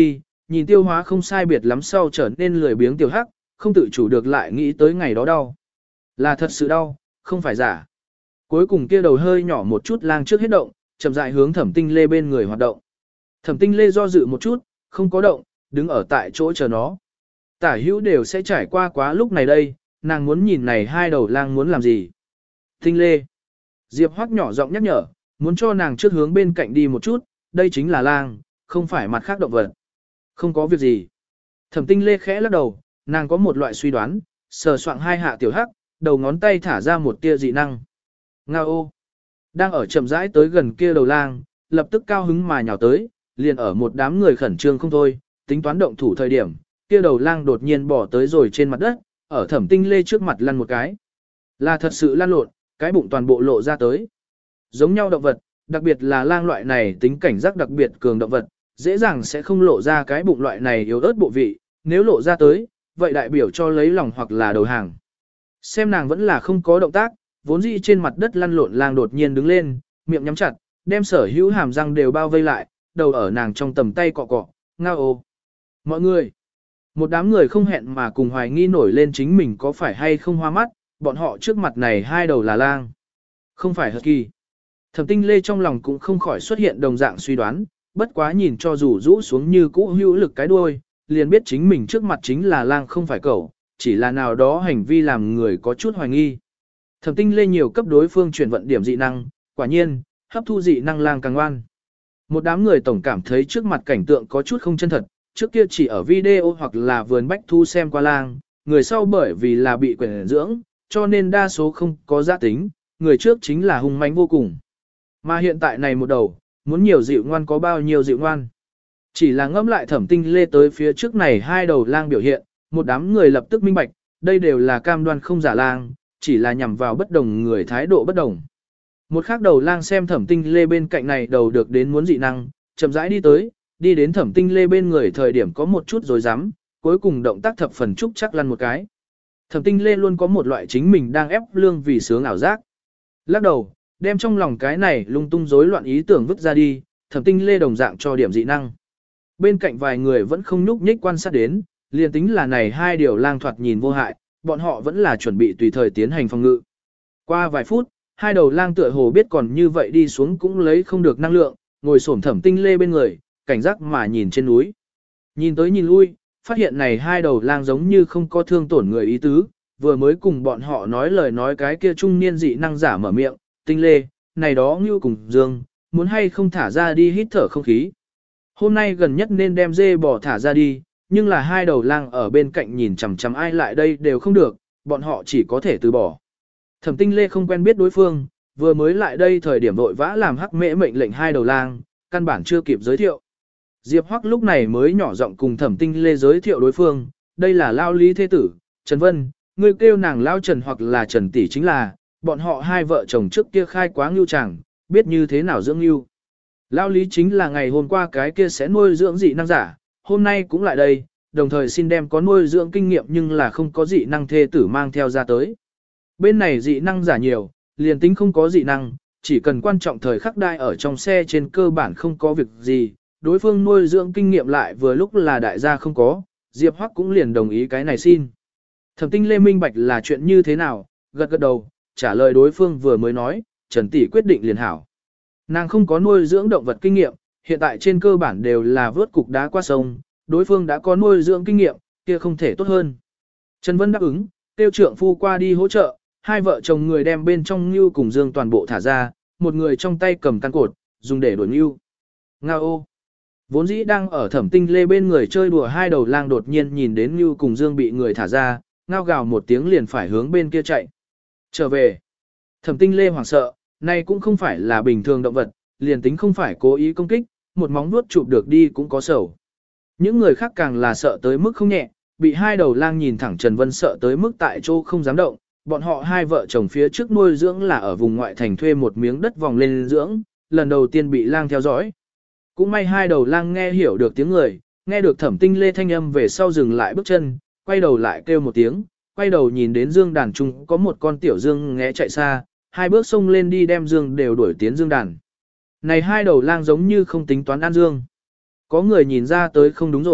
nhìn tiêu hóa không sai biệt lắm sau trở nên lười biếng tiểu hắc, không tự chủ được lại nghĩ tới ngày đó đau. Là thật sự đau, không phải giả. Cuối cùng kia đầu hơi nhỏ một chút lang trước hết động, chậm rãi hướng Thẩm Tinh Lê bên người hoạt động. Thẩm Tinh Lê do dự một chút, không có động, đứng ở tại chỗ chờ nó. Tả hữu đều sẽ trải qua quá lúc này đây, nàng muốn nhìn này hai đầu lang muốn làm gì. Tinh Lê. Diệp Hoắc nhỏ giọng nhắc nhở, muốn cho nàng trước hướng bên cạnh đi một chút, đây chính là lang, không phải mặt khác động vật. Không có việc gì. Thẩm Tinh Lê khẽ lắc đầu, nàng có một loại suy đoán, sờ soạng hai hạ tiểu hắc, đầu ngón tay thả ra một tia dị năng. Ngao ô. Đang ở chậm rãi tới gần kia đầu lang, lập tức cao hứng mà nhào tới, liền ở một đám người khẩn trương không thôi, tính toán động thủ thời điểm, kia đầu lang đột nhiên bỏ tới rồi trên mặt đất, ở Thẩm Tinh Lê trước mặt lăn một cái. Là thật sự lăn lộn, cái bụng toàn bộ lộ ra tới. Giống nhau động vật, đặc biệt là lang loại này tính cảnh giác đặc biệt cường động vật, dễ dàng sẽ không lộ ra cái bụng loại này yếu ớt bộ vị, nếu lộ ra tới, vậy đại biểu cho lấy lòng hoặc là đầu hàng. Xem nàng vẫn là không có động tác, vốn dĩ trên mặt đất lăn lộn lang đột nhiên đứng lên, miệng nhắm chặt, đem sở hữu hàm răng đều bao vây lại, đầu ở nàng trong tầm tay cọ cọ, ngao ô. Mọi người, một đám người không hẹn mà cùng hoài nghi nổi lên chính mình có phải hay không hoa mắt, bọn họ trước mặt này hai đầu là lang, không phải hật kỳ. Thẩm Tinh Lê trong lòng cũng không khỏi xuất hiện đồng dạng suy đoán, bất quá nhìn cho dù rũ xuống như cũ hữu lực cái đuôi, liền biết chính mình trước mặt chính là lang không phải cẩu, chỉ là nào đó hành vi làm người có chút hoài nghi. Thẩm Tinh Lê nhiều cấp đối phương chuyển vận điểm dị năng, quả nhiên, hấp thu dị năng lang càng ngoan. Một đám người tổng cảm thấy trước mặt cảnh tượng có chút không chân thật, trước kia chỉ ở video hoặc là vườn bách thu xem qua lang, người sau bởi vì là bị quyển dưỡng, cho nên đa số không có giá tính, người trước chính là hung mãnh vô cùng. Mà hiện tại này một đầu, muốn nhiều dịu ngoan có bao nhiêu dịu ngoan. Chỉ là ngẫm lại Thẩm Tinh Lê tới phía trước này hai đầu lang biểu hiện, một đám người lập tức minh bạch, đây đều là cam đoan không giả lang, chỉ là nhằm vào bất đồng người thái độ bất đồng. Một khác đầu lang xem Thẩm Tinh Lê bên cạnh này đầu được đến muốn dị năng, chậm rãi đi tới, đi đến Thẩm Tinh Lê bên người thời điểm có một chút rồi dám, cuối cùng động tác thập phần trúc chắc lăn một cái. Thẩm Tinh Lê luôn có một loại chính mình đang ép lương vì sướng ảo giác. Lắc đầu, đem trong lòng cái này lung tung rối loạn ý tưởng vứt ra đi, Thẩm Tinh Lê đồng dạng cho điểm dị năng. Bên cạnh vài người vẫn không nhúc nhích quan sát đến, liền tính là này hai điều lang thoạt nhìn vô hại, bọn họ vẫn là chuẩn bị tùy thời tiến hành phòng ngự. Qua vài phút, hai đầu lang tựa hồ biết còn như vậy đi xuống cũng lấy không được năng lượng, ngồi xổm Thẩm Tinh Lê bên người, cảnh giác mà nhìn trên núi. Nhìn tới nhìn lui, phát hiện này hai đầu lang giống như không có thương tổn người ý tứ, vừa mới cùng bọn họ nói lời nói cái kia trung niên dị năng giả mở miệng, Tinh Lê, này đó Ngưu cùng Dương, muốn hay không thả ra đi hít thở không khí. Hôm nay gần nhất nên đem dê bò thả ra đi, nhưng là hai đầu lang ở bên cạnh nhìn chằm chằm ai lại đây đều không được, bọn họ chỉ có thể từ bỏ. Thẩm Tinh Lê không quen biết đối phương, vừa mới lại đây thời điểm vội vã làm hắc mễ mệnh lệnh hai đầu lang, căn bản chưa kịp giới thiệu. Diệp Hoắc lúc này mới nhỏ giọng cùng Thẩm Tinh Lê giới thiệu đối phương, đây là Lao Lý thế tử, Trần Vân, người kêu nàng Lao Trần hoặc là Trần Tỷ chính là, bọn họ hai vợ chồng trước kia khai quá ngưu chẳng, biết như thế nào dưỡng ngưu. Lao Lý chính là ngày hôm qua cái kia sẽ nuôi dưỡng dị năng giả, hôm nay cũng lại đây, đồng thời xin đem có nuôi dưỡng kinh nghiệm nhưng là không có dị năng thê tử mang theo ra tới. Bên này dị năng giả nhiều, liền tính không có dị năng, chỉ cần quan trọng thời khắc đai ở trong xe trên cơ bản không có việc gì, đối phương nuôi dưỡng kinh nghiệm lại vừa lúc là đại gia không có, Diệp Hoắc cũng liền đồng ý cái này xin. Thẩm Tinh Lê minh bạch là chuyện như thế nào, gật gật đầu, trả lời đối phương vừa mới nói, Trần Tỷ quyết định liền hảo. Nàng không có nuôi dưỡng động vật kinh nghiệm, hiện tại trên cơ bản đều là vớt cục đá qua sông, đối phương đã có nuôi dưỡng kinh nghiệm, kia không thể tốt hơn. Trần Vân đáp ứng, tiêu trượng phu qua đi hỗ trợ, hai vợ chồng người đem bên trong Ngưu cùng Dương toàn bộ thả ra, một người trong tay cầm căn cột, dùng để đuổi Ngưu. Ngao ô! Vốn dĩ đang ở Thẩm Tinh Lê bên người chơi đùa hai đầu lang đột nhiên nhìn đến Ngưu cùng Dương bị người thả ra, ngao gào một tiếng liền phải hướng bên kia chạy. Trở về! Thẩm Tinh Lê hoảng sợ, này cũng không phải là bình thường động vật, liền tính không phải cố ý công kích, một móng vuốt chụp được đi cũng có sầu. Những người khác càng là sợ tới mức không nhẹ, bị hai đầu lang nhìn thẳng Trần Vân sợ tới mức tại chỗ không dám động, bọn họ hai vợ chồng phía trước nuôi dưỡng là ở vùng ngoại thành thuê một miếng đất vòng lên dưỡng, lần đầu tiên bị lang theo dõi. Cũng may hai đầu lang nghe hiểu được tiếng người, nghe được Thẩm Tinh Lê thanh âm về sau dừng lại bước chân, quay đầu lại kêu một tiếng, quay đầu nhìn đến dương đàn trung có một con tiểu dương ngẽ chạy xa, hai bước xông lên đi đem dương đều đuổi tiến dương đàn. Này hai đầu lang giống như không tính toán ăn dương. Có người nhìn ra tới không đúng rồi,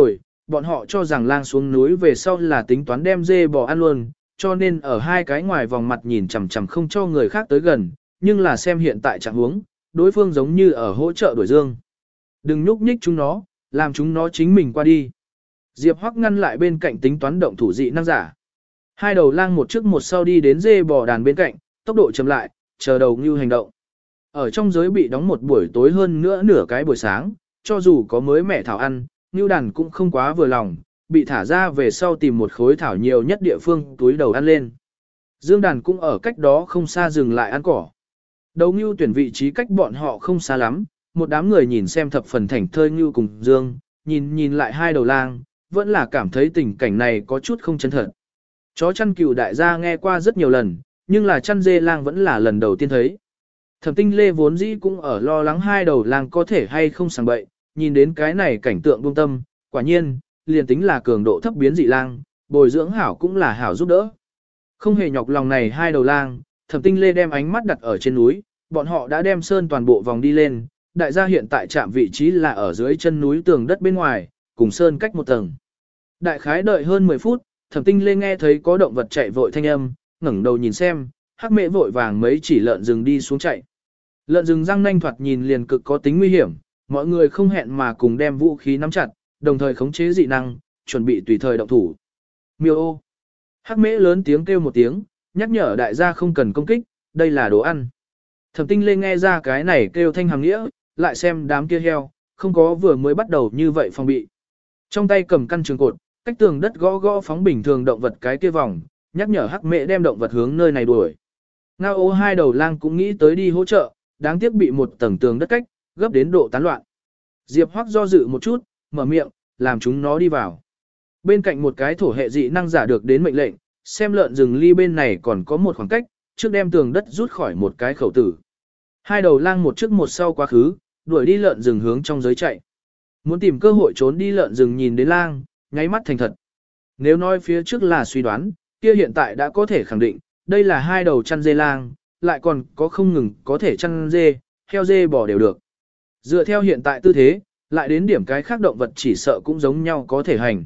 bọn họ cho rằng lang xuống núi về sau là tính toán đem dê bò ăn luôn, cho nên ở hai cái ngoài vòng mặt nhìn chằm chằm không cho người khác tới gần, nhưng là xem hiện tại trạng huống, đối phương giống như ở hỗ trợ đuổi dương. Đừng nhúc nhích chúng nó, làm chúng nó chính mình qua đi. Diệp Hoắc ngăn lại bên cạnh tính toán động thủ dị năng giả. Hai đầu lang một trước một sau đi đến dê bò đàn bên cạnh, tốc độ chậm lại, chờ đầu ngưu hành động. Ở trong giới bị đóng một buổi tối hơn nữa nửa cái buổi sáng, cho dù có mới mẻ thảo ăn, ngưu đàn cũng không quá vừa lòng, bị thả ra về sau tìm một khối thảo nhiều nhất địa phương túi đầu ăn lên. Dương đàn cũng ở cách đó không xa dừng lại ăn cỏ. Đầu ngưu tuyển vị trí cách bọn họ không xa lắm, một đám người nhìn xem thập phần thảnh thơi ngưu cùng Dương, nhìn nhìn lại hai đầu lang, vẫn là cảm thấy tình cảnh này có chút không chân thật. Chó chăn cừu đại gia nghe qua rất nhiều lần, nhưng là chăn dê lang vẫn là lần đầu tiên thấy. Thẩm Tinh Lê vốn dĩ cũng ở lo lắng hai đầu lang có thể hay không sàng bậy, nhìn đến cái này cảnh tượng buông tâm, quả nhiên, liền tính là cường độ thấp biến dị lang, bồi dưỡng hảo cũng là hảo giúp đỡ. Không hề nhọc lòng này hai đầu lang, Thẩm Tinh Lê đem ánh mắt đặt ở trên núi, bọn họ đã đem sơn toàn bộ vòng đi lên, đại gia hiện tại chạm vị trí là ở dưới chân núi tường đất bên ngoài, cùng sơn cách một tầng. Đại khái đợi hơn mười phút, Thẩm Tinh Lê nghe thấy có động vật chạy vội thanh âm, ngẩng đầu nhìn xem, Hắc Mễ vội vàng mấy chỉ lợn rừng đi xuống chạy. Lợn rừng răng nanh thoạt nhìn liền cực có tính nguy hiểm, mọi người không hẹn mà cùng đem vũ khí nắm chặt, đồng thời khống chế dị năng, chuẩn bị tùy thời động thủ. Miêu ô. Hắc Mễ lớn tiếng kêu một tiếng, nhắc nhở đại gia không cần công kích, đây là đồ ăn. Thẩm Tinh Lê nghe ra cái này kêu thanh hàm nghĩa, lại xem đám kia heo, không có vừa mới bắt đầu như vậy phòng bị. Trong tay cầm căn trường cột, cách tường đất gõ gõ phóng bình thường động vật cái kia vòng, nhắc nhở Hắc Mễ đem động vật hướng nơi này đuổi. Ngao ô hai đầu lang cũng nghĩ tới đi hỗ trợ, đáng tiếc bị một tầng tường đất cách, gấp đến độ tán loạn. Diệp Hoắc do dự một chút, mở miệng, làm chúng nó đi vào. Bên cạnh một cái thổ hệ dị năng giả được đến mệnh lệnh, xem lợn rừng ly bên này còn có một khoảng cách, trước đem tường đất rút khỏi một cái khẩu tử. Hai đầu lang một trước một sau quá khứ, đuổi đi lợn rừng hướng trong giới chạy. Muốn tìm cơ hội trốn đi lợn rừng nhìn đến lang, nháy mắt thành thật. Nếu nói phía trước là suy đoán, kia hiện tại đã có thể khẳng định, đây là hai đầu chăn dê lang, lại còn có không ngừng có thể chăn dê, heo dê bò đều được. Dựa theo hiện tại tư thế, lại đến điểm cái khác động vật chỉ sợ cũng giống nhau có thể hành.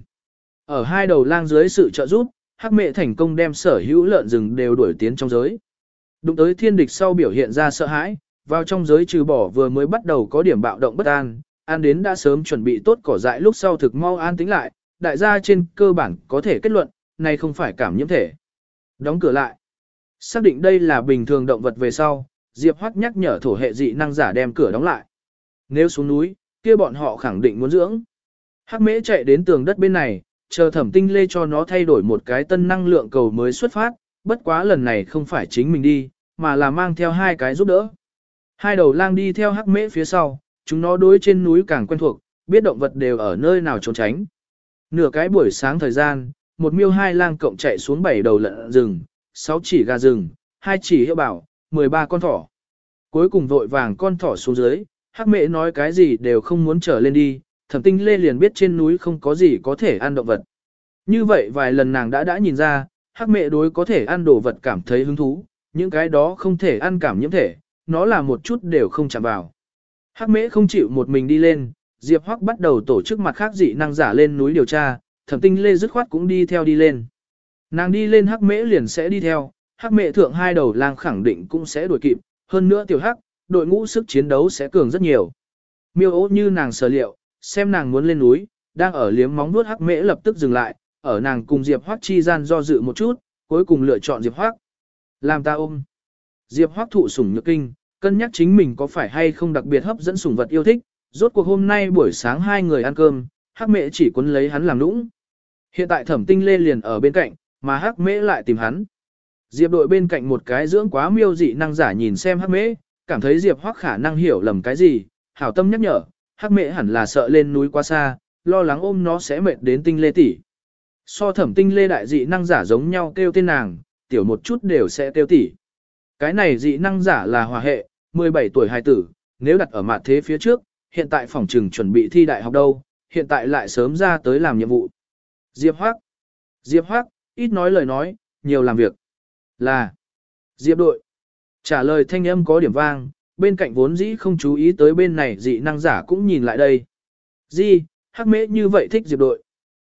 Ở hai đầu lang dưới sự trợ giúp, Hắc Mễ thành công đem sở hữu lợn rừng đều đuổi tiến trong giới. Đụng tới thiên địch sau biểu hiện ra sợ hãi, vào trong giới trừ bỏ vừa mới bắt đầu có điểm bạo động bất an, an đến đã sớm chuẩn bị tốt cỏ dại lúc sau thực mau an tĩnh lại, đại gia trên cơ bản có thể kết luận, này không phải cảm nhiễm thể. Đóng cửa lại. Xác định đây là bình thường động vật về sau, Diệp Hoắc nhắc nhở thổ hệ dị năng giả đem cửa đóng lại. Nếu xuống núi, kia bọn họ khẳng định muốn dưỡng. Hắc Mễ chạy đến tường đất bên này, chờ Thẩm Tinh Lê cho nó thay đổi một cái tân năng lượng cầu mới xuất phát, bất quá lần này không phải chính mình đi, mà là mang theo hai cái giúp đỡ. Hai đầu lang đi theo Hắc Mễ phía sau, chúng nó đối trên núi càng quen thuộc, biết động vật đều ở nơi nào trốn tránh. Nửa cái buổi sáng thời gian, một miêu hai lang cộng chạy xuống bảy đầu lợn rừng, sáu chỉ gà rừng, hai chỉ heo bảo, mười ba con thỏ. Cuối cùng vội vàng con thỏ xuống dưới, Hắc Mễ nói cái gì đều không muốn trở lên đi, Thẩm Tinh Lê liền biết trên núi không có gì có thể ăn động vật. Như vậy vài lần nàng đã đã nhìn ra, Hắc Mễ đối có thể ăn đồ vật cảm thấy hứng thú, những cái đó không thể ăn cảm nhiễm thể, nó là một chút đều không chạm vào. Hắc Mễ không chịu một mình đi lên, Diệp Hoắc bắt đầu tổ chức mặt khác dị năng giả lên núi điều tra, Thẩm Tinh Lê dứt khoát cũng đi theo đi lên. Nàng đi lên Hắc Mễ liền sẽ đi theo, Hắc Mễ thượng hai đầu lang khẳng định cũng sẽ đuổi kịp, hơn nữa tiểu Hắc, đội ngũ sức chiến đấu sẽ cường rất nhiều. Miêu ố như nàng sở liệu, xem nàng muốn lên núi, đang ở liếm móng vuốt Hắc Mễ lập tức dừng lại, ở nàng cùng Diệp Hoắc chi gian do dự một chút, cuối cùng lựa chọn Diệp Hoắc. Làm ta ôm. Diệp Hoắc thụ sủng nhược kinh, cân nhắc chính mình có phải hay không đặc biệt hấp dẫn sủng vật yêu thích, rốt cuộc hôm nay buổi sáng hai người ăn cơm, Hắc Mễ chỉ quấn lấy hắn làm nũng. Hiện tại Thẩm Tinh Lê liền ở bên cạnh, mà Hắc Mễ lại tìm hắn. Diệp đội bên cạnh một cái dưỡng quá miêu dị năng giả nhìn xem Hắc Mễ, cảm thấy Diệp Hoắc khả năng hiểu lầm cái gì, hảo tâm nhắc nhở, Hắc Mễ hẳn là sợ lên núi quá xa, lo lắng ôm nó sẽ mệt đến Tinh Lê tỷ. So Thẩm Tinh Lê đại dị năng giả giống nhau kêu tên nàng, tiểu một chút đều sẽ kêu tỷ. Cái này dị năng giả là hòa hệ, mười bảy tuổi hài tử, nếu đặt ở mặt thế phía trước, hiện tại phòng trừng chuẩn bị thi đại học đâu, hiện tại lại sớm ra tới làm nhiệm vụ. Diệp Hoắc, Diệp Hoắc, ít nói lời nói, nhiều làm việc. Là Diệp đội. Trả lời thanh âm có điểm vang, bên cạnh vốn dĩ không chú ý tới bên này dị năng giả cũng nhìn lại đây. Di, Hắc Mễ như vậy thích Diệp đội.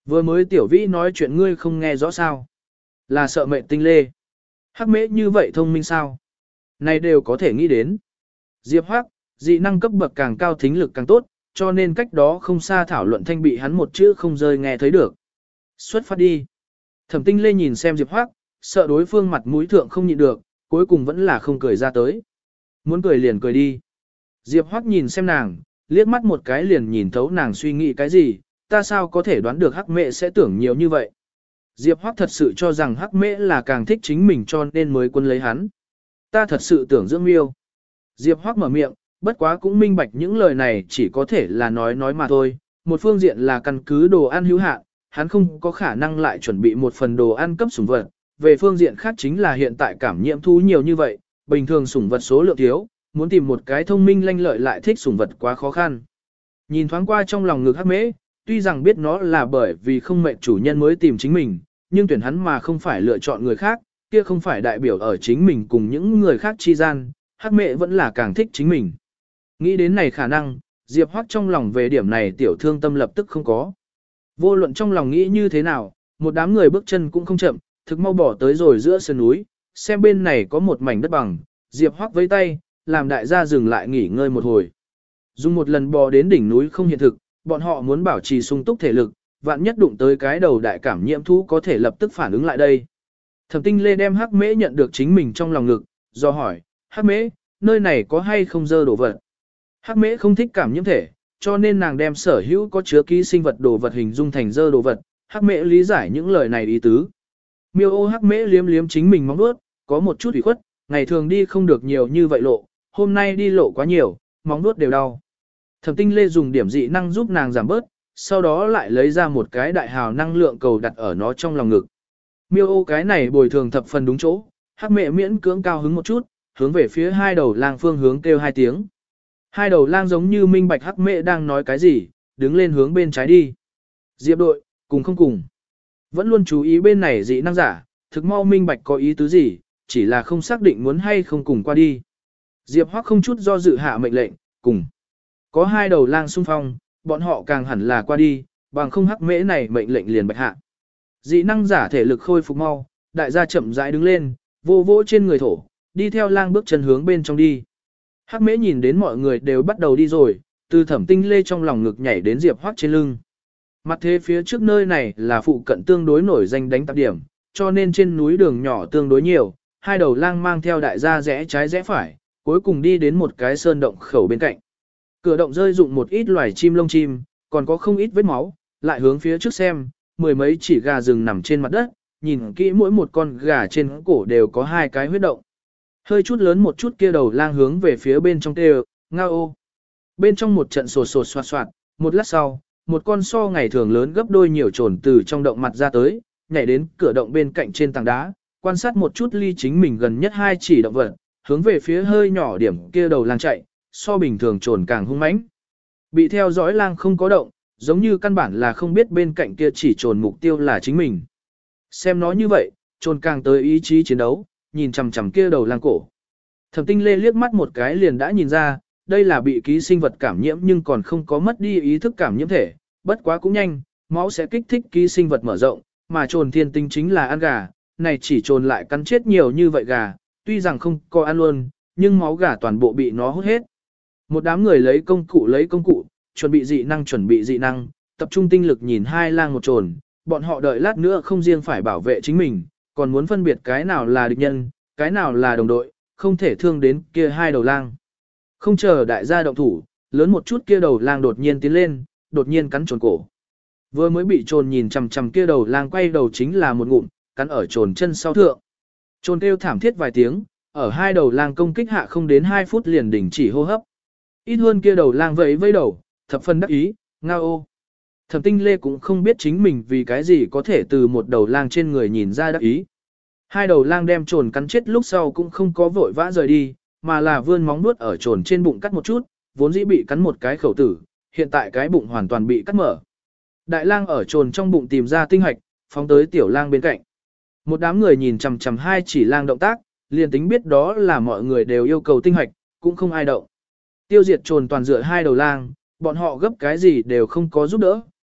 Vừa mới tiểu vĩ nói chuyện ngươi không nghe rõ sao. Là sợ mệnh tinh lê. Hắc mễ như vậy thông minh sao? Này đều có thể nghĩ đến. Diệp Hoắc, dị năng cấp bậc càng cao thính lực càng tốt, cho nên cách đó không xa thảo luận thanh bị hắn một chữ không rơi nghe thấy được. Xuất phát đi. Thẩm Tinh Lê nhìn xem Diệp Hoắc, sợ đối phương mặt mũi thượng không nhịn được, cuối cùng vẫn là không cười ra tới. Muốn cười liền cười đi. Diệp Hoắc nhìn xem nàng, liếc mắt một cái liền nhìn thấu nàng suy nghĩ cái gì, ta sao có thể đoán được Hắc Mễ sẽ tưởng nhiều như vậy. Diệp Hoắc thật sự cho rằng Hắc Mễ là càng thích chính mình cho nên mới quân lấy hắn. Ta thật sự tưởng dưỡng miêu. Diệp Hoắc mở miệng, bất quá cũng minh bạch những lời này chỉ có thể là nói nói mà thôi. Một phương diện là căn cứ đồ ăn hữu hạn, hắn không có khả năng lại chuẩn bị một phần đồ ăn cấp sủng vật. Về phương diện khác chính là hiện tại cảm nhiễm thú nhiều như vậy, bình thường sủng vật số lượng thiếu, muốn tìm một cái thông minh lanh lợi lại thích sủng vật quá khó khăn. Nhìn thoáng qua trong lòng ngực Hắc Mễ, tuy rằng biết nó là bởi vì không mệnh chủ nhân mới tìm chính mình, nhưng tuyển hắn mà không phải lựa chọn người khác, kia không phải đại biểu ở chính mình cùng những người khác chi gian, Hắc Mễ vẫn là càng thích chính mình. Nghĩ đến này khả năng, Diệp Hoắc trong lòng về điểm này tiểu thương tâm lập tức không có. Vô luận trong lòng nghĩ như thế nào, một đám người bước chân cũng không chậm, thực mau bỏ tới rồi giữa sườn núi, xem bên này có một mảnh đất bằng, Diệp Hoắc vẫy tay, làm đại gia dừng lại nghỉ ngơi một hồi. Dùng một lần bò đến đỉnh núi không hiện thực, bọn họ muốn bảo trì sung túc thể lực, vạn nhất đụng tới cái đầu đại cảm nhiễm thú có thể lập tức phản ứng lại đây. Thẩm Tinh Lê đem Hắc Mễ nhận được chính mình trong lòng ngực, do hỏi, Hắc Mễ, nơi này có hay không dơ đồ vật? Hắc Mễ không thích cảm nhiễm thể, cho nên nàng đem sở hữu có chứa ký sinh vật đồ vật hình dung thành dơ đồ vật. Hắc Mễ lý giải những lời này ý tứ. Miêu ô Hắc Mễ liếm liếm chính mình móng vuốt, có một chút ủy khuất, ngày thường đi không được nhiều như vậy lộ, hôm nay đi lộ quá nhiều, móng vuốt đều đau. Thẩm Tinh Lê dùng điểm dị năng giúp nàng giảm bớt, sau đó lại lấy ra một cái đại hào năng lượng cầu đặt ở nó trong lòng ngực. Miêu ô cái này bồi thường thập phần đúng chỗ, Hắc Mễ miễn cưỡng cao hứng một chút, hướng về phía hai đầu lang phương hướng kêu hai tiếng. Hai đầu lang giống như minh bạch Hắc Mễ đang nói cái gì, đứng lên hướng bên trái đi. Diệp đội, cùng không cùng. Vẫn luôn chú ý bên này dị năng giả, thực mau minh bạch có ý tứ gì, chỉ là không xác định muốn hay không cùng qua đi. Diệp Hoắc không chút do dự hạ mệnh lệnh, cùng. Có hai đầu lang xung phong, bọn họ càng hẳn là qua đi, bằng không Hắc Mễ này mệnh lệnh liền bạch hạ. Dị năng giả thể lực khôi phục mau, đại gia chậm rãi đứng lên, vô vỗ trên người thổ, đi theo lang bước chân hướng bên trong đi. Hắc Mễ nhìn đến mọi người đều bắt đầu đi rồi, từ Thẩm Tinh Lê trong lòng ngực nhảy đến Diệp Hoắc trên lưng. Mặt thế phía trước nơi này là phụ cận tương đối nổi danh đánh tạp điểm, cho nên trên núi đường nhỏ tương đối nhiều, hai đầu lang mang theo đại gia rẽ trái rẽ phải, cuối cùng đi đến một cái sơn động khẩu bên cạnh. Cửa động rơi dụng một ít loài chim lông chim, còn có không ít vết máu, lại hướng phía trước xem, mười mấy chỉ gà rừng nằm trên mặt đất, nhìn kỹ mỗi một con gà trên cổ đều có hai cái huyết động. Hơi chút lớn một chút kia đầu lang hướng về phía bên trong kêu, ngao ô. Bên trong một trận sột sột soạt soạt, một lát sau, một con so ngày thường lớn gấp đôi nhiều trồn từ trong động mặt ra tới, nhảy đến cửa động bên cạnh trên tảng đá, quan sát một chút ly chính mình gần nhất hai chỉ động vật, hướng về phía hơi nhỏ điểm kia đầu lang chạy, so bình thường trồn càng hung mãnh. Bị theo dõi lang không có động, giống như căn bản là không biết bên cạnh kia chỉ trồn mục tiêu là chính mình. Xem nó như vậy, trồn càng tới ý chí chiến đấu, nhìn chằm chằm kia đầu lang cổ. Thẩm Tinh Lê liếc mắt một cái liền đã nhìn ra, đây là bị ký sinh vật cảm nhiễm nhưng còn không có mất đi ý thức cảm nhiễm thể, bất quá cũng nhanh, máu sẽ kích thích ký sinh vật mở rộng, mà trồn thiên tính chính là ăn gà, này chỉ trồn lại cắn chết nhiều như vậy gà, tuy rằng không có ăn luôn, nhưng máu gà toàn bộ bị nó hút hết. Một đám người lấy công cụ lấy công cụ, chuẩn bị dị năng chuẩn bị dị năng, tập trung tinh lực nhìn hai lang một trồn, bọn họ đợi lát nữa không riêng phải bảo vệ chính mình, còn muốn phân biệt cái nào là địch nhân, cái nào là đồng đội, không thể thương đến kia hai đầu lang. Không chờ đại gia động thủ, lớn một chút kia đầu lang đột nhiên tiến lên, đột nhiên cắn trồn cổ. Vừa mới bị trồn nhìn chằm chằm kia đầu lang quay đầu chính là một ngụm, cắn ở trồn chân sau thượng. Trồn kêu thảm thiết vài tiếng, ở hai đầu lang công kích hạ không đến hai phút liền đình chỉ hô hấp. Ít hơn kia đầu lang vẫy vẫy đầu, thập phân đắc ý, ngao ô. Thẩm Tinh Lê cũng không biết chính mình vì cái gì có thể từ một đầu lang trên người nhìn ra đắc ý. Hai đầu lang đem trồn cắn chết lúc sau cũng không có vội vã rời đi, mà là vươn móng vuốt ở trồn trên bụng cắt một chút, vốn dĩ bị cắn một cái khẩu tử, hiện tại cái bụng hoàn toàn bị cắt mở. Đại lang ở trồn trong bụng tìm ra tinh hạch, phóng tới tiểu lang bên cạnh. Một đám người nhìn chằm chằm hai chỉ lang động tác, liền tính biết đó là mọi người đều yêu cầu tinh hạch, cũng không ai động. Tiêu diệt trồn toàn dựa hai đầu lang, bọn họ gấp cái gì đều không có giúp đỡ,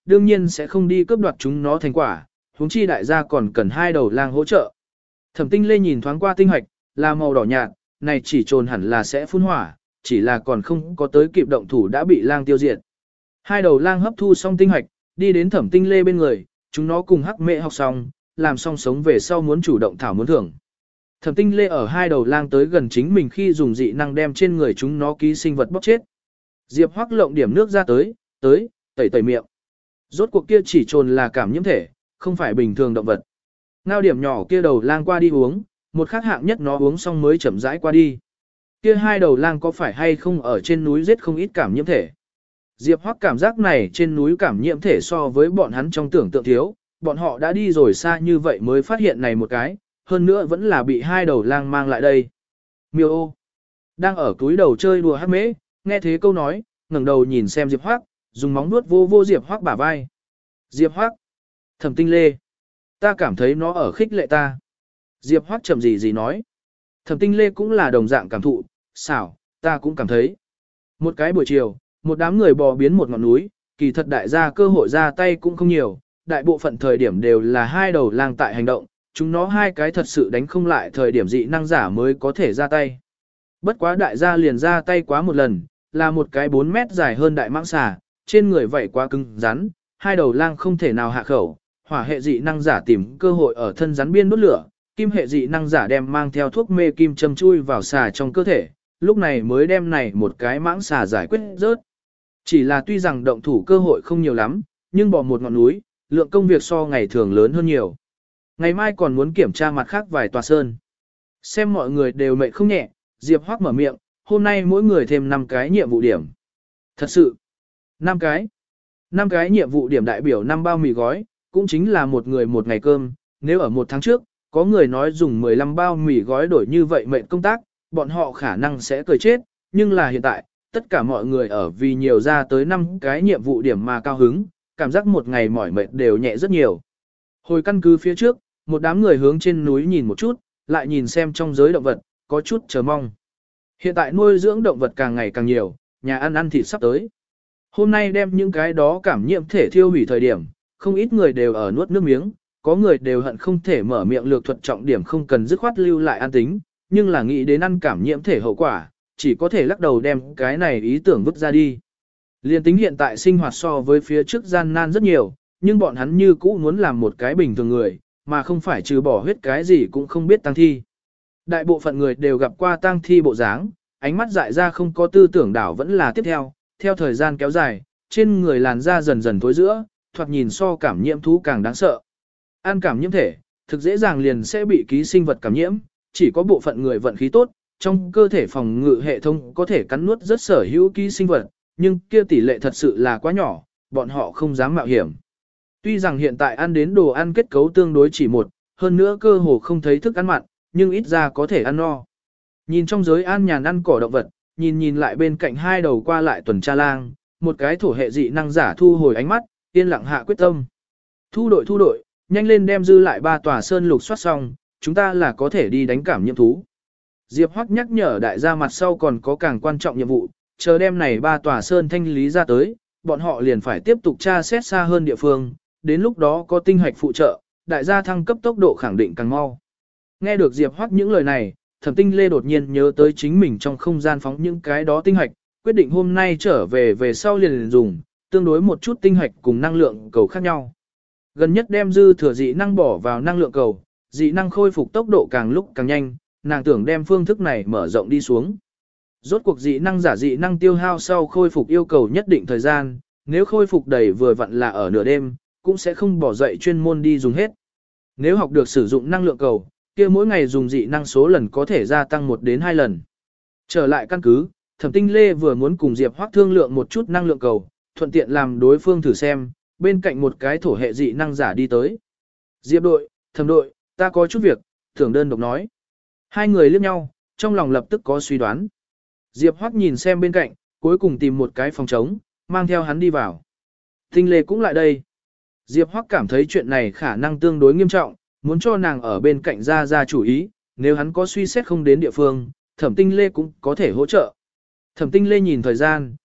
đương nhiên sẽ không đi cướp đoạt chúng nó thành quả, huống chi đại gia còn cần hai đầu lang hỗ trợ. Thẩm Tinh Lê nhìn thoáng qua tinh hạch, là màu đỏ nhạt, này chỉ trồn hẳn là sẽ phun hỏa, chỉ là còn không có tới kịp động thủ đã bị lang tiêu diệt. Hai đầu lang hấp thu xong tinh hạch, đi đến Thẩm Tinh Lê bên người, chúng nó cùng hắc mẹ học xong, làm xong sống về sau muốn chủ động thảo muốn thưởng. Thẩm Tinh Lê ở hai đầu lang tới gần chính mình khi dùng dị năng đem trên người chúng nó ký sinh vật bóc chết. Diệp Hoắc lộng điểm nước ra tới, tới, tẩy tẩy miệng. Rốt cuộc kia chỉ trồn là cảm nhiễm thể, không phải bình thường động vật. Ngao điểm nhỏ kia đầu lang qua đi uống, một khác hạng nhất nó uống xong mới chậm rãi qua đi. Kia hai đầu lang có phải hay không ở trên núi giết không ít cảm nhiễm thể. Diệp Hoắc cảm giác này trên núi cảm nhiễm thể so với bọn hắn trong tưởng tượng thiếu, bọn họ đã đi rồi xa như vậy mới phát hiện này một cái, hơn nữa vẫn là bị hai đầu lang mang lại đây. Miêu ô, đang ở túi đầu chơi đùa hắc mễ, nghe thế câu nói, ngẩng đầu nhìn xem Diệp Hoắc, dùng móng vuốt vô vô Diệp Hoắc bả vai. Diệp Hoắc, Thẩm Tinh Lê, ta cảm thấy nó ở khích lệ ta. Diệp Hoắc chậm gì gì nói. Thẩm Tinh Lê cũng là đồng dạng cảm thụ, xảo, ta cũng cảm thấy. Một cái buổi chiều, một đám người bò biến một ngọn núi, kỳ thật đại gia cơ hội ra tay cũng không nhiều, đại bộ phận thời điểm đều là hai đầu lang tại hành động, chúng nó hai cái thật sự đánh không lại thời điểm dị năng giả mới có thể ra tay. Bất quá đại gia liền ra tay quá một lần, là một cái bốn mét dài hơn đại mãng xà, trên người vậy quá cứng rắn, hai đầu lang không thể nào hạ khẩu, hỏa hệ dị năng giả tìm cơ hội ở thân rắn biên đốt lửa, kim hệ dị năng giả đem mang theo thuốc mê kim châm chui vào xà trong cơ thể, lúc này mới đem này một cái mãng xà giải quyết rớt. Chỉ là tuy rằng động thủ cơ hội không nhiều lắm, nhưng bỏ một ngọn núi, lượng công việc so ngày thường lớn hơn nhiều. Ngày mai còn muốn kiểm tra mặt khác vài tòa sơn. Xem mọi người đều mệt không nhẹ, Diệp Hoắc mở miệng, hôm nay mỗi người thêm năm cái nhiệm vụ điểm. Thật sự, năm cái. năm cái nhiệm vụ điểm đại biểu năm bao mì gói, cũng chính là một người một ngày cơm. Nếu ở một tháng trước, có người nói dùng mười lăm bao mì gói đổi như vậy mệnh công tác, bọn họ khả năng sẽ cười chết. Nhưng là hiện tại, tất cả mọi người ở vì nhiều ra tới năm cái nhiệm vụ điểm mà cao hứng, cảm giác một ngày mỏi mệt đều nhẹ rất nhiều. Hồi căn cứ phía trước, một đám người hướng trên núi nhìn một chút, lại nhìn xem trong giới động vật, có chút chờ mong. Hiện tại nuôi dưỡng động vật càng ngày càng nhiều, nhà ăn ăn thịt sắp tới. Hôm nay đem những cái đó cảm nhiễm thể thiêu hủy thời điểm, không ít người đều ở nuốt nước miếng, có người đều hận không thể mở miệng lược thuật trọng điểm không cần dứt khoát lưu lại an tính, nhưng là nghĩ đến ăn cảm nhiễm thể hậu quả, chỉ có thể lắc đầu đem cái này ý tưởng vứt ra đi. Liên tính hiện tại sinh hoạt so với phía trước gian nan rất nhiều, nhưng bọn hắn như cũ muốn làm một cái bình thường người, mà không phải trừ bỏ huyết cái gì cũng không biết tăng thi. Đại bộ phận người đều gặp qua tăng thi bộ dáng, ánh mắt dại ra không có tư tưởng đảo vẫn là tiếp theo, theo thời gian kéo dài, trên người làn da dần dần thối giữa, thoạt nhìn so cảm nhiễm thú càng đáng sợ. Ăn cảm nhiễm thể, thực dễ dàng liền sẽ bị ký sinh vật cảm nhiễm, chỉ có bộ phận người vận khí tốt, trong cơ thể phòng ngự hệ thống có thể cắn nuốt rất sở hữu ký sinh vật, nhưng kia tỷ lệ thật sự là quá nhỏ, bọn họ không dám mạo hiểm. Tuy rằng hiện tại ăn đến đồ ăn kết cấu tương đối chỉ một, hơn nữa cơ hồ không thấy thức ăn mặn, nhưng ít ra có thể ăn no. Nhìn trong giới an nhàn ăn cỏ động vật, nhìn nhìn lại bên cạnh hai đầu qua lại tuần tra lang, một cái thổ hệ dị năng giả thu hồi ánh mắt, yên lặng hạ quyết tâm. Thu đội thu đội, nhanh lên đem dư lại ba tòa sơn lục soát xong, chúng ta là có thể đi đánh cảm nhiễm thú. Diệp Hoắc nhắc nhở đại gia mặt sau còn có càng quan trọng nhiệm vụ, chờ đem này ba tòa sơn thanh lý ra tới, bọn họ liền phải tiếp tục tra xét xa hơn địa phương, đến lúc đó có tinh hạch phụ trợ, đại gia thăng cấp tốc độ khẳng định càng mau. Nghe được Diệp Hoắc những lời này, Thẩm Tinh Lê đột nhiên nhớ tới chính mình trong không gian phóng những cái đó tinh hạch, quyết định hôm nay trở về về sau liền dùng, tương đối một chút tinh hạch cùng năng lượng cầu khác nhau. Gần nhất đem dư thừa dị năng bỏ vào năng lượng cầu, dị năng khôi phục tốc độ càng lúc càng nhanh, nàng tưởng đem phương thức này mở rộng đi xuống. Rốt cuộc dị năng giả dị năng tiêu hao sau khôi phục yêu cầu nhất định thời gian, nếu khôi phục đầy vừa vặn là ở nửa đêm, cũng sẽ không bỏ dậy chuyên môn đi dùng hết. Nếu học được sử dụng năng lượng cầu, kia mỗi ngày dùng dị năng số lần có thể gia tăng một đến hai lần. Trở lại căn cứ, Thẩm Tinh Lê vừa muốn cùng Diệp Hoắc thương lượng một chút năng lượng cầu, thuận tiện làm đối phương thử xem, bên cạnh một cái thổ hệ dị năng giả đi tới. Diệp đội, Thẩm đội, ta có chút việc, tưởng đơn độc nói. Hai người liếc nhau, trong lòng lập tức có suy đoán. Diệp Hoắc nhìn xem bên cạnh, cuối cùng tìm một cái phòng trống, mang theo hắn đi vào. Tinh Lê cũng lại đây. Diệp Hoắc cảm thấy chuyện này khả năng tương đối nghiêm trọng, muốn cho nàng ở bên cạnh ra ra chủ ý, nếu hắn có suy xét không đến địa phương, Thẩm Tinh Lê cũng có thể hỗ trợ. Thẩm Tinh Lê nhìn thời gian,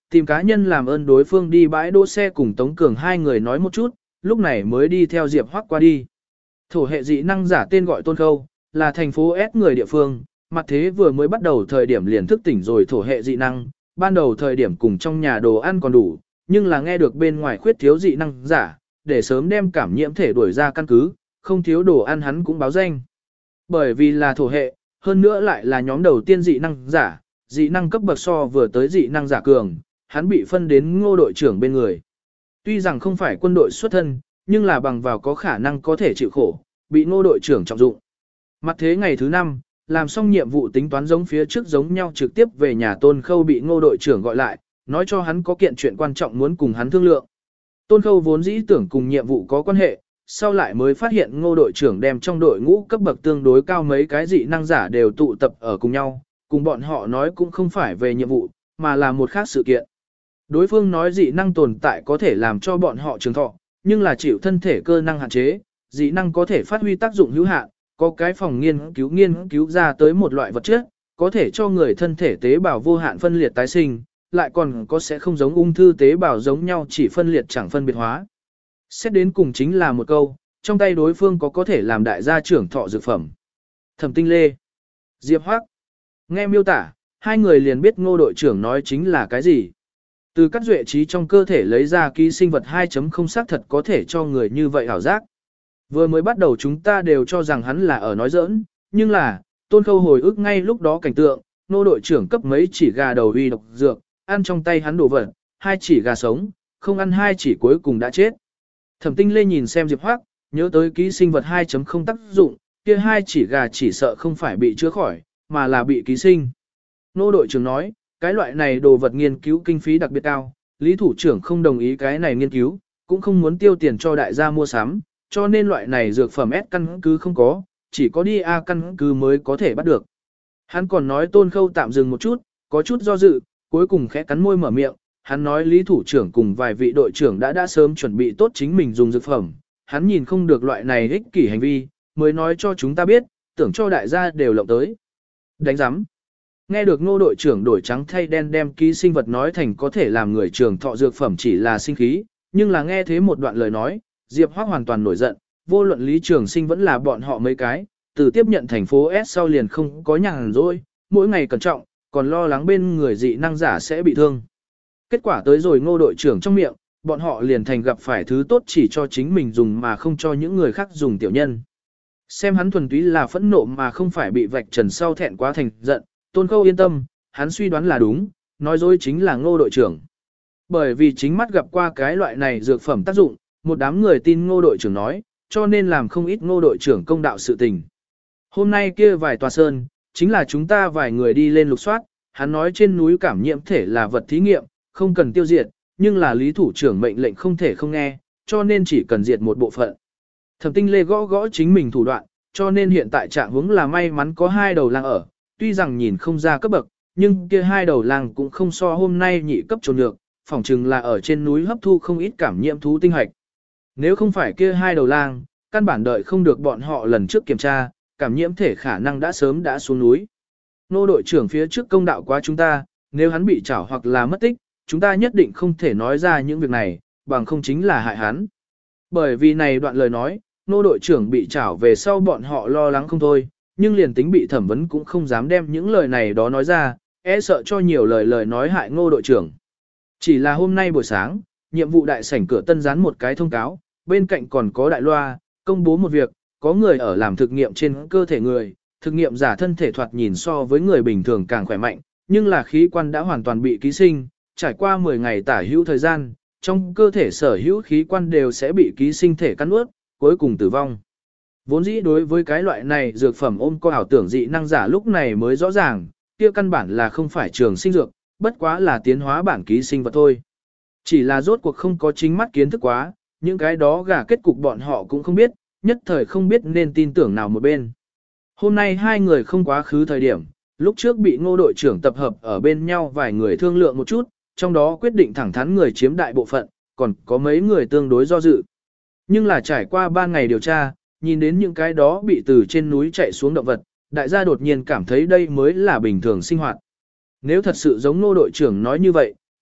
tìm cá nhân làm ơn đối phương đi bãi đỗ xe cùng Tống Cường hai người nói một chút, lúc này mới đi theo Diệp Hoắc qua đi. Thổ hệ dị năng giả tên gọi Tôn Khâu, là thành phố S người địa phương, mặt thế vừa mới bắt đầu thời điểm liền thức tỉnh rồi thổ hệ dị năng, ban đầu thời điểm cùng trong nhà đồ ăn còn đủ, nhưng là nghe được bên ngoài khuyết thiếu dị năng giả, để sớm đem cảm nhiễm thể đuổi ra căn cứ, không thiếu đồ ăn hắn cũng báo danh. Bởi vì là thổ hệ, hơn nữa lại là nhóm đầu tiên dị năng giả, dị năng cấp bậc so vừa tới dị năng giả cường, hắn bị phân đến Ngô đội trưởng bên người. Tuy rằng không phải quân đội xuất thân, nhưng là bằng vào có khả năng có thể chịu khổ, bị Ngô đội trưởng trọng dụng. Mặt thế ngày thứ năm, làm xong nhiệm vụ tính toán giống phía trước giống nhau trực tiếp về nhà Tôn Khâu bị Ngô đội trưởng gọi lại, nói cho hắn có kiện chuyện quan trọng muốn cùng hắn thương lượng. Tôn Khâu vốn dĩ tưởng cùng nhiệm vụ có quan hệ, sau lại mới phát hiện Ngô đội trưởng đem trong đội ngũ cấp bậc tương đối cao mấy cái dị năng giả đều tụ tập ở cùng nhau, cùng bọn họ nói cũng không phải về nhiệm vụ, mà là một khác sự kiện. Đối phương nói dị năng tồn tại có thể làm cho bọn họ trường thọ, nhưng là chịu thân thể cơ năng hạn chế, dị năng có thể phát huy tác dụng hữu hạn, có cái phòng nghiên cứu nghiên cứu ra tới một loại vật chất, có thể cho người thân thể tế bào vô hạn phân liệt tái sinh, lại còn có sẽ không giống ung thư tế bào giống nhau chỉ phân liệt chẳng phân biệt hóa. Xét đến cùng chính là một câu, trong tay đối phương có có thể làm đại gia trưởng thọ dược phẩm. Thẩm Tinh Lê, Diệp Hoắc, nghe miêu tả, hai người liền biết Ngô đội trưởng nói chính là cái gì. Từ các duệ trí trong cơ thể lấy ra ký sinh vật hai chấm không xác thật có thể cho người như vậy ảo giác. Vừa mới bắt đầu chúng ta đều cho rằng hắn là ở nói giỡn, nhưng là, Tôn Khâu hồi ức ngay lúc đó cảnh tượng, Ngô đội trưởng cấp mấy chỉ gà đầu uy độc dược, ăn trong tay hắn đổ vật, hai chỉ gà sống, không ăn hai chỉ cuối cùng đã chết. Thẩm Tinh Lê nhìn xem Diệp Hoắc, nhớ tới ký sinh vật hai chấm không tác dụng, kia hai chỉ gà chỉ sợ không phải bị chữa khỏi, mà là bị ký sinh. Nô đội trưởng nói, cái loại này đồ vật nghiên cứu kinh phí đặc biệt cao, Lý thủ trưởng không đồng ý cái này nghiên cứu, cũng không muốn tiêu tiền cho đại gia mua sắm, cho nên loại này dược phẩm S căn cứ không có, chỉ có đi A căn cứ mới có thể bắt được. Hắn còn nói Tôn Khâu tạm dừng một chút, có chút do dự, cuối cùng khẽ cắn môi mở miệng, hắn nói Lý thủ trưởng cùng vài vị đội trưởng đã đã sớm chuẩn bị tốt chính mình dùng dược phẩm, hắn nhìn không được loại này ích kỷ hành vi, mới nói cho chúng ta biết, tưởng cho đại gia đều lộng tới. Đánh giám. Nghe được Ngô đội trưởng đổi trắng thay đen đem ký sinh vật nói thành có thể làm người trường thọ dược phẩm chỉ là sinh khí, nhưng là nghe thế một đoạn lời nói, Diệp Hoắc hoàn toàn nổi giận, vô luận Lý Trường Sinh vẫn là bọn họ mấy cái, từ tiếp nhận thành phố S sau liền không có nhàn rỗi, mỗi ngày cẩn trọng, còn lo lắng bên người dị năng giả sẽ bị thương. Kết quả tới rồi Ngô đội trưởng trong miệng, bọn họ liền thành gặp phải thứ tốt chỉ cho chính mình dùng mà không cho những người khác dùng tiểu nhân. Xem hắn thuần túy là phẫn nộ mà không phải bị vạch trần sau thẹn quá thành giận, Tôn Khâu yên tâm, hắn suy đoán là đúng, nói dối chính là Ngô đội trưởng. Bởi vì chính mắt gặp qua cái loại này dược phẩm tác dụng, một đám người tin Ngô đội trưởng nói, cho nên làm không ít Ngô đội trưởng công đạo sự tình. Hôm nay kia vài tòa sơn, chính là chúng ta vài người đi lên lục soát, hắn nói trên núi cảm nhiễm thể là vật thí nghiệm, không cần tiêu diệt, nhưng là Lý thủ trưởng mệnh lệnh không thể không nghe, cho nên chỉ cần diệt một bộ phận. Thẩm Tinh Lê gõ gõ chính mình thủ đoạn, cho nên hiện tại trạng huống là may mắn có hai đầu lang ở, tuy rằng nhìn không ra cấp bậc, nhưng kia hai đầu lang cũng không so hôm nay nhị cấp trồn nhược, phỏng chừng là ở trên núi hấp thu không ít cảm nhiễm thú tinh hạch. Nếu không phải kia hai đầu lang, căn bản đợi không được bọn họ lần trước kiểm tra, cảm nhiễm thể khả năng đã sớm đã xuống núi. Nô đội trưởng phía trước công đạo quá chúng ta, nếu hắn bị trảo hoặc là mất tích, chúng ta nhất định không thể nói ra những việc này, bằng không chính là hại hắn. Bởi vì này đoạn lời nói, nô đội trưởng bị trảo về sau bọn họ lo lắng không thôi, nhưng liền tính bị thẩm vấn cũng không dám đem những lời này đó nói ra, e sợ cho nhiều lời lời nói hại ngô đội trưởng. Chỉ là hôm nay buổi sáng, nhiệm vụ đại sảnh cửa tân dán một cái thông cáo, bên cạnh còn có đại loa, công bố một việc, có người ở làm thực nghiệm trên cơ thể người, thực nghiệm giả thân thể thoạt nhìn so với người bình thường càng khỏe mạnh, nhưng là khí quan đã hoàn toàn bị ký sinh, trải qua mười ngày tả hữu thời gian, trong cơ thể sở hữu khí quan đều sẽ bị ký sinh thể cắn nuốt, cuối cùng tử vong. Vốn dĩ đối với cái loại này dược phẩm ôm có ảo tưởng dị năng giả lúc này mới rõ ràng, kia căn bản là không phải trường sinh dược, bất quá là tiến hóa bản ký sinh vật thôi. Chỉ là rốt cuộc không có chính mắt kiến thức quá, những cái đó gà kết cục bọn họ cũng không biết, nhất thời không biết nên tin tưởng nào một bên. Hôm nay hai người không quá khứ thời điểm, lúc trước bị ngô đội trưởng tập hợp ở bên nhau vài người thương lượng một chút, trong đó quyết định thẳng thắn người chiếm đại bộ phận, còn có mấy người tương đối do dự. Nhưng là trải qua ba ngày điều tra, nhìn đến những cái đó bị từ trên núi chạy xuống động vật, đại gia đột nhiên cảm thấy đây mới là bình thường sinh hoạt. Nếu thật sự giống nô đội trưởng nói như vậy,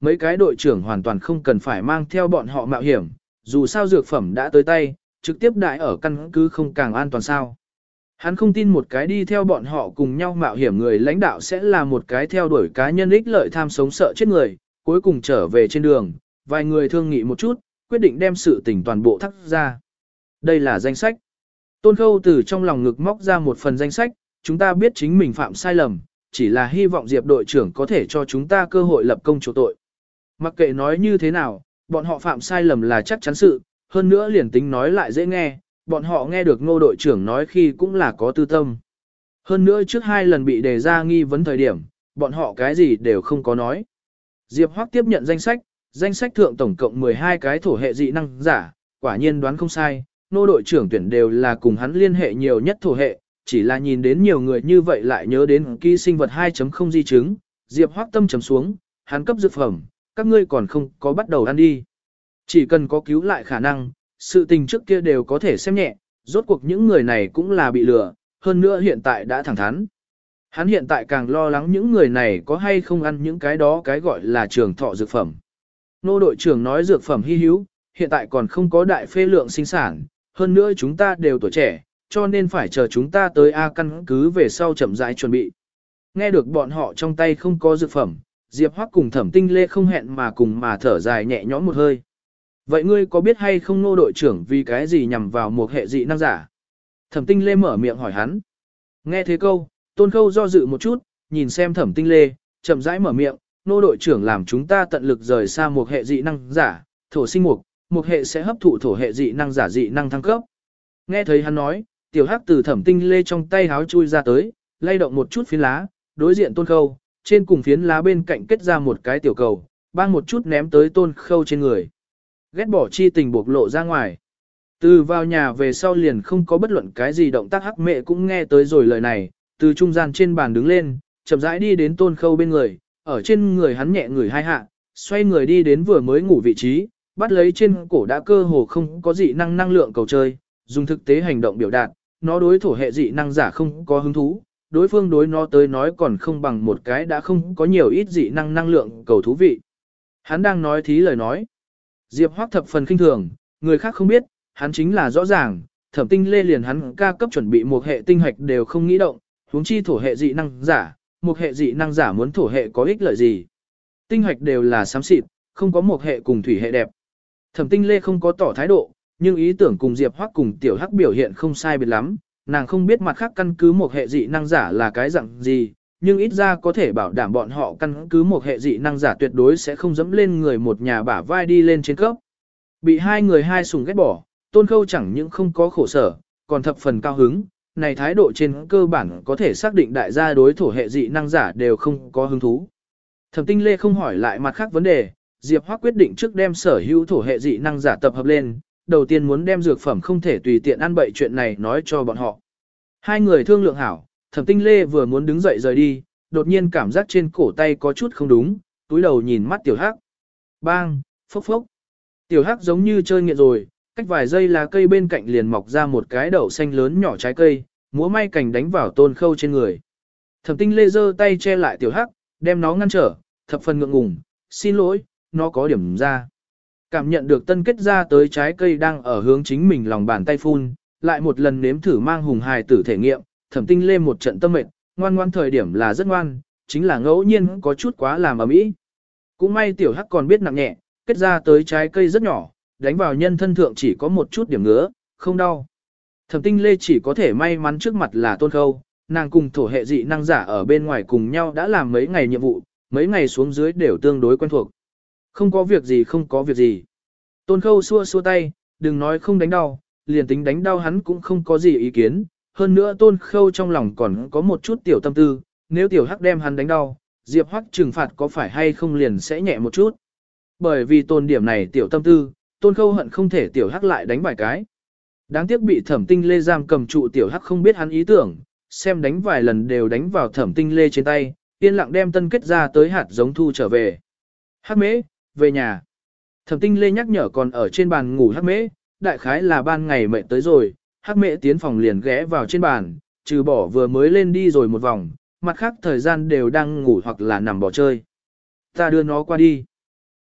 mấy cái đội trưởng hoàn toàn không cần phải mang theo bọn họ mạo hiểm, dù sao dược phẩm đã tới tay, trực tiếp đại ở căn cứ không càng an toàn sao. Hắn không tin một cái đi theo bọn họ cùng nhau mạo hiểm người lãnh đạo sẽ là một cái theo đuổi cá nhân ích lợi tham sống sợ chết người, cuối cùng trở về trên đường, vài người thương nghị một chút, quyết định đem sự tình toàn bộ thắt ra. Đây là danh sách. Tôn Khâu từ trong lòng ngực móc ra một phần danh sách, chúng ta biết chính mình phạm sai lầm, chỉ là hy vọng Diệp đội trưởng có thể cho chúng ta cơ hội lập công chỗ tội. Mặc kệ nói như thế nào, bọn họ phạm sai lầm là chắc chắn sự, hơn nữa liền tính nói lại dễ nghe, bọn họ nghe được Ngô đội trưởng nói khi cũng là có tư tâm. Hơn nữa trước hai lần bị đề ra nghi vấn thời điểm, bọn họ cái gì đều không có nói. Diệp Hoắc tiếp nhận danh sách, danh sách thượng tổng cộng mười hai cái thổ hệ dị năng giả, quả nhiên đoán không sai, Ngô đội trưởng tuyển đều là cùng hắn liên hệ nhiều nhất thổ hệ, chỉ là nhìn đến nhiều người như vậy lại nhớ đến ký sinh vật hai chấm không di chứng, Diệp Hoắc tâm trầm xuống, hắn cấp dược phẩm, các ngươi còn không có bắt đầu ăn đi. Chỉ cần có cứu lại khả năng, sự tình trước kia đều có thể xem nhẹ, rốt cuộc những người này cũng là bị lừa, hơn nữa hiện tại đã thẳng thắn. Hắn hiện tại càng lo lắng những người này có hay không ăn những cái đó cái gọi là trường thọ dược phẩm. Nô đội trưởng nói dược phẩm hy hữu, hiện tại còn không có đại phê lượng sinh sản, hơn nữa chúng ta đều tuổi trẻ, cho nên phải chờ chúng ta tới A căn cứ về sau chậm rãi chuẩn bị. Nghe được bọn họ trong tay không có dược phẩm, Diệp Hoắc cùng Thẩm Tinh Lê không hẹn mà cùng mà thở dài nhẹ nhõm một hơi. Vậy ngươi có biết hay không Nô đội trưởng vì cái gì nhằm vào một hệ dị năng giả? Thẩm Tinh Lê mở miệng hỏi hắn. Nghe thế câu, Tôn Khâu do dự một chút, nhìn xem Thẩm Tinh Lê, chậm rãi mở miệng, Nô đội trưởng làm chúng ta tận lực rời xa một hệ dị năng giả, thổ sinh mục, một hệ sẽ hấp thụ thổ hệ dị năng giả dị năng thăng cấp. Nghe thấy hắn nói, tiểu hắc từ Thẩm Tinh Lê trong tay háo chui ra tới, lay động một chút phiến lá, đối diện Tôn Khâu, trên cùng phiến lá bên cạnh kết ra một cái tiểu cầu, bang một chút ném tới Tôn Khâu trên người. Ghét bỏ chi tình bộc lộ ra ngoài. Từ vào nhà về sau liền không có bất luận cái gì động tác hắc mẹ cũng nghe tới rồi lời này, từ trung gian trên bàn đứng lên, chậm rãi đi đến Tôn Khâu bên người, ở trên người hắn nhẹ người hai hạ, xoay người đi đến vừa mới ngủ vị trí, bắt lấy trên cổ đã cơ hồ không có dị năng năng lượng cầu chơi, dùng thực tế hành động biểu đạt, nó đối thổ hệ dị năng giả không có hứng thú, đối phương đối nó tới nói còn không bằng một cái đã không có nhiều ít dị năng năng lượng cầu thú vị. Hắn đang nói thí lời nói. Diệp Hoắc thập phần khinh thường, người khác không biết, hắn chính là rõ ràng, Thẩm Tinh Lê liền hắn ca cấp chuẩn bị một hệ tinh hạch đều không nghĩ động, huống chi thổ hệ dị năng giả, một hệ dị năng giả muốn thổ hệ có ích lợi gì. Tinh hạch đều là xám xịt, không có một hệ cùng thủy hệ đẹp. Thẩm Tinh Lê không có tỏ thái độ, nhưng ý tưởng cùng Diệp Hoắc cùng Tiểu Hắc biểu hiện không sai biệt lắm, nàng không biết mặt khác căn cứ một hệ dị năng giả là cái dạng gì, nhưng ít ra có thể bảo đảm bọn họ căn cứ một hệ dị năng giả tuyệt đối sẽ không dẫm lên người một nhà bả vai đi lên trên cấp. Bị hai người hai sùng ghét bỏ, Tôn Khâu chẳng những không có khổ sở, còn thập phần cao hứng, này thái độ trên cơ bản có thể xác định đại gia đối thổ hệ dị năng giả đều không có hứng thú. Thẩm Tinh Lê không hỏi lại mặt khác vấn đề, Diệp Hoắc quyết định trước đem sở hữu thổ hệ dị năng giả tập hợp lên, đầu tiên muốn đem dược phẩm không thể tùy tiện ăn bậy chuyện này nói cho bọn họ. Hai người thương lượng hảo, Thẩm Tinh Lê vừa muốn đứng dậy rời đi, đột nhiên cảm giác trên cổ tay có chút không đúng, túi đầu nhìn mắt Tiểu Hắc. Bang, phốc phốc. Tiểu Hắc giống như chơi nghiện rồi, cách vài giây là cây bên cạnh liền mọc ra một cái đậu xanh lớn nhỏ trái cây, múa may cành đánh vào Tôn Khâu trên người. Thẩm Tinh Lê giơ tay che lại Tiểu Hắc, đem nó ngăn trở, thập phần ngượng ngùng, xin lỗi, nó có điểm ra. Cảm nhận được tân kết ra tới trái cây đang ở hướng chính mình lòng bàn tay phun, lại một lần nếm thử mang hùng hài tử thể nghiệm, Thẩm Tinh Lê một trận tâm mệt, ngoan ngoan thời điểm là rất ngoan, chính là ngẫu nhiên có chút quá làm ầm ĩ. Cũng may Tiểu Hắc còn biết nặng nhẹ, kết ra tới trái cây rất nhỏ, đánh vào nhân thân thượng chỉ có một chút điểm ngứa, không đau. Thẩm Tinh Lê chỉ có thể may mắn trước mặt là Tôn Khâu, nàng cùng thổ hệ dị năng giả ở bên ngoài cùng nhau đã làm mấy ngày nhiệm vụ, mấy ngày xuống dưới đều tương đối quen thuộc. Không có việc gì không có việc gì. Tôn Khâu xua xua tay, đừng nói không đánh đau, liền tính đánh đau hắn cũng không có gì ý kiến. Hơn nữa Tôn Khâu trong lòng còn có một chút tiểu tâm tư, nếu Tiểu Hắc đem hắn đánh đau, Diệp Hoắc trừng phạt có phải hay không liền sẽ nhẹ một chút. Bởi vì tôn điểm này tiểu tâm tư, Tôn Khâu hận không thể Tiểu Hắc lại đánh vài cái. Đáng tiếc bị Thẩm Tinh Lê giam cầm trụ, Tiểu Hắc không biết hắn ý tưởng, xem đánh vài lần đều đánh vào Thẩm Tinh Lê trên tay, yên lặng đem tân kết ra tới hạt giống thu trở về. Hắc Mễ, về nhà. Thẩm Tinh Lê nhắc nhở còn ở trên bàn ngủ Hắc Mễ, đại khái là ban ngày mệt tới rồi, Hắc Mễ tiến phòng liền ghé vào trên bàn, trừ bỏ vừa mới lên đi rồi một vòng, mặt khác thời gian đều đang ngủ hoặc là nằm bỏ chơi. Ta đưa nó qua đi.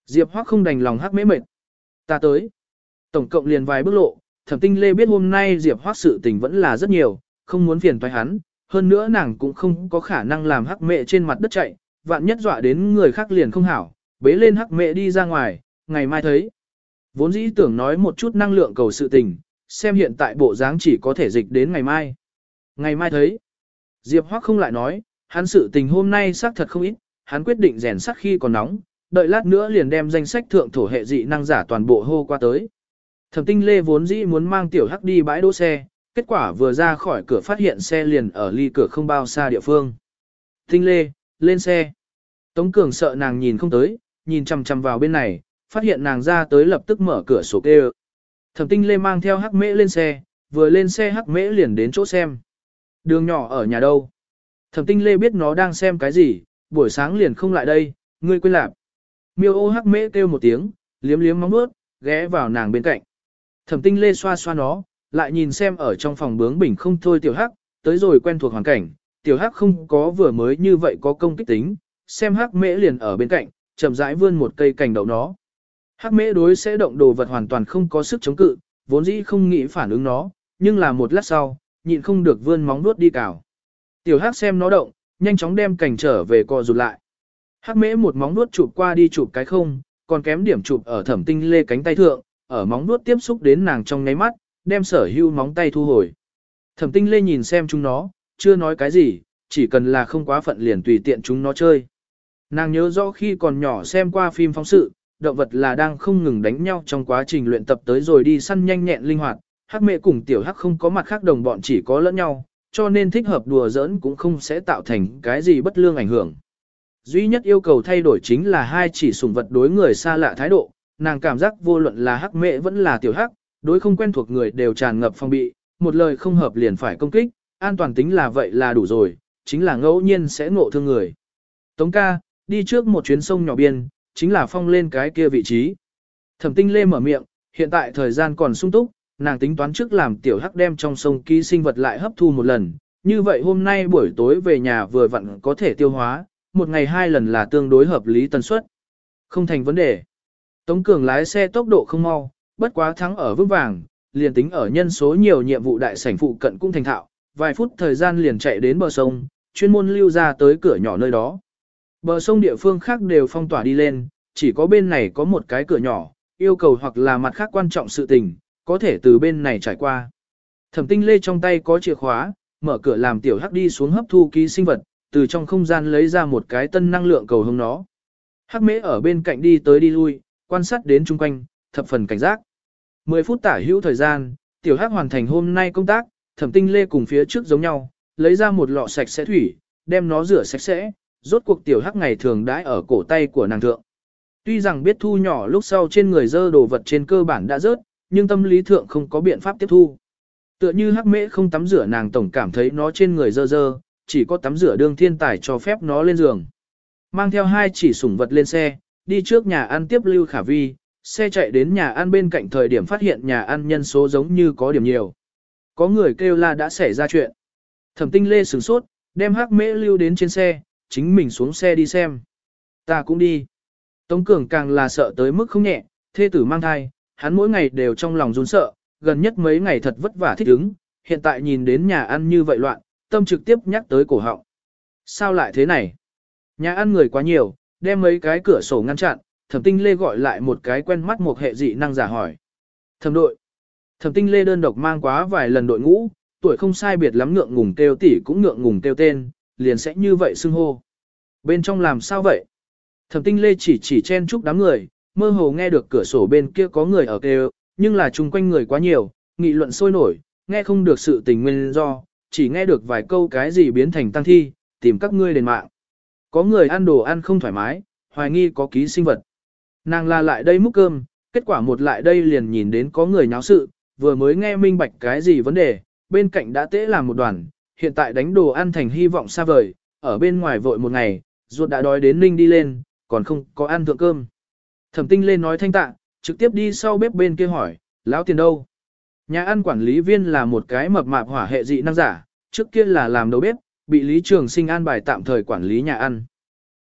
Diệp Hoắc không đành lòng Hắc Mễ mệt. Ta tới. Tổng cộng liền vài bước lộ, Thẩm Tinh Lê biết hôm nay Diệp Hoắc sự tình vẫn là rất nhiều, không muốn phiền toái hắn, hơn nữa nàng cũng không có khả năng làm Hắc Mễ trên mặt đất chạy, vạn nhất dọa đến người khác liền không hảo, bế lên Hắc Mễ đi ra ngoài, ngày mai thấy. Vốn dĩ tưởng nói một chút năng lượng cầu sự tình, xem hiện tại bộ dáng chỉ có thể dịch đến ngày mai. Ngày mai thấy. Diệp Hoắc không lại nói, hắn sự tình hôm nay xác thật không ít, hắn quyết định rèn sắt khi còn nóng, đợi lát nữa liền đem danh sách thượng thổ hệ dị năng giả toàn bộ hô qua tới. Thẩm Tinh Lê vốn dĩ muốn mang Tiểu Hắc đi bãi đỗ xe, kết quả vừa ra khỏi cửa phát hiện xe liền ở ly cửa không bao xa địa phương. Tinh Lê, lên xe. Tống Cường sợ nàng nhìn không tới, nhìn chằm chằm vào bên này, phát hiện nàng ra tới lập tức mở cửa sổ kêu. Thẩm Tinh Lê mang theo Hắc Mễ lên xe, vừa lên xe Hắc Mễ liền đến chỗ xem. Đường nhỏ ở nhà đâu? Thẩm Tinh Lê biết nó đang xem cái gì, buổi sáng liền không lại đây, ngươi quên lạp. Miêu ô Hắc Mễ kêu một tiếng, liếm liếm móng nuốt, ghé vào nàng bên cạnh. Thẩm Tinh Lê xoa xoa nó, lại nhìn xem ở trong phòng bướng bỉnh không thôi Tiểu Hắc, tới rồi quen thuộc hoàn cảnh, Tiểu Hắc không có vừa mới như vậy có công kích tính, xem Hắc Mễ liền ở bên cạnh, chậm rãi vươn một cây cành đậu nó. Hắc Mễ đối sẽ động đồ vật hoàn toàn không có sức chống cự, vốn dĩ không nghĩ phản ứng nó, nhưng là một lát sau, nhịn không được vươn móng nuốt đi cào. Tiểu Hắc xem nó động, nhanh chóng đem cành trở về co rụt lại. Hắc Mễ một móng nuốt chụp qua đi chụp cái không, còn kém điểm chụp ở Thẩm Tinh Lê cánh tay thượng, ở móng nuốt tiếp xúc đến nàng trong nháy mắt, đem sở hữu móng tay thu hồi. Thẩm Tinh Lê nhìn xem chúng nó, chưa nói cái gì, chỉ cần là không quá phận liền tùy tiện chúng nó chơi. Nàng nhớ rõ khi còn nhỏ xem qua phim phóng sự, động vật là đang không ngừng đánh nhau trong quá trình luyện tập tới rồi đi săn nhanh nhẹn linh hoạt, Hắc Mễ cùng Tiểu Hắc không có mặt khác đồng bọn chỉ có lẫn nhau, cho nên thích hợp đùa giỡn cũng không sẽ tạo thành cái gì bất lương ảnh hưởng. Duy nhất yêu cầu thay đổi chính là hai chỉ sủng vật đối người xa lạ thái độ, nàng cảm giác vô luận là Hắc Mễ vẫn là Tiểu Hắc, đối không quen thuộc người đều tràn ngập phòng bị, một lời không hợp liền phải công kích, an toàn tính là vậy là đủ rồi, chính là ngẫu nhiên sẽ ngộ thương người. Tống ca, đi trước một chuyến sông nhỏ biên, chính là phong lên cái kia vị trí. Thẩm Tinh Lê mở miệng, hiện tại thời gian còn sung túc, nàng tính toán trước làm Tiểu Hắc đem trong sông ký sinh vật lại hấp thu một lần, như vậy hôm nay buổi tối về nhà vừa vặn có thể tiêu hóa, một ngày hai lần là tương đối hợp lý tần suất. Không thành vấn đề. Tống Cường lái xe tốc độ không mau, bất quá thắng ở vững vàng, liền tính ở nhân số nhiều nhiệm vụ đại sảnh phụ cận cũng thành thạo, vài phút thời gian liền chạy đến bờ sông, chuyên môn lưu ra tới cửa nhỏ nơi đó. Bờ sông địa phương khác đều phong tỏa đi lên, chỉ có bên này có một cái cửa nhỏ, yêu cầu hoặc là mặt khác quan trọng sự tình, có thể từ bên này trải qua. Thẩm Tinh Lê trong tay có chìa khóa, mở cửa làm Tiểu Hắc đi xuống hấp thu ký sinh vật, từ trong không gian lấy ra một cái tân năng lượng cầu hướng nó. Hắc Mễ ở bên cạnh đi tới đi lui, quan sát đến chung quanh, thập phần cảnh giác. mười phút tả hữu thời gian, Tiểu Hắc hoàn thành hôm nay công tác, Thẩm Tinh Lê cùng phía trước giống nhau, lấy ra một lọ sạch sẽ thủy, đem nó rửa sạch sẽ, rốt cuộc Tiểu Hắc ngày thường đãi ở cổ tay của nàng thượng. Tuy rằng biết thu nhỏ lúc sau trên người dơ đồ vật trên cơ bản đã rớt, nhưng tâm lý thượng không có biện pháp tiếp thu. Tựa như Hắc Mễ không tắm rửa nàng tổng cảm thấy nó trên người dơ dơ, chỉ có tắm rửa đương thiên tài cho phép nó lên giường. Mang theo hai chỉ sủng vật lên xe, đi trước nhà ăn tiếp Lưu Khả Vi, xe chạy đến nhà ăn bên cạnh thời điểm phát hiện nhà ăn nhân số giống như có điểm nhiều. Có người kêu la đã xảy ra chuyện. Thẩm Tinh Lê sửng sốt, đem Hắc Mễ lưu đến trên xe, chính mình xuống xe đi xem. Ta cũng đi. Tống Cường càng là sợ tới mức không nhẹ, thê tử mang thai, hắn mỗi ngày đều trong lòng run sợ, gần nhất mấy ngày thật vất vả thích ứng, hiện tại nhìn đến nhà ăn như vậy loạn, tâm trực tiếp nhắc tới cổ họng. Sao lại thế này? Nhà ăn người quá nhiều, đem mấy cái cửa sổ ngăn chặn, Thẩm Tinh Lê gọi lại một cái quen mắt một hệ dị năng giả hỏi. Thẩm đội. Thẩm Tinh Lê đơn độc mang quá vài lần đội ngũ, tuổi không sai biệt lắm ngượng ngùng kêu tỷ cũng ngượng ngùng kêu tên, liền sẽ như vậy xưng hô. Bên trong làm sao vậy? Thẩm Tinh Lê chỉ chỉ chen chúc đám người, mơ hồ nghe được cửa sổ bên kia có người ở kêu, nhưng là chung quanh người quá nhiều, nghị luận sôi nổi, nghe không được sự tình nguyên do, chỉ nghe được vài câu cái gì biến thành tăng thi, tìm các ngươi đền mạng. Có người ăn đồ ăn không thoải mái, hoài nghi có ký sinh vật. Nàng la lại đây múc cơm, kết quả một lại đây liền nhìn đến có người nháo sự, vừa mới nghe minh bạch cái gì vấn đề, bên cạnh đã tễ làm một đoàn, hiện tại đánh đồ ăn thành hy vọng xa vời, ở bên ngoài vội một ngày, ruột đã đói đến ninh đi lên, còn không có ăn thượng cơm. Thẩm Tinh Lê nói thanh tạ, trực tiếp đi sau bếp bên kia hỏi, lão tiền đâu? Nhà ăn quản lý viên là một cái mập mạp hỏa hệ dị năng giả, trước kia là làm đầu bếp, bị Lý Trường Sinh an bài tạm thời quản lý nhà ăn.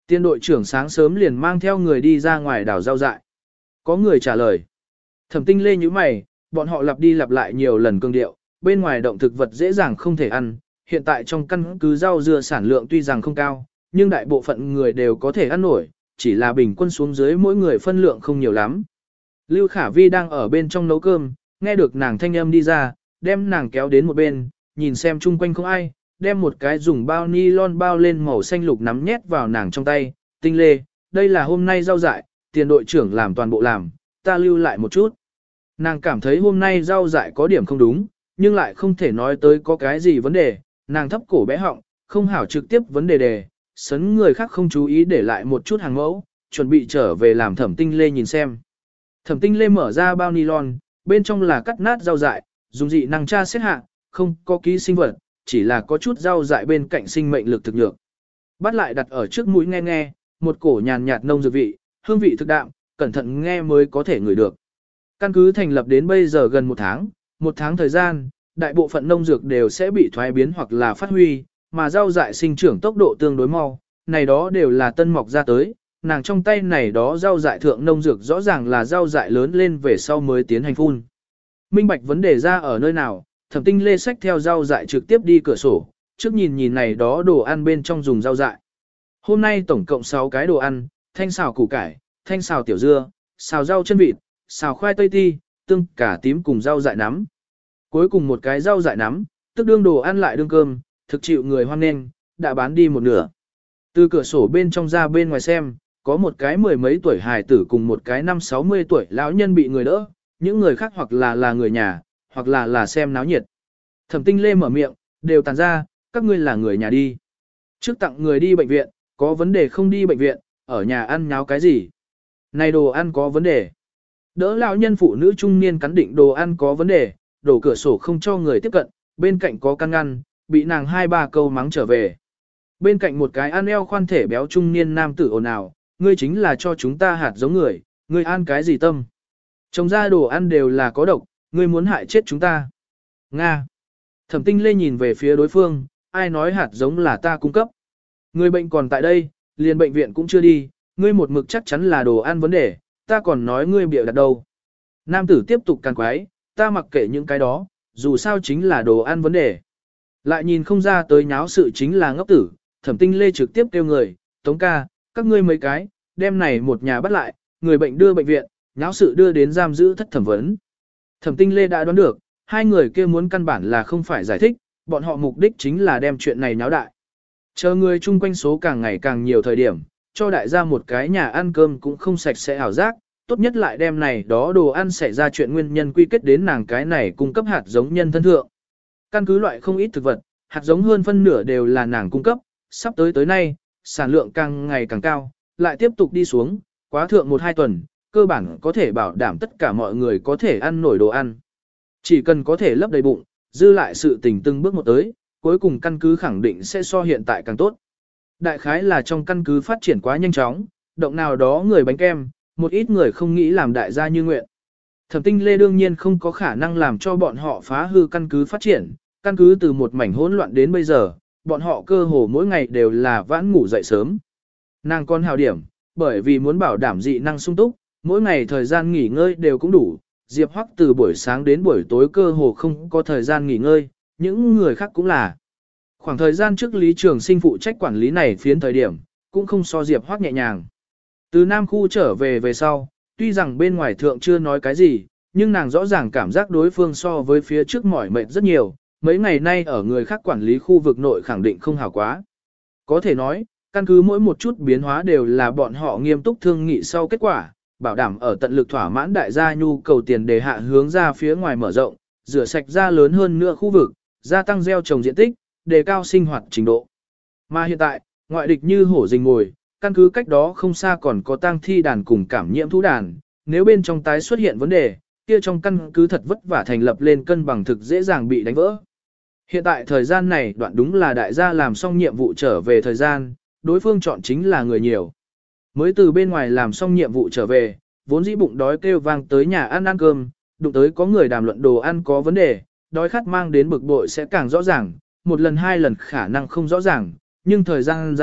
Tiên đội trưởng sáng sớm liền mang theo người đi ra ngoài đảo rau dại. Có người trả lời. Thẩm Tinh Lê nhíu mày, bọn họ lặp đi lặp lại nhiều lần cương điệu, bên ngoài động thực vật dễ dàng không thể ăn, hiện tại trong căn cứ rau dưa sản lượng tuy rằng không cao, nhưng đại bộ phận người đều có thể ăn nổi, chỉ là bình quân xuống dưới mỗi người phân lượng không nhiều lắm. Lưu Khả Vi đang ở bên trong nấu cơm, nghe được nàng thanh âm đi ra, đem nàng kéo đến một bên, nhìn xem chung quanh không ai, đem một cái dùng bao ni lon bao lên màu xanh lục nắm nhét vào nàng trong tay. Tinh Lê, đây là hôm nay rau dại, tiền đội trưởng làm toàn bộ làm, ta lưu lại một chút. Nàng cảm thấy hôm nay rau dại có điểm không đúng, nhưng lại không thể nói tới có cái gì vấn đề, nàng thấp cổ bé họng, không hảo trực tiếp vấn đề đề, sấn người khác không chú ý để lại một chút hàng mẫu, chuẩn bị trở về làm Thẩm Tinh Lê nhìn xem. Thẩm Tinh Lê mở ra bao nylon, bên trong là cắt nát rau dại, dùng dị năng tra xét hạ, không có ký sinh vật, chỉ là có chút rau dại bên cạnh sinh mệnh lực thực nhược. Bắt lại đặt ở trước mũi nghe nghe, một cổ nhàn nhạt nông dược vị, hương vị thực đạm, cẩn thận nghe mới có thể ngửi được. Căn cứ thành lập đến bây giờ gần một tháng, một tháng thời gian, đại bộ phận nông dược đều sẽ bị thoái biến hoặc là phát huy, mà rau dại sinh trưởng tốc độ tương đối mau, này đó đều là tân mọc ra tới, nàng trong tay này đó rau dại thượng nông dược rõ ràng là rau dại lớn lên về sau mới tiến hành phun. Minh bạch vấn đề ra ở nơi nào, Thẩm Tinh Lê xách theo rau dại trực tiếp đi cửa sổ, trước nhìn nhìn này đó đồ ăn bên trong dùng rau dại. Hôm nay tổng cộng sáu cái đồ ăn, thanh xào củ cải, thanh xào tiểu dưa, xào rau chân vịt, xào khoai tây ti, tương cả tím cùng rau dại nắm. Cuối cùng một cái rau dại nắm, tức đương đồ ăn lại đương cơm, thực chịu người hoan nghênh, đã bán đi một nửa. Từ cửa sổ bên trong ra bên ngoài xem, có một cái mười mấy tuổi hài tử cùng một cái năm sáu mươi tuổi lão nhân bị người đỡ, những người khác hoặc là là người nhà, hoặc là là xem náo nhiệt. Thẩm Tinh Lê mở miệng, đều tàn ra, các ngươi là người nhà đi. Trước tặng người đi bệnh viện, có vấn đề không đi bệnh viện, ở nhà ăn nháo cái gì. Này đồ ăn có vấn đề. Đỡ lão nhân phụ nữ trung niên cắn định đồ ăn có vấn đề, đổ cửa sổ không cho người tiếp cận, bên cạnh có căn ngăn, bị nàng hai ba câu mắng trở về. Bên cạnh một cái ăn eo khoan thể béo trung niên nam tử ồn ào, ngươi chính là cho chúng ta hạt giống người, ngươi ăn cái gì tâm. Trồng ra đồ ăn đều là có độc, ngươi muốn hại chết chúng ta. Nga. Thẩm Tinh Lê nhìn về phía đối phương, ai nói hạt giống là ta cung cấp. Người bệnh còn tại đây, liền bệnh viện cũng chưa đi, ngươi một mực chắc chắn là đồ ăn vấn đề, ta còn nói ngươi bịa đặt đâu. Nam tử tiếp tục càn quái, ta mặc kệ những cái đó, dù sao chính là đồ ăn vấn đề. Lại nhìn không ra tới nháo sự chính là ngốc tử, Thẩm Tinh Lê trực tiếp kêu người, Tống ca, các ngươi mấy cái, đem này một nhà bắt lại, người bệnh đưa bệnh viện, nháo sự đưa đến giam giữ thất thẩm vấn. Thẩm Tinh Lê đã đoán được, hai người kia muốn căn bản là không phải giải thích, bọn họ mục đích chính là đem chuyện này nháo đại. Chờ người chung quanh số càng ngày càng nhiều thời điểm, cho đại gia một cái nhà ăn cơm cũng không sạch sẽ ảo giác, tốt nhất lại đem này đó đồ ăn xảy ra chuyện nguyên nhân quy kết đến nàng cái này cung cấp hạt giống nhân thân thượng. Căn cứ loại không ít thực vật, hạt giống hơn phân nửa đều là nàng cung cấp, sắp tới tới nay, sản lượng càng ngày càng cao, lại tiếp tục đi xuống, quá thượng một hai tuần, cơ bản có thể bảo đảm tất cả mọi người có thể ăn nổi đồ ăn. Chỉ cần có thể lấp đầy bụng, dư lại sự tình từng bước một tới, cuối cùng căn cứ khẳng định sẽ so hiện tại càng tốt. Đại khái là trong căn cứ phát triển quá nhanh chóng, động nào đó người bánh kem, một ít người không nghĩ làm đại gia như nguyện. Thẩm Tinh Lê đương nhiên không có khả năng làm cho bọn họ phá hư căn cứ phát triển, căn cứ từ một mảnh hỗn loạn đến bây giờ, bọn họ cơ hồ mỗi ngày đều là vãn ngủ dậy sớm. Nàng còn hào điểm, bởi vì muốn bảo đảm dị năng sung túc, mỗi ngày thời gian nghỉ ngơi đều cũng đủ, Diệp Hoắc từ buổi sáng đến buổi tối cơ hồ không có thời gian nghỉ ngơi, những người khác cũng là. Khoảng thời gian trước Lý Trường Sinh phụ trách quản lý này phiến thời điểm, cũng không so Diệp Hoắc nhẹ nhàng. Từ Nam khu trở về về sau, tuy rằng bên ngoài thượng chưa nói cái gì, nhưng nàng rõ ràng cảm giác đối phương so với phía trước mỏi mệt rất nhiều, mấy ngày nay ở người khác quản lý khu vực nội khẳng định không hảo quá. Có thể nói, căn cứ mỗi một chút biến hóa đều là bọn họ nghiêm túc thương nghị sau kết quả, bảo đảm ở tận lực thỏa mãn đại gia nhu cầu tiền đề hạ hướng ra phía ngoài mở rộng, rửa sạch ra lớn hơn nữa khu vực, gia tăng gieo trồng diện tích, đề cao sinh hoạt trình độ. Mà hiện tại, ngoại địch như hổ rình ngồi, căn cứ cách đó không xa còn có tang thi đàn cùng cảm nhiễm thú đàn, nếu bên trong tái xuất hiện vấn đề, kia trong căn cứ thật vất vả thành lập lên cân bằng thực dễ dàng bị đánh vỡ. Hiện tại thời gian này đoạn đúng là đại gia làm xong nhiệm vụ trở về thời gian, đối phương chọn chính là người nhiều. Mới từ bên ngoài làm xong nhiệm vụ trở về, vốn dĩ bụng đói kêu vang tới nhà ăn ăn cơm, đụng tới có người đàm luận đồ ăn có vấn đề, đói khát mang đến bực bội sẽ càng rõ ràng, một lần hai lần khả năng không rõ ràng, nhưng thời gian dài,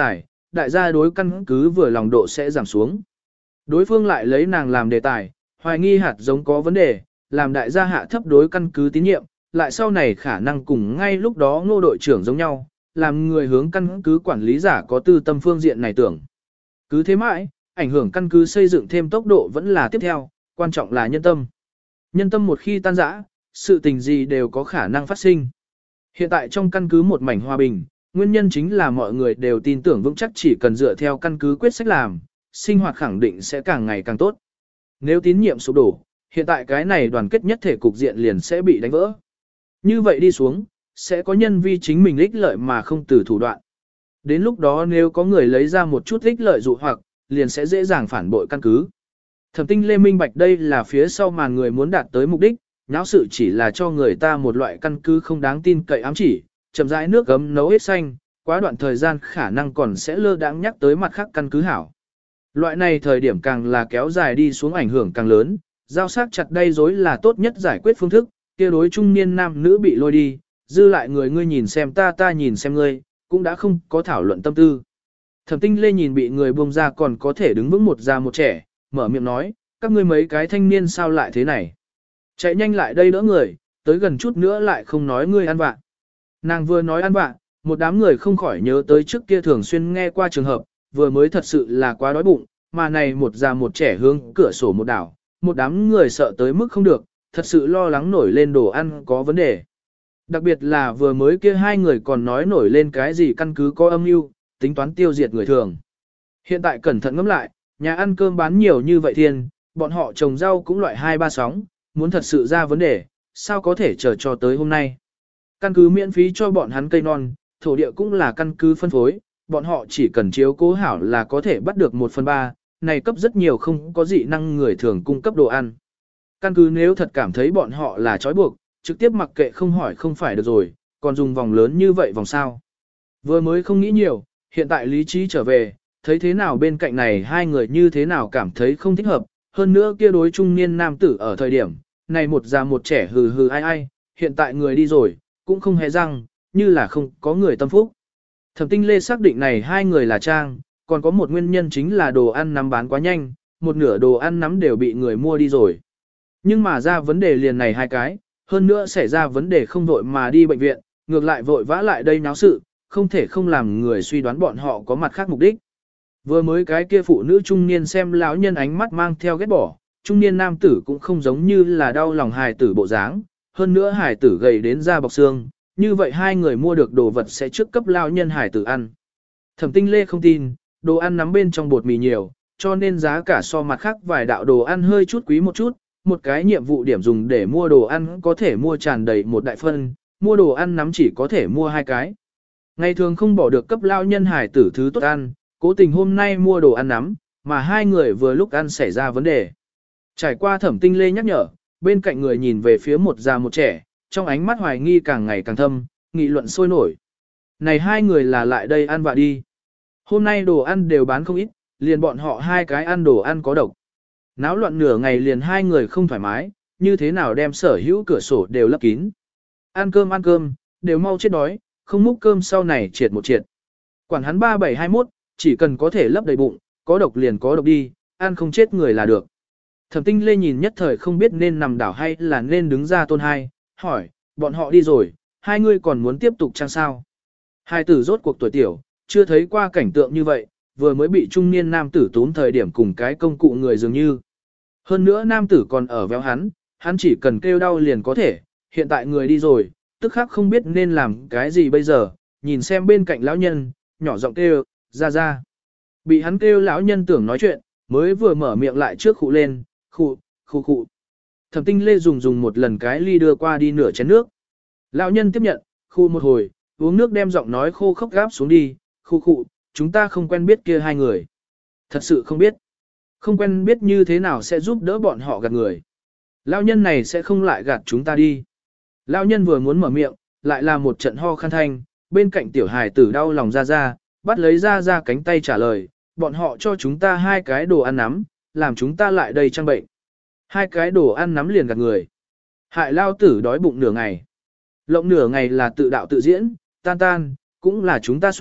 đại gia đối căn cứ vừa lòng độ sẽ giảm xuống. Đối phương lại lấy nàng làm đề tài, hoài nghi hạt giống có vấn đề, làm đại gia hạ thấp đối căn cứ tín nhiệm, lại sau này khả năng cùng ngay lúc đó ngô đội trưởng giống nhau, làm người hướng căn cứ quản lý giả có tư tâm phương diện này tưởng. Cứ thế mãi, ảnh hưởng căn cứ xây dựng thêm tốc độ vẫn là tiếp theo, quan trọng là nhân tâm. Nhân tâm một khi tan rã, sự tình gì đều có khả năng phát sinh. Hiện tại trong căn cứ một mảnh hòa bình, nguyên nhân chính là mọi người đều tin tưởng vững chắc chỉ cần dựa theo căn cứ quyết sách làm, sinh hoạt khẳng định sẽ càng ngày càng tốt. Nếu tín nhiệm sụp đổ, hiện tại cái này đoàn kết nhất thể cục diện liền sẽ bị đánh vỡ. Như vậy đi xuống, sẽ có nhân vi chính mình ích lợi mà không từ thủ đoạn. Đến lúc đó nếu có người lấy ra một chút ích lợi dụ hoặc, liền sẽ dễ dàng phản bội căn cứ. Thẩm Tinh Lê minh bạch đây là phía sau màn người muốn đạt tới mục đích, náo sự chỉ là cho người ta một loại căn cứ không đáng tin cậy ám chỉ, chậm rãi nước gấm nấu hết xanh, quá đoạn thời gian khả năng còn sẽ lơ đãng nhắc tới mặt khác căn cứ hảo. Loại này thời điểm càng là kéo dài đi xuống ảnh hưởng càng lớn, giao sát chặt đây dối là tốt nhất giải quyết phương thức, kia đối trung niên nam nữ bị lôi đi, dư lại người ngươi nhìn xem ta ta nhìn xem ngươi, cũng đã không có thảo luận tâm tư. Thẩm Tinh Lê nhìn bị người buông ra còn có thể đứng vững một già một trẻ, mở miệng nói, các ngươi mấy cái thanh niên sao lại thế này. Chạy nhanh lại đây đỡ người, tới gần chút nữa lại không nói ngươi ăn vạ. Nàng vừa nói ăn vạ, một đám người không khỏi nhớ tới trước kia thường xuyên nghe qua trường hợp, vừa mới thật sự là quá đói bụng, mà này một già một trẻ hướng cửa sổ một đảo, một đám người sợ tới mức không được, thật sự lo lắng nổi lên đồ ăn có vấn đề. Đặc biệt là vừa mới kia hai người còn nói nổi lên cái gì căn cứ có âm mưu, tính toán tiêu diệt người thường. Hiện tại cẩn thận ngẫm lại, nhà ăn cơm bán nhiều như vậy thiên, bọn họ trồng rau cũng loại hai ba sóng, muốn thật sự ra vấn đề, sao có thể chờ cho tới hôm nay. Căn cứ miễn phí cho bọn hắn cây non, thổ địa cũng là căn cứ phân phối, bọn họ chỉ cần chiếu cố hảo là có thể bắt được một phần ba, này cấp rất nhiều không có dị năng người thường cung cấp đồ ăn. Căn cứ nếu thật cảm thấy bọn họ là trói buộc, trực tiếp mặc kệ không hỏi không phải được rồi, còn dùng vòng lớn như vậy vòng sao. Vừa mới không nghĩ nhiều, hiện tại lý trí trở về, thấy thế nào bên cạnh này hai người như thế nào cảm thấy không thích hợp, hơn nữa kia đối trung niên nam tử ở thời điểm, này một già một trẻ hừ hừ ai ai, hiện tại người đi rồi, cũng không hề răng, như là không có người tâm phúc. Thẩm Tinh Lê xác định này hai người là trang, còn có một nguyên nhân chính là đồ ăn nắm bán quá nhanh, một nửa đồ ăn nắm đều bị người mua đi rồi. Nhưng mà ra vấn đề liền này hai cái, hơn nữa xảy ra vấn đề không vội mà đi bệnh viện, ngược lại vội vã lại đây náo sự, không thể không làm người suy đoán bọn họ có mặt khác mục đích. Vừa mới cái kia phụ nữ trung niên xem lão nhân ánh mắt mang theo ghét bỏ, trung niên nam tử cũng không giống như là đau lòng hài tử bộ dáng, hơn nữa hài tử gầy đến da bọc xương, như vậy hai người mua được đồ vật sẽ trước cấp lão nhân hài tử ăn. Thẩm Tinh Lê không tin, đồ ăn nắm bên trong bột mì nhiều, cho nên giá cả so mặt khác vài đạo đồ ăn hơi chút quý một chút, một cái nhiệm vụ điểm dùng để mua đồ ăn có thể mua tràn đầy một đại phân, mua đồ ăn nắm chỉ có thể mua hai cái. Ngày thường không bỏ được cấp lao nhân hải tử thứ tốt ăn, cố tình hôm nay mua đồ ăn nắm, mà hai người vừa lúc ăn xảy ra vấn đề. Trải qua Thẩm Tinh Lê nhắc nhở, bên cạnh người nhìn về phía một già một trẻ, trong ánh mắt hoài nghi càng ngày càng thâm, nghị luận sôi nổi. Này hai người là lại đây ăn vạ đi. Hôm nay đồ ăn đều bán không ít, liền bọn họ hai cái ăn đồ ăn có độc. Náo loạn nửa ngày liền hai người không thoải mái, như thế nào đem sở hữu cửa sổ đều lấp kín. Ăn cơm ăn cơm, đều mau chết đói, không múc cơm sau này triệt một triệt. Quản hắn ba bảy hai mốt, chỉ cần có thể lấp đầy bụng, có độc liền có độc đi, ăn không chết người là được. Thẩm Tinh Lê nhìn nhất thời không biết nên nằm đảo hay là nên đứng ra tôn hai, hỏi, bọn họ đi rồi, hai người còn muốn tiếp tục chăng sao? Hai tử rốt cuộc tuổi tiểu, chưa thấy qua cảnh tượng như vậy, vừa mới bị trung niên nam tử tốn thời điểm cùng cái công cụ người dường như. Hơn nữa nam tử còn ở véo hắn, hắn chỉ cần kêu đau liền có thể, hiện tại người đi rồi, tức khắc không biết nên làm cái gì bây giờ, nhìn xem bên cạnh lão nhân, nhỏ giọng kêu, ra ra. Bị hắn kêu lão nhân tưởng nói chuyện, mới vừa mở miệng lại trước khụ lên, khụ, khụ khụ. Thẩm Tinh Lê dùng dùng một lần cái ly đưa qua đi nửa chén nước. Lão nhân tiếp nhận, khu một hồi, uống nước đem giọng nói khô khốc gáp xuống đi, khu khụ, chúng ta không quen biết kia hai người. Thật sự không biết. Không quen biết như thế nào sẽ giúp đỡ bọn họ gạt người. Lão nhân này sẽ không lại gạt chúng ta đi. Lão nhân vừa muốn mở miệng, lại là một trận ho khăn thanh, bên cạnh tiểu hài tử đau lòng ra ra, bắt lấy ra ra cánh tay trả lời, bọn họ cho chúng ta hai cái đồ ăn nắm, làm chúng ta lại đây trang bệnh. Hai cái đồ ăn nắm liền gạt người. Hại lao tử đói bụng nửa ngày. Lộng nửa ngày là tự đạo tự diễn, tan tan, cũng là chúng ta xuẩn,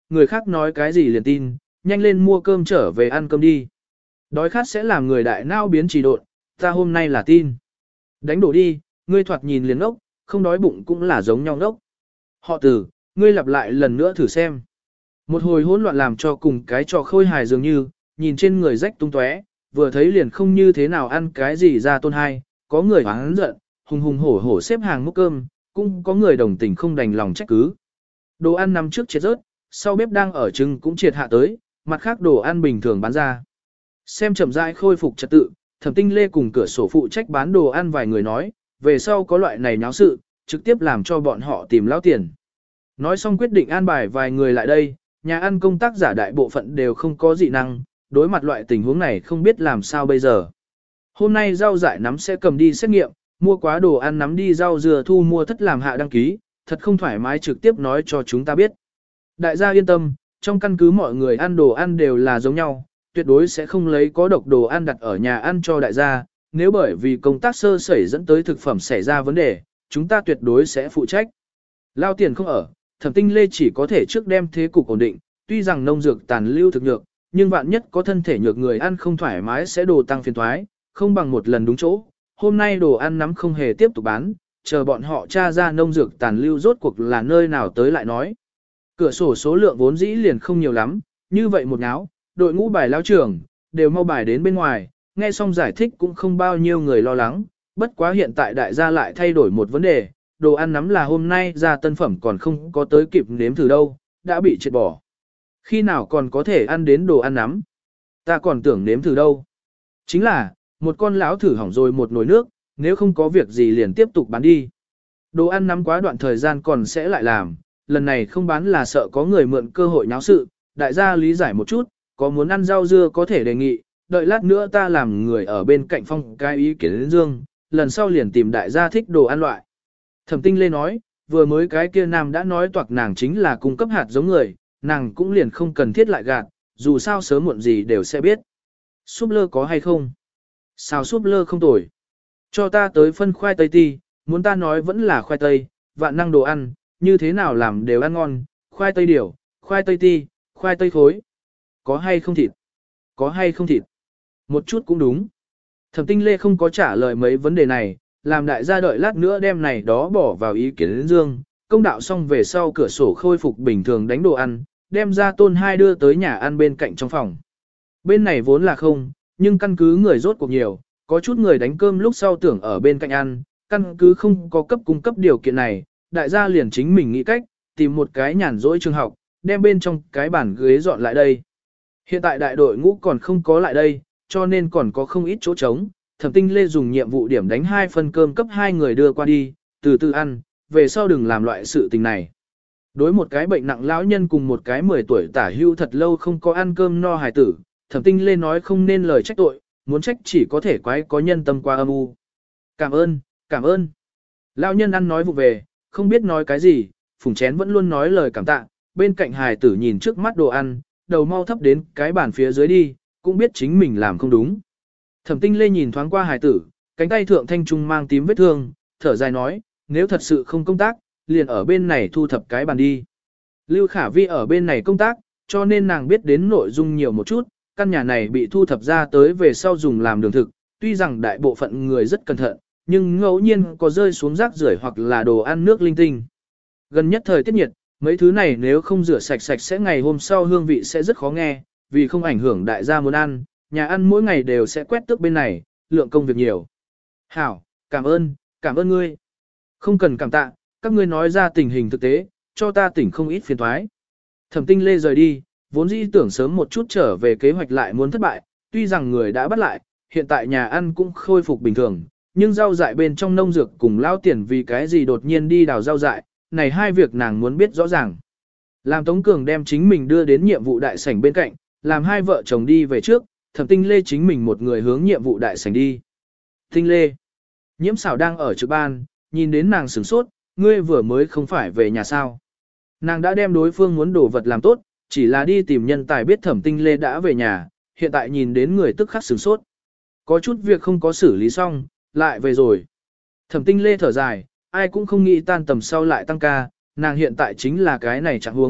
người khác nói cái gì liền tin, nhanh lên mua cơm trở về ăn cơm đi. Đói khát sẽ làm người đại não biến trì độn, ta hôm nay là tin. Đánh đổ đi, ngươi thoạt nhìn liền ngốc, không đói bụng cũng là giống nhau ngốc. Họ Từ, ngươi lặp lại lần nữa thử xem. Một hồi hỗn loạn làm cho cùng cái trò khôi hài dường như, nhìn trên người rách tung tóe, vừa thấy liền không như thế nào ăn cái gì ra tôn hai, có người oán giận, hùng hùng hổ hổ xếp hàng múc cơm, cũng có người đồng tình không đành lòng trách cứ. Đồ ăn nằm trước triệt rớt, sau bếp đang ở trưng cũng triệt hạ tới, mặt khác đồ ăn bình thường bán ra. Xem chậm rãi khôi phục trật tự, Thẩm Tinh Lê cùng cửa sổ phụ trách bán đồ ăn vài người nói, về sau có loại này nháo sự, trực tiếp làm cho bọn họ tìm lao tiền. Nói xong quyết định an bài vài người lại đây, nhà ăn công tác giả đại bộ phận đều không có dị năng, đối mặt loại tình huống này không biết làm sao bây giờ. Hôm nay rau dại nắm sẽ cầm đi xét nghiệm, mua quá đồ ăn nắm đi rau dừa thu mua thất làm hạ đăng ký, thật không thoải mái trực tiếp nói cho chúng ta biết. Đại gia yên tâm, trong căn cứ mọi người ăn đồ ăn đều là giống nhau, tuyệt đối sẽ không lấy có độc đồ ăn đặt ở nhà ăn cho đại gia, nếu bởi vì công tác sơ sẩy dẫn tới thực phẩm xảy ra vấn đề, chúng ta tuyệt đối sẽ phụ trách. Lao tiền không ở, Thẩm Tinh Lê chỉ có thể trước đem thế cục ổn định, tuy rằng nông dược tàn lưu thực nhược, nhưng vạn nhất có thân thể nhược người ăn không thoải mái sẽ đồ tăng phiền thoái, không bằng một lần đúng chỗ. Hôm nay đồ ăn nắm không hề tiếp tục bán, chờ bọn họ tra ra nông dược tàn lưu rốt cuộc là nơi nào tới lại nói. Cửa sổ số lượng vốn dĩ liền không nhiều lắm, như vậy một náo, đội ngũ bài lao trưởng, đều mau bài đến bên ngoài, nghe xong giải thích cũng không bao nhiêu người lo lắng, bất quá hiện tại đại gia lại thay đổi một vấn đề, đồ ăn nắm là hôm nay ra tân phẩm còn không có tới kịp nếm thử đâu, đã bị triệt bỏ. Khi nào còn có thể ăn đến đồ ăn nắm? Ta còn tưởng nếm thử đâu. Chính là, một con lão thử hỏng rồi một nồi nước, nếu không có việc gì liền tiếp tục bán đi. Đồ ăn nắm quá đoạn thời gian còn sẽ lại làm, lần này không bán là sợ có người mượn cơ hội nháo sự, đại gia lý giải một chút, có muốn ăn rau dưa có thể đề nghị, đợi lát nữa ta làm người ở bên cạnh phong cái ý kiến đến dương, lần sau liền tìm đại gia thích đồ ăn loại. Thẩm Tinh Lê nói, vừa mới cái kia nam đã nói toạc nàng chính là cung cấp hạt giống người, nàng cũng liền không cần thiết lại gạt, dù sao sớm muộn gì đều sẽ biết. Súp lơ có hay không? Xào súp lơ không tồi. Cho ta tới phân khoai tây ti, muốn ta nói vẫn là khoai tây, vạn năng đồ ăn, như thế nào làm đều ăn ngon, khoai tây điểu, khoai tây ti, khoai tây khối. Có hay không thịt? Có hay không thịt? Một chút cũng đúng. Thẩm Tinh Lê không có trả lời mấy vấn đề này, làm đại gia đợi lát nữa đem này đó bỏ vào ý kiến đến dương, công đạo xong về sau cửa sổ khôi phục bình thường đánh đồ ăn, đem ra tôn hai đưa tới nhà ăn bên cạnh trong phòng. Bên này vốn là không, nhưng căn cứ người rốt cuộc nhiều, có chút người đánh cơm lúc sau tưởng ở bên cạnh ăn, căn cứ không có cấp cung cấp điều kiện này, đại gia liền chính mình nghĩ cách, tìm một cái nhàn rỗi trường học, đem bên trong cái bàn ghế dọn lại đây. Hiện tại đại đội ngũ còn không có lại đây, cho nên còn có không ít chỗ trống. Thẩm Tinh Lê dùng nhiệm vụ điểm đánh hai phần cơm cấp hai người đưa qua đi, từ từ ăn, về sau đừng làm loại sự tình này. Đối một cái bệnh nặng lão nhân cùng một cái mười tuổi tả hưu thật lâu không có ăn cơm no hài tử, Thẩm Tinh Lê nói không nên lời trách tội, muốn trách chỉ có thể quái có nhân tâm qua âm u. Cảm ơn, cảm ơn. Lão nhân ăn nói vụ về, không biết nói cái gì, phùng chén vẫn luôn nói lời cảm tạ, bên cạnh hài tử nhìn trước mắt đồ ăn, đầu mau thấp đến cái bàn phía dưới đi, cũng biết chính mình làm không đúng. Thẩm Tinh Lê nhìn thoáng qua hài tử, cánh tay thượng thanh trung mang tím vết thương, thở dài nói, nếu thật sự không công tác, liền ở bên này thu thập cái bàn đi. Lưu Khả Vi ở bên này công tác, cho nên nàng biết đến nội dung nhiều một chút, căn nhà này bị thu thập ra tới về sau dùng làm đường thực, tuy rằng đại bộ phận người rất cẩn thận, nhưng ngẫu nhiên có rơi xuống rác rưởi hoặc là đồ ăn nước linh tinh. Gần nhất thời tiết nhiệt, mấy thứ này nếu không rửa sạch sạch sẽ ngày hôm sau hương vị sẽ rất khó nghe, vì không ảnh hưởng đại gia muốn ăn, nhà ăn mỗi ngày đều sẽ quét tước bên này, lượng công việc nhiều. Hảo, cảm ơn, cảm ơn ngươi. Không cần cảm tạ, các ngươi nói ra tình hình thực tế, cho ta tỉnh không ít phiền thoái. Thẩm Tinh Lê rời đi, vốn dĩ tưởng sớm một chút trở về kế hoạch lại muốn thất bại, tuy rằng người đã bắt lại, hiện tại nhà ăn cũng khôi phục bình thường, nhưng rau dại bên trong nông dược cùng lao tiền vì cái gì đột nhiên đi đào rau dại, này hai việc nàng muốn biết rõ ràng. Làm Tống Cường đem chính mình đưa đến nhiệm vụ đại sảnh bên cạnh, làm hai vợ chồng đi về trước, Thẩm Tinh Lê chính mình một người hướng nhiệm vụ đại sảnh đi. Tinh Lê, Nhiễm Xảo đang ở trực ban, nhìn đến nàng sửng sốt, ngươi vừa mới không phải về nhà sao. Nàng đã đem đối phương muốn đổ vật làm tốt, chỉ là đi tìm nhân tài biết Thẩm Tinh Lê đã về nhà, hiện tại nhìn đến người tức khắc sửng sốt. Có chút việc không có xử lý xong, lại về rồi. Thẩm Tinh Lê thở dài, ai cũng không nghĩ tan tầm sau lại tăng ca, nàng hiện tại chính là cái này chẳng huống,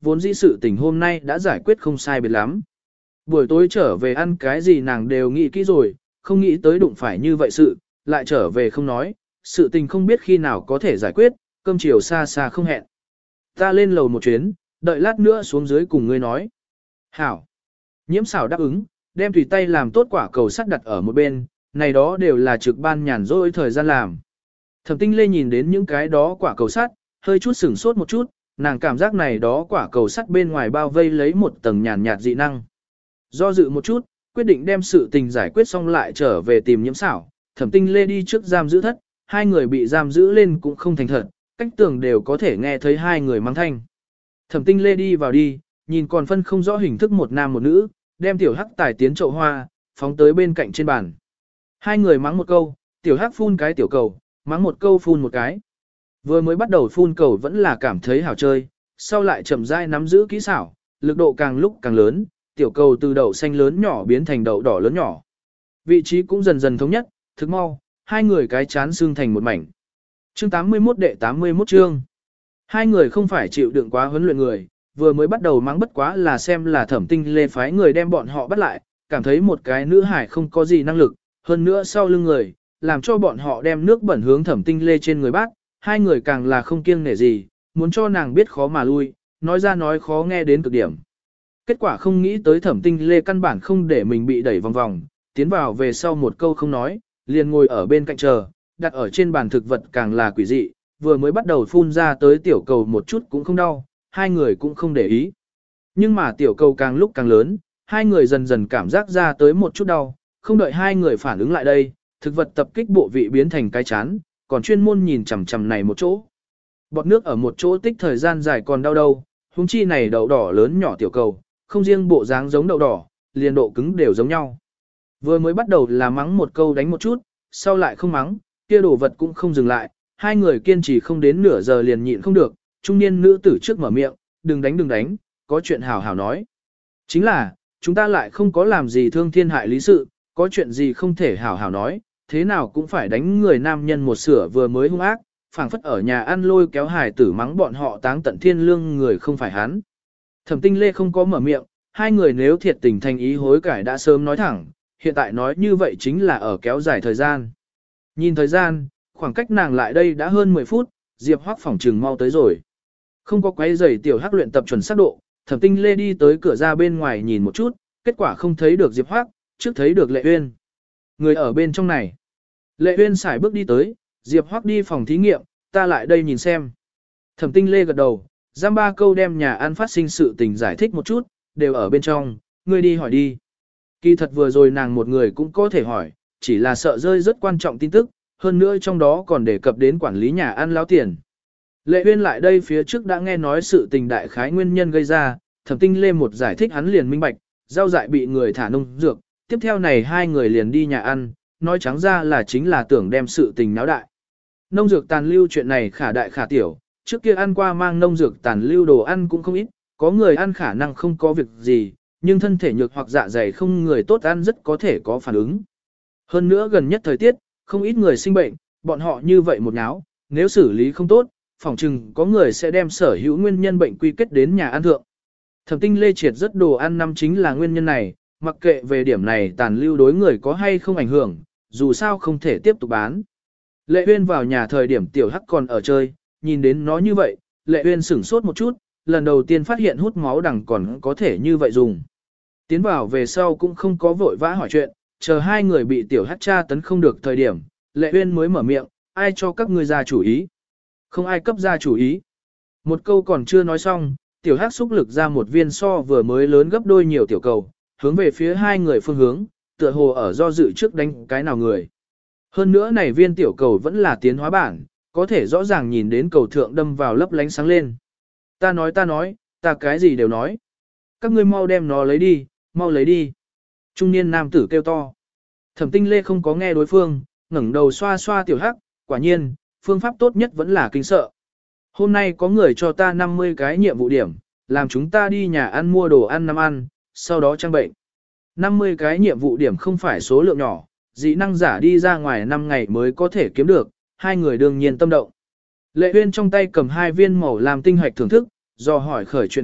vốn dĩ sự tình hôm nay đã giải quyết không sai biệt lắm. Buổi tối trở về ăn cái gì nàng đều nghĩ kỹ rồi, không nghĩ tới đụng phải như vậy sự, lại trở về không nói, sự tình không biết khi nào có thể giải quyết, cơm chiều xa xa không hẹn. Ta lên lầu một chuyến, đợi lát nữa xuống dưới cùng ngươi nói. Hảo. Nhiễm xảo đáp ứng, đem tùy tay làm tốt quả cầu sắt đặt ở một bên, này đó đều là trực ban nhàn rỗi thời gian làm. Thẩm Tinh Lê nhìn đến những cái đó quả cầu sắt, hơi chút sửng sốt một chút, nàng cảm giác này đó quả cầu sắt bên ngoài bao vây lấy một tầng nhàn nhạt dị năng. Do dự một chút, quyết định đem sự tình giải quyết xong lại trở về tìm nhiễm xảo. Thẩm Tinh Lê đi trước giam giữ thất, hai người bị giam giữ lên cũng không thành thật, cách tường đều có thể nghe thấy hai người mang thanh. Thẩm Tinh Lê đi vào đi, nhìn còn phân không rõ hình thức một nam một nữ, đem tiểu hắc tài tiến chậu hoa, phóng tới bên cạnh trên bàn. Hai người mắng một câu, tiểu hắc phun cái tiểu cầu, mắng một câu phun một cái. Vừa mới bắt đầu phun cầu vẫn là cảm thấy hảo chơi, sau lại chậm rãi nắm giữ kỹ xảo, lực độ càng lúc càng lớn, tiểu cầu từ đậu xanh lớn nhỏ biến thành đậu đỏ lớn nhỏ. Vị trí cũng dần dần thống nhất, thực mau, hai người cái chán xương thành một mảnh. Chương tám mươi mốt đệ tám mươi mốt chương. Hai người không phải chịu đựng quá huấn luyện người, vừa mới bắt đầu mắng bất quá là xem là Thẩm Tinh Lê phái người đem bọn họ bắt lại, cảm thấy một cái nữ hải không có gì năng lực, hơn nữa sau lưng người, làm cho bọn họ đem nước bẩn hướng Thẩm Tinh Lê trên người bác, hai người càng là không kiêng nể gì, muốn cho nàng biết khó mà lui, nói ra nói khó nghe đến cực điểm. Kết quả không nghĩ tới Thẩm Tinh Lê căn bản không để mình bị đẩy vòng vòng, tiến vào về sau một câu không nói, liền ngồi ở bên cạnh chờ, đặt ở trên bàn thực vật càng là quỷ dị, vừa mới bắt đầu phun ra tới tiểu cầu một chút cũng không đau, hai người cũng không để ý. Nhưng mà tiểu cầu càng lúc càng lớn, hai người dần dần cảm giác ra tới một chút đau, không đợi hai người phản ứng lại đây, thực vật tập kích bộ vị biến thành cái chán, còn chuyên môn nhìn chằm chằm này một chỗ. Bọt nước ở một chỗ tích thời gian dài còn đau đâu, huống chi này đậu đỏ lớn nhỏ tiểu cầu, không riêng bộ dáng giống đậu đỏ, liền độ cứng đều giống nhau. Vừa mới bắt đầu là mắng một câu đánh một chút, sau lại không mắng, kia đồ vật cũng không dừng lại, hai người kiên trì không đến nửa giờ liền nhịn không được, trung niên nữ tử trước mở miệng, đừng đánh đừng đánh, có chuyện hảo hảo nói. Chính là, chúng ta lại không có làm gì thương thiên hại lý sự, có chuyện gì không thể hảo hảo nói, thế nào cũng phải đánh người nam nhân một sửa vừa mới hung ác, phảng phất ở nhà ăn lôi kéo hài tử mắng bọn họ táng tận thiên lương người không phải hắn. Thẩm Tinh Lê không có mở miệng, hai người nếu thiệt tình thành ý hối cải đã sớm nói thẳng, hiện tại nói như vậy chính là ở kéo dài thời gian. Nhìn thời gian, khoảng cách nàng lại đây đã hơn mười phút, Diệp Hoắc phỏng trừng mau tới rồi. Không có quấy giày tiểu Hắc luyện tập chuẩn xác độ, Thẩm Tinh Lê đi tới cửa ra bên ngoài nhìn một chút, kết quả không thấy được Diệp Hoắc, trước thấy được Lệ Uyên. Người ở bên trong này. Lệ Uyên xài bước đi tới, Diệp Hoắc đi phòng thí nghiệm, ta lại đây nhìn xem. Thẩm Tinh Lê gật đầu, giam ba câu đem nhà ăn phát sinh sự tình giải thích một chút, đều ở bên trong, ngươi đi hỏi đi. Kỳ thật vừa rồi nàng một người cũng có thể hỏi, chỉ là sợ rơi rất quan trọng tin tức, hơn nữa trong đó còn đề cập đến quản lý nhà ăn láo tiền. Lệ Uyên lại đây phía trước đã nghe nói sự tình đại khái nguyên nhân gây ra, Thẩm Tinh Lê một giải thích hắn liền minh bạch, rau dại bị người thả nông dược, tiếp theo này hai người liền đi nhà ăn, nói trắng ra là chính là tưởng đem sự tình náo đại. Nông dược tàn lưu chuyện này khả đại khả tiểu, trước kia ăn qua mang nông dược tàn lưu đồ ăn cũng không ít, có người ăn khả năng không có việc gì, nhưng thân thể nhược hoặc dạ dày không người tốt ăn rất có thể có phản ứng. Hơn nữa gần nhất thời tiết, không ít người sinh bệnh, bọn họ như vậy một náo, nếu xử lý không tốt, phỏng chừng có người sẽ đem sở hữu nguyên nhân bệnh quy kết đến nhà ăn thượng. Thẩm Tinh Lê triệt rất đồ ăn năm chính là nguyên nhân này, mặc kệ về điểm này tàn lưu đối người có hay không ảnh hưởng, dù sao không thể tiếp tục bán. Lệ Uyên vào nhà thời điểm tiểu Hắc còn ở chơi, nhìn đến nó như vậy, Lệ Uyên sửng sốt một chút, lần đầu tiên phát hiện hút máu đằng còn có thể như vậy dùng. Tiến vào về sau cũng không có vội vã hỏi chuyện, chờ hai người bị tiểu Hắc tra tấn không được thời điểm, Lệ Uyên mới mở miệng, ai cho các ngươi ra chủ ý? Không ai cấp ra chủ ý. Một câu còn chưa nói xong, tiểu Hắc xúc lực ra một viên so vừa mới lớn gấp đôi nhiều tiểu cầu, hướng về phía hai người phương hướng, tựa hồ ở do dự trước đánh cái nào người. Hơn nữa này viên tiểu cầu vẫn là tiến hóa bản, có thể rõ ràng nhìn đến cầu thượng đâm vào lấp lánh sáng lên. Ta nói ta nói, ta cái gì đều nói. Các ngươi mau đem nó lấy đi, mau lấy đi. Trung niên nam tử kêu to. Thẩm Tinh Lê không có nghe đối phương, ngẩng đầu xoa xoa tiểu Hắc, quả nhiên, phương pháp tốt nhất vẫn là kinh sợ. Hôm nay có người cho ta năm mươi cái nhiệm vụ điểm, làm chúng ta đi nhà ăn mua đồ ăn năm ăn, sau đó trang bệnh. năm mươi cái nhiệm vụ điểm không phải số lượng nhỏ, dị năng giả đi ra ngoài năm ngày mới có thể kiếm được, hai người đương nhiên tâm động. Lệ Uyên trong tay cầm hai viên màu làm tinh hoạch thưởng thức, do hỏi khởi chuyện khác,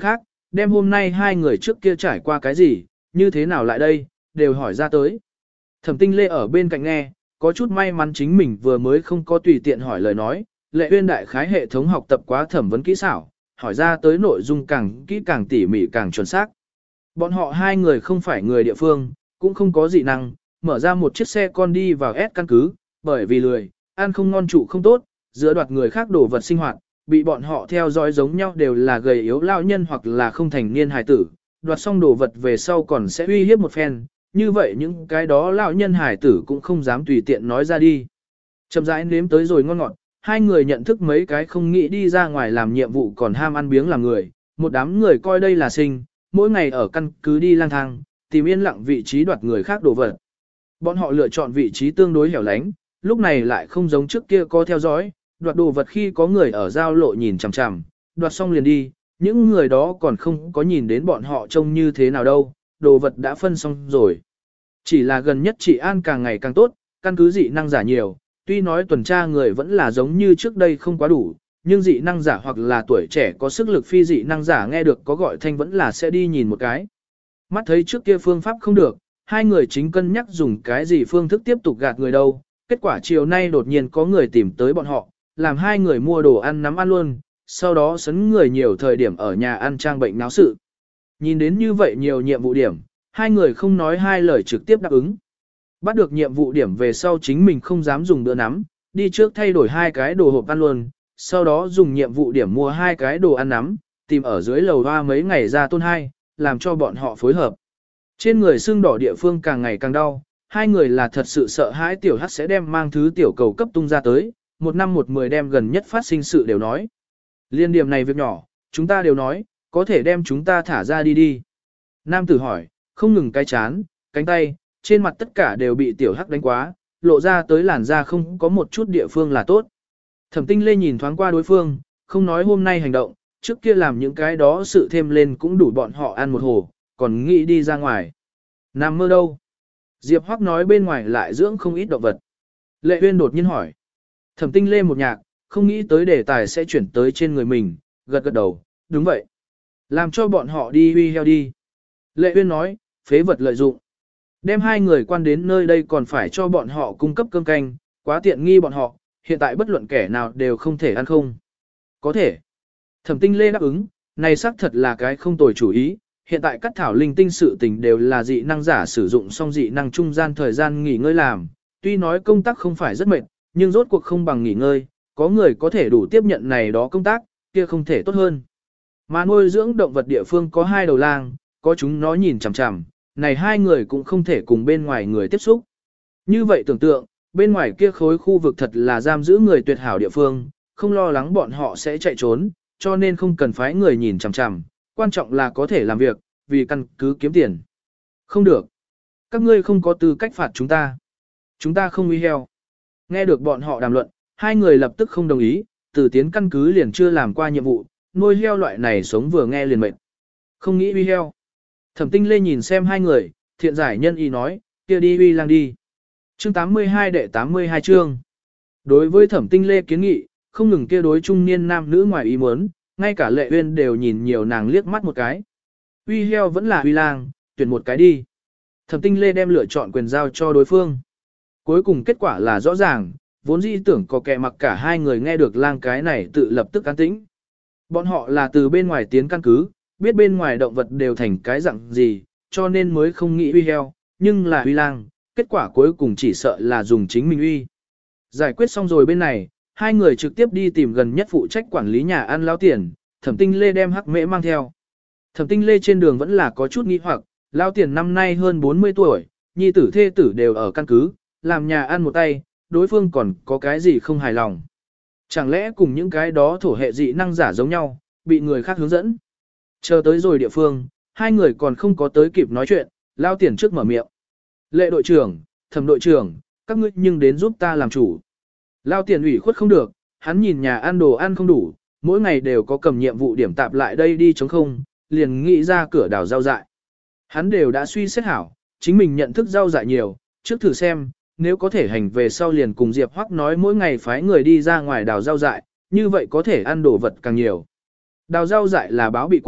đem hôm nay hai người trước kia trải qua cái gì, như thế nào lại đây, đều hỏi ra tới. Thẩm Tinh Lê ở bên cạnh nghe, có chút may mắn chính mình vừa mới không có tùy tiện hỏi lời nói, Lệ Uyên đại khái hệ thống học tập quá thẩm vấn kỹ xảo, hỏi ra tới nội dung càng kỹ càng tỉ mỉ càng chuẩn xác. Bọn họ hai người không phải người địa phương, cũng không có dị năng, mở ra một chiếc xe con đi vào S căn cứ, bởi vì lười, ăn không ngon trụ không tốt, giữa đoạt người khác đồ vật sinh hoạt, bị bọn họ theo dõi giống nhau đều là gầy yếu lão nhân hoặc là không thành niên hài tử, đoạt xong đồ vật về sau còn sẽ uy hiếp một phen, như vậy những cái đó lão nhân hài tử cũng không dám tùy tiện nói ra đi. Chậm rãi nếm tới rồi ngon ngọt, hai người nhận thức mấy cái không nghĩ đi ra ngoài làm nhiệm vụ còn ham ăn biếng làm người, một đám người coi đây là sinh, mỗi ngày ở căn cứ đi lang thang, tìm yên lặng vị trí đoạt người khác đồ vật. Bọn họ lựa chọn vị trí tương đối hẻo lánh, lúc này lại không giống trước kia có theo dõi, đoạt đồ vật khi có người ở giao lộ nhìn chằm chằm, đoạt xong liền đi, những người đó còn không có nhìn đến bọn họ trông như thế nào đâu, đồ vật đã phân xong rồi. Chỉ là gần nhất trị an càng ngày càng tốt, căn cứ dị năng giả nhiều, tuy nói tuần tra người vẫn là giống như trước đây không quá đủ, nhưng dị năng giả hoặc là tuổi trẻ có sức lực phi dị năng giả nghe được có gọi thanh vẫn là sẽ đi nhìn một cái. Mắt thấy trước kia phương pháp không được, hai người chính cân nhắc dùng cái gì phương thức tiếp tục gạt người đâu, kết quả chiều nay đột nhiên có người tìm tới bọn họ, làm hai người mua đồ ăn nắm ăn luôn, sau đó sấn người nhiều thời điểm ở nhà ăn trang bệnh náo sự. Nhìn đến như vậy nhiều nhiệm vụ điểm, hai người không nói hai lời trực tiếp đáp ứng. Bắt được nhiệm vụ điểm về sau chính mình không dám dùng bữa nắm, đi trước thay đổi hai cái đồ hộp ăn luôn, sau đó dùng nhiệm vụ điểm mua hai cái đồ ăn nắm, tìm ở dưới lầu hoa mấy ngày ra tôn hai, làm cho bọn họ phối hợp. Trên người xương đỏ địa phương càng ngày càng đau, hai người là thật sự sợ hãi tiểu hắc sẽ đem mang thứ tiểu cầu cấp tung ra tới, một năm một mười đem gần nhất phát sinh sự đều nói. Liên điểm này việc nhỏ, chúng ta đều nói, có thể đem chúng ta thả ra đi đi. Nam tử hỏi, không ngừng cái chán, cánh tay, trên mặt tất cả đều bị tiểu hắc đánh quá, lộ ra tới làn da không có một chút địa phương là tốt. Thẩm Tinh Lê nhìn thoáng qua đối phương, không nói hôm nay hành động, trước kia làm những cái đó sự thêm lên cũng đủ bọn họ ăn một hồ, còn nghĩ đi ra ngoài. Nằm mơ đâu? Diệp Hoắc nói bên ngoài lại dưỡng không ít động vật. Lệ Uyên đột nhiên hỏi. Thẩm Tinh Lê một nhạc, không nghĩ tới đề tài sẽ chuyển tới trên người mình, gật gật đầu, đúng vậy. Làm cho bọn họ đi huy heo đi. Lệ Uyên nói, phế vật lợi dụng. Đem hai người quan đến nơi đây còn phải cho bọn họ cung cấp cơm canh, quá tiện nghi bọn họ, hiện tại bất luận kẻ nào đều không thể ăn không. Có thể. Thẩm Tinh Lê đáp ứng, này xác thật là cái không tồi chủ ý, hiện tại cắt thảo linh tinh sự tình đều là dị năng giả sử dụng xong dị năng trung gian thời gian nghỉ ngơi làm, tuy nói công tác không phải rất mệt, nhưng rốt cuộc không bằng nghỉ ngơi, có người có thể đủ tiếp nhận này đó công tác, kia không thể tốt hơn. Mà nuôi dưỡng động vật địa phương có hai đầu lang, có chúng nó nhìn chằm chằm, này hai người cũng không thể cùng bên ngoài người tiếp xúc. Như vậy tưởng tượng, bên ngoài kia khối khu vực thật là giam giữ người tuyệt hảo địa phương, không lo lắng bọn họ sẽ chạy trốn, cho nên không cần phái người nhìn chằm chằm, quan trọng là có thể làm việc, vì căn cứ kiếm tiền. Không được. Các ngươi không có tư cách phạt chúng ta. Chúng ta không uy heo. Nghe được bọn họ đàm luận, hai người lập tức không đồng ý, từ tiến căn cứ liền chưa làm qua nhiệm vụ, nuôi heo loại này sống vừa nghe liền mệt. Không nghĩ uy heo. Thẩm Tinh Lê nhìn xem hai người, thiện giải nhân ý nói, kia đi uy lang đi. Chương tám mươi hai đệ tám mươi hai chương. Đối với Thẩm Tinh Lê kiến nghị, không ngừng kia đối trung niên nam nữ ngoài ý muốn, ngay cả Lệ Uyên đều nhìn nhiều nàng liếc mắt một cái. Uy heo vẫn là uy lang, tuyển một cái đi. Thẩm Tinh Lê đem lựa chọn quyền giao cho đối phương. Cuối cùng kết quả là rõ ràng, vốn dĩ tưởng có kẻ mặc cả hai người nghe được lang cái này tự lập tức an tĩnh. Bọn họ là từ bên ngoài tiến căn cứ, biết bên ngoài động vật đều thành cái dạng gì, cho nên mới không nghĩ uy heo, nhưng là uy lang, kết quả cuối cùng chỉ sợ là dùng chính mình uy. Giải quyết xong rồi bên này, hai người trực tiếp đi tìm gần nhất phụ trách quản lý nhà ăn lão tiền, Thẩm Tinh Lê đem hắc mễ mang theo. Thẩm Tinh Lê trên đường vẫn là có chút nghi hoặc, lão tiền năm nay hơn bốn mươi tuổi, nhi tử thê tử đều ở căn cứ, làm nhà ăn một tay, đối phương còn có cái gì không hài lòng. Chẳng lẽ cùng những cái đó thổ hệ dị năng giả giống nhau, bị người khác hướng dẫn. Chờ tới rồi địa phương, hai người còn không có tới kịp nói chuyện, lão tiền trước mở miệng. Lệ đội trưởng, Thẩm đội trưởng, các ngươi nhưng đến giúp ta làm chủ. Lão tiền ủy khuất không được, hắn nhìn nhà ăn đồ ăn không đủ, mỗi ngày đều có cầm nhiệm vụ điểm tạp lại đây đi chống không, liền nghĩ ra cửa đào rau dại. Hắn đều đã suy xét hảo, chính mình nhận thức rau dại nhiều, trước thử xem, nếu có thể hành về sau liền cùng Diệp Hoắc nói mỗi ngày phái người đi ra ngoài đào rau dại, như vậy có thể ăn đồ vật càng nhiều. Đào rau dại là báo bị quá,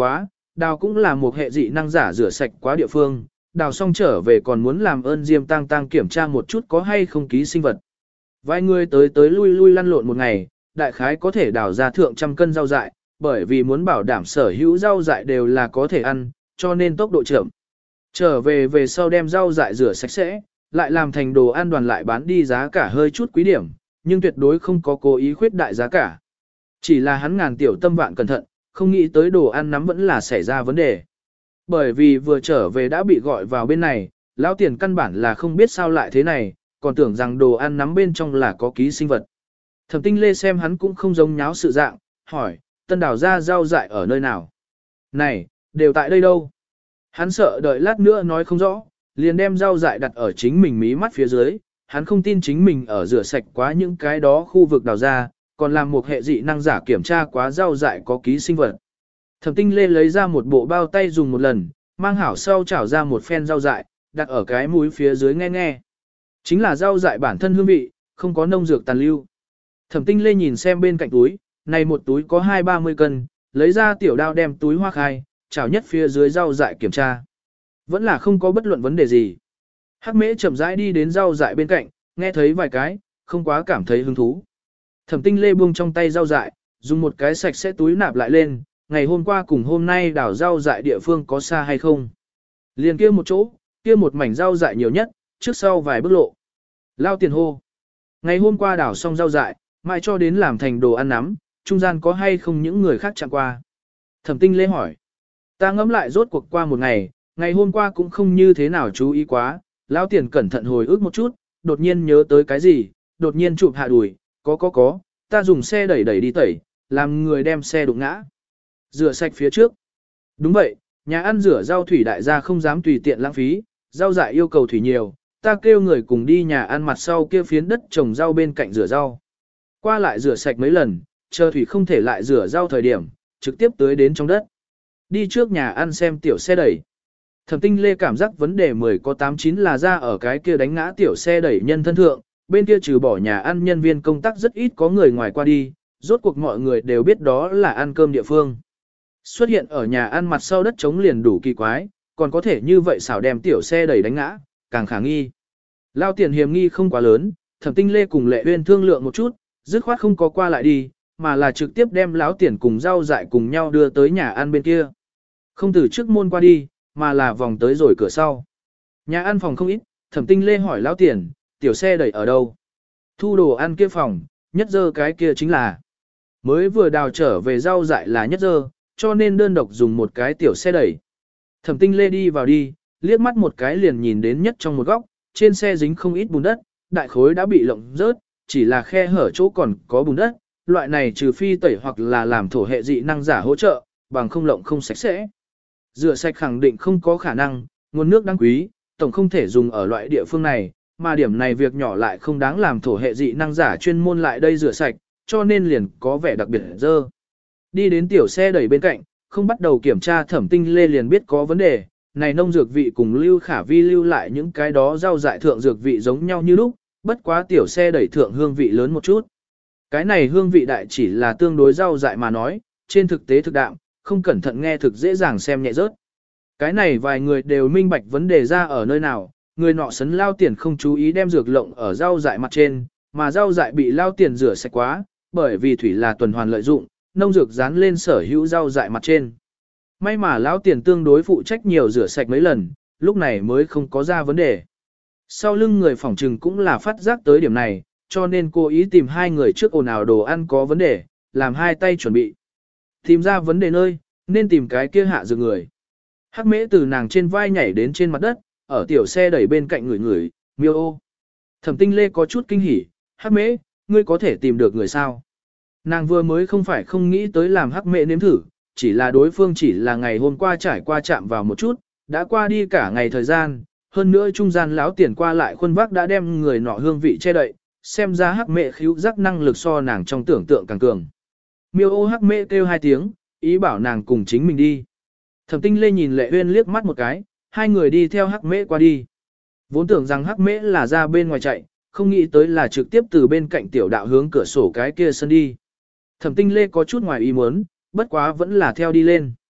đào cũng là một hệ dị năng giả rửa sạch quá địa phương, đào xong trở về còn muốn làm ơn Diêm Tăng Tăng kiểm tra một chút có hay không ký sinh vật. Vài người tới tới lui lui lăn lộn một ngày, đại khái có thể đào ra thượng trăm cân rau dại, bởi vì muốn bảo đảm sở hữu rau dại đều là có thể ăn, cho nên tốc độ chậm. Trở về về sau đem rau dại rửa sạch sẽ, lại làm thành đồ ăn đoàn lại bán đi giá cả hơi chút quý điểm, nhưng tuyệt đối không có cố ý khuyết đại giá cả. Chỉ là hắn ngàn tiểu tâm vạn cẩn thận, không nghĩ tới đồ ăn nắm vẫn là xảy ra vấn đề. Bởi vì vừa trở về đã bị gọi vào bên này, lão tiền căn bản là không biết sao lại thế này, còn tưởng rằng đồ ăn nắm bên trong là có ký sinh vật. Thẩm Tinh Lê xem hắn cũng không giống nháo sự dạng, hỏi, tân đào ra rau dại ở nơi nào? Này, đều tại đây đâu? Hắn sợ đợi lát nữa nói không rõ, liền đem rau dại đặt ở chính mình mí mắt phía dưới, hắn không tin chính mình ở rửa sạch quá những cái đó khu vực đào ra, còn làm một hệ dị năng giả kiểm tra quá rau dại có ký sinh vật. Thẩm Tinh Lê lấy ra một bộ bao tay dùng một lần, mang hảo sau chảo ra một phen rau dại, đặt ở cái mũi phía dưới nghe nghe. Chính là rau dại bản thân hương vị, không có nông dược tàn lưu. Thẩm Tinh Lê nhìn xem bên cạnh túi, này một túi có hai ba mươi cân, lấy ra tiểu đao đem túi hoa khai, chảo nhất phía dưới rau dại kiểm tra. Vẫn là không có bất luận vấn đề gì. Hắc Mễ chậm rãi đi đến rau dại bên cạnh, nghe thấy vài cái, không quá cảm thấy hứng thú. Thẩm Tinh Lê buông trong tay rau dại, dùng một cái sạch sẽ túi nạp lại lên, ngày hôm qua cùng hôm nay đảo rau dại địa phương có xa hay không. Liền kia một chỗ, kia một mảnh rau dại nhiều nhất, trước sau vài bước lộ. Lao tiền hô. Ngày hôm qua đảo xong rau dại, mai cho đến làm thành đồ ăn nắm, trung gian có hay không những người khác chạm qua. Thẩm Tinh Lê hỏi. Ta ngẫm lại rốt cuộc qua một ngày, ngày hôm qua cũng không như thế nào chú ý quá, Lao tiền cẩn thận hồi ức một chút, đột nhiên nhớ tới cái gì, đột nhiên chụp hạ đùi, có có có, ta dùng xe đẩy đẩy đi tẩy, làm người đem xe đụng ngã. Rửa sạch phía trước. Đúng vậy, nhà ăn rửa rau thủy đại gia không dám tùy tiện lãng phí, rau dại yêu cầu thủy nhiều, ta kêu người cùng đi nhà ăn mặt sau kia phiến đất trồng rau bên cạnh rửa rau. Qua lại rửa sạch mấy lần, chờ thủy không thể lại rửa rau thời điểm, trực tiếp tới đến trong đất. Đi trước nhà ăn xem tiểu xe đẩy. Thẩm Tinh Lê cảm giác vấn đề mười có tám chín là ra ở cái kia đánh ngã tiểu xe đẩy nhân thân thượng, bên kia trừ bỏ nhà ăn nhân viên công tác rất ít có người ngoài qua đi, rốt cuộc mọi người đều biết đó là ăn cơm địa phương. Xuất hiện ở nhà ăn mặt sau đất trống liền đủ kỳ quái, còn có thể như vậy xảo đem tiểu xe đẩy đánh ngã, càng khả nghi. Lao tiền hiểm nghi không quá lớn, Thẩm Tinh Lê cùng Lệ Uyên thương lượng một chút, dứt khoát không có qua lại đi, mà là trực tiếp đem láo tiền cùng rau dại cùng nhau đưa tới nhà ăn bên kia. Không từ trước môn qua đi, mà là vòng tới rồi cửa sau. Nhà ăn phòng không ít, Thẩm Tinh Lê hỏi láo tiền, tiểu xe đẩy ở đâu? Thu đồ ăn kia phòng, nhất dơ cái kia chính là. Mới vừa đào trở về rau dại là nhất dơ, cho nên đơn độc dùng một cái tiểu xe đẩy. Thẩm Tinh Lê đi vào đi, liếc mắt một cái liền nhìn đến nhất trong một góc, trên xe dính không ít bùn đất, đại khối đã bị lộng rớt, chỉ là khe hở chỗ còn có bùn đất, loại này trừ phi tẩy hoặc là làm thổ hệ dị năng giả hỗ trợ, bằng không lộng không sạch sẽ. Rửa sạch khẳng định không có khả năng, nguồn nước đáng quý, tổng không thể dùng ở loại địa phương này, mà điểm này việc nhỏ lại không đáng làm thổ hệ dị năng giả chuyên môn lại đây rửa sạch, cho nên liền có vẻ đặc biệt dơ. Đi đến tiểu xe đẩy bên cạnh, không bắt đầu kiểm tra Thẩm Tinh Lê liền biết có vấn đề, này nông dược vị cùng lưu khả vi lưu lại những cái đó rau dại thượng dược vị giống nhau như lúc, bất quá tiểu xe đẩy thượng hương vị lớn một chút. Cái này hương vị đại chỉ là tương đối rau dại mà nói, trên thực tế thực đạm, không cẩn thận nghe thực dễ dàng xem nhẹ rớt. Cái này vài người đều minh bạch vấn đề ra ở nơi nào, người nọ sấn lao tiền không chú ý đem dược lộng ở rau dại mặt trên, mà rau dại bị lao tiền rửa sạch quá, bởi vì thủy là tuần hoàn lợi dụng, nông dược dán lên sở hữu rau dại mặt trên. May mà lão tiền tương đối phụ trách nhiều rửa sạch mấy lần, lúc này mới không có ra vấn đề. Sau lưng người phỏng trừng cũng là phát giác tới điểm này, cho nên cố ý tìm hai người trước ồn ào đồ ăn có vấn đề, làm hai tay chuẩn bị. Tìm ra vấn đề nơi, nên tìm cái kia hạ dược người. Hắc Mễ từ nàng trên vai nhảy đến trên mặt đất, ở tiểu xe đẩy bên cạnh người người, miêu ô. Thẩm Tinh Lê có chút kinh hỉ, Hắc Mễ, ngươi có thể tìm được người sao? Nàng vừa mới không phải không nghĩ tới làm Hắc Mễ nếm thử, chỉ là đối phương chỉ là ngày hôm qua trải qua chạm vào một chút, đã qua đi cả ngày thời gian, hơn nữa trung gian lão tiền qua lại khuôn vác đã đem người nọ hương vị che đậy, xem ra Hắc Mễ khíu giác năng lực so nàng trong tưởng tượng càng cường. Miêu ô Hắc Mễ kêu hai tiếng, ý bảo nàng cùng chính mình đi. Thẩm Tinh Lê nhìn Lệ Uyên liếc mắt một cái, hai người đi theo Hắc Mễ qua đi. Vốn tưởng rằng Hắc Mễ là ra bên ngoài chạy, không nghĩ tới là trực tiếp từ bên cạnh tiểu đạo hướng cửa sổ cái kia sân đi. Thẩm Tinh Lê có chút ngoài ý muốn, bất quá vẫn là theo đi lên.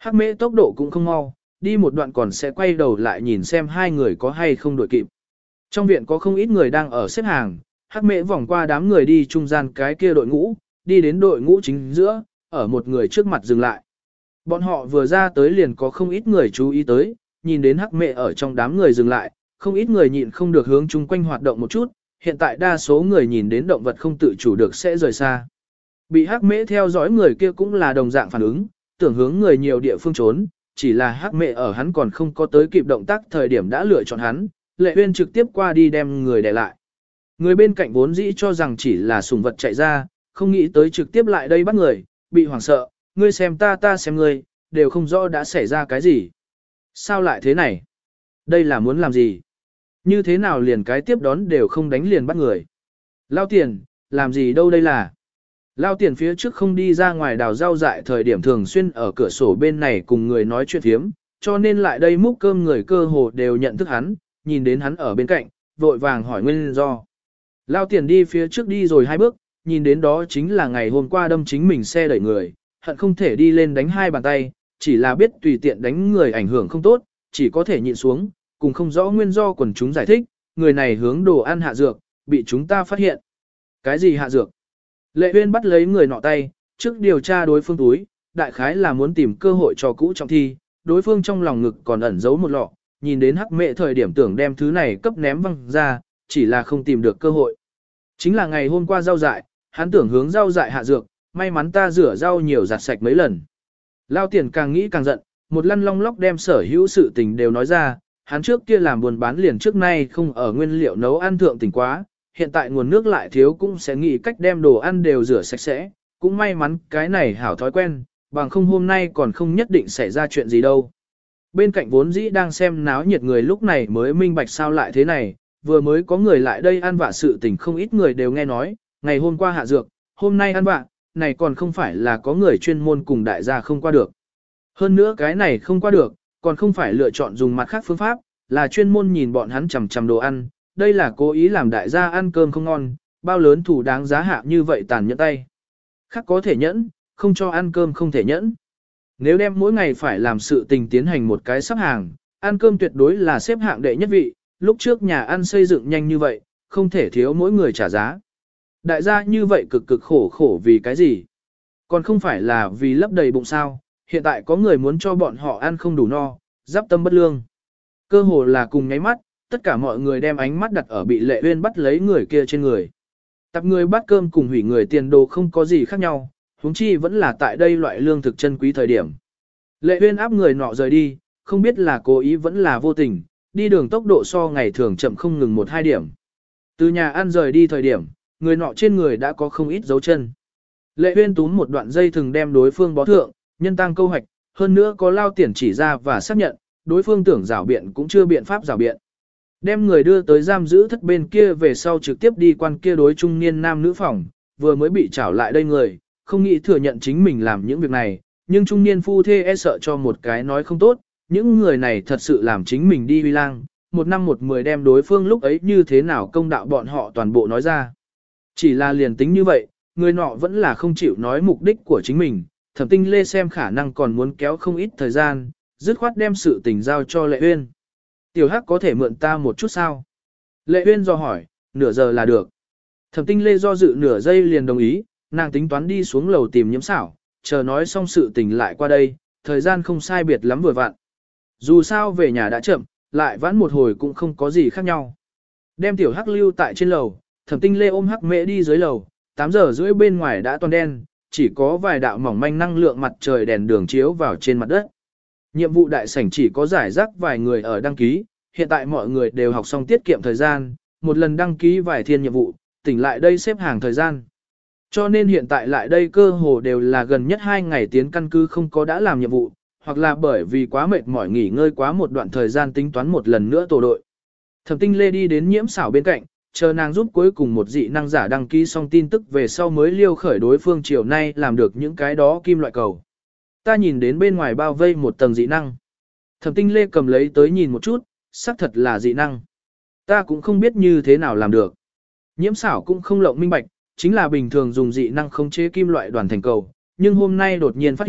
Hắc mễ tốc độ cũng không mau, đi một đoạn còn sẽ quay đầu lại nhìn xem hai người có hay không đuổi kịp. Trong viện có không ít người đang ở xếp hàng, Hắc mễ vòng qua đám người đi trung gian cái kia đội ngũ, đi đến đội ngũ chính giữa, ở một người trước mặt dừng lại. Bọn họ vừa ra tới liền có không ít người chú ý tới, nhìn đến Hắc mễ ở trong đám người dừng lại, không ít người nhịn không được hướng chung quanh hoạt động một chút, hiện tại đa số người nhìn đến động vật không tự chủ được sẽ rời xa. Bị Hắc mễ theo dõi người kia cũng là đồng dạng phản ứng, tưởng hướng người nhiều địa phương trốn, chỉ là Hắc mễ ở hắn còn không có tới kịp động tác thời điểm đã lựa chọn hắn, Lệ Uyên trực tiếp qua đi đem người đè lại. Người bên cạnh vốn dĩ cho rằng chỉ là sủng vật chạy ra, không nghĩ tới trực tiếp lại đây bắt người, bị hoảng sợ, ngươi xem ta ta xem ngươi, đều không rõ đã xảy ra cái gì. Sao lại thế này? Đây là muốn làm gì? Như thế nào liền cái tiếp đón đều không đánh liền bắt người? Lao tiền, làm gì đâu đây là? Lao tiền phía trước không đi ra ngoài đào rau dại thời điểm thường xuyên ở cửa sổ bên này cùng người nói chuyện thiếm, cho nên lại đây múc cơm người cơ hồ đều nhận thức hắn, nhìn đến hắn ở bên cạnh, vội vàng hỏi nguyên do. Lao tiền đi phía trước đi rồi hai bước, nhìn đến đó chính là ngày hôm qua đâm chính mình xe đẩy người, hận không thể đi lên đánh hai bàn tay, chỉ là biết tùy tiện đánh người ảnh hưởng không tốt, chỉ có thể nhịn xuống, cùng không rõ nguyên do quần chúng giải thích, người này hướng đồ ăn hạ dược, bị chúng ta phát hiện. Cái gì hạ dược? Lệ Uyên bắt lấy người nọ tay, trước điều tra đối phương túi, đại khái là muốn tìm cơ hội cho cũ trọng thi, đối phương trong lòng ngực còn ẩn giấu một lọ, nhìn đến Hắc mẹ thời điểm tưởng đem thứ này cấp ném văng ra, chỉ là không tìm được cơ hội. Chính là ngày hôm qua rau dại, hắn tưởng hướng rau dại hạ dược, may mắn ta rửa rau nhiều giặt sạch mấy lần. Lao tiền càng nghĩ càng giận, một lăn long lóc đem sở hữu sự tình đều nói ra, hắn trước kia làm buôn bán liền trước nay không ở nguyên liệu nấu ăn thượng tỉnh quá, hiện tại nguồn nước lại thiếu cũng sẽ nghĩ cách đem đồ ăn đều rửa sạch sẽ, cũng may mắn cái này hảo thói quen, bằng không hôm nay còn không nhất định xảy ra chuyện gì đâu. Bên cạnh vốn dĩ đang xem náo nhiệt người lúc này mới minh bạch sao lại thế này, vừa mới có người lại đây ăn vạ sự tình không ít người đều nghe nói, ngày hôm qua hạ dược, hôm nay ăn vạ, này còn không phải là có người chuyên môn cùng đại gia không qua được. Hơn nữa cái này không qua được, còn không phải lựa chọn dùng mặt khác phương pháp, là chuyên môn nhìn bọn hắn chằm chằm đồ ăn, đây là cố ý làm đại gia ăn cơm không ngon, bao lớn thủ đáng giá hạ như vậy tàn nhẫn tay. Khác có thể nhẫn, không cho ăn cơm không thể nhẫn. Nếu đem mỗi ngày phải làm sự tình tiến hành một cái sắp hàng, ăn cơm tuyệt đối là xếp hạng đệ nhất vị, lúc trước nhà ăn xây dựng nhanh như vậy, không thể thiếu mỗi người trả giá. Đại gia như vậy cực cực khổ khổ vì cái gì? Còn không phải là vì lấp đầy bụng sao, hiện tại có người muốn cho bọn họ ăn không đủ no, giáp tâm bất lương. Cơ hồ là cùng nháy mắt, tất cả mọi người đem ánh mắt đặt ở bị Lệ Uyên bắt lấy người kia trên người. Tập người bắt cơm cùng hủy người tiền đồ không có gì khác nhau, huống chi vẫn là tại đây loại lương thực chân quý thời điểm. Lệ Uyên áp người nọ rời đi, không biết là cố ý vẫn là vô tình, đi đường tốc độ so ngày thường chậm không ngừng một hai điểm. Từ nhà ăn rời đi thời điểm, người nọ trên người đã có không ít dấu chân. Lệ Uyên túm một đoạn dây thừng đem đối phương bó thượng, nhân tăng câu hoạch, hơn nữa có Lao tiền chỉ ra và xác nhận, đối phương tưởng rảo biện cũng chưa biện pháp rảo biện. Đem người đưa tới giam giữ thất bên kia về sau trực tiếp đi quan kia đối trung niên nam nữ phòng, vừa mới bị trảo lại đây người, không nghĩ thừa nhận chính mình làm những việc này, nhưng trung niên phu thê e sợ cho một cái nói không tốt, những người này thật sự làm chính mình đi huy lang, một năm một mười đem đối phương lúc ấy như thế nào công đạo bọn họ toàn bộ nói ra. Chỉ là liền tính như vậy, người nọ vẫn là không chịu nói mục đích của chính mình, Thẩm Tinh Lê xem khả năng còn muốn kéo không ít thời gian, dứt khoát đem sự tình giao cho Lệ Uyên. Tiểu Hắc có thể mượn ta một chút sao? Lệ Uyên do hỏi, nửa giờ là được. Thẩm Tinh Lê do dự nửa giây liền đồng ý, nàng tính toán đi xuống lầu tìm Nhiễm Xảo, chờ nói xong sự tình lại qua đây, thời gian không sai biệt lắm vừa vặn. Dù sao về nhà đã chậm, lại vãn một hồi cũng không có gì khác nhau. Đem Tiểu Hắc lưu tại trên lầu, Thẩm Tinh Lê ôm Hắc Mễ đi dưới lầu, tám giờ rưỡi bên ngoài đã toàn đen, chỉ có vài đạo mỏng manh năng lượng mặt trời đèn đường chiếu vào trên mặt đất. Nhiệm vụ đại sảnh chỉ có giải rác vài người ở đăng ký, hiện tại mọi người đều học xong tiết kiệm thời gian, một lần đăng ký vài thiên nhiệm vụ, tỉnh lại đây xếp hàng thời gian. Cho nên hiện tại lại đây cơ hồ đều là gần nhất hai ngày tiến căn cứ không có đã làm nhiệm vụ, hoặc là bởi vì quá mệt mỏi nghỉ ngơi quá một đoạn thời gian tính toán một lần nữa tổ đội. Thẩm Tinh Lê đi đến Nhiễm Xảo bên cạnh, chờ nàng giúp cuối cùng một dị năng giả đăng ký xong tin tức về sau mới liêu khởi đối phương chiều nay làm được những cái đó kim loại cầu. Ta nhìn đến bên ngoài bao vây một tầng dị năng. Thẩm Tinh Lê cầm lấy tới nhìn một chút, xác thật là dị năng. Ta cũng không biết như thế nào làm được. Nhiễm Xảo cũng không lộng minh bạch, chính là bình thường dùng dị năng khống chế kim loại đoàn thành cầu, nhưng hôm nay đột nhiên phát hiện,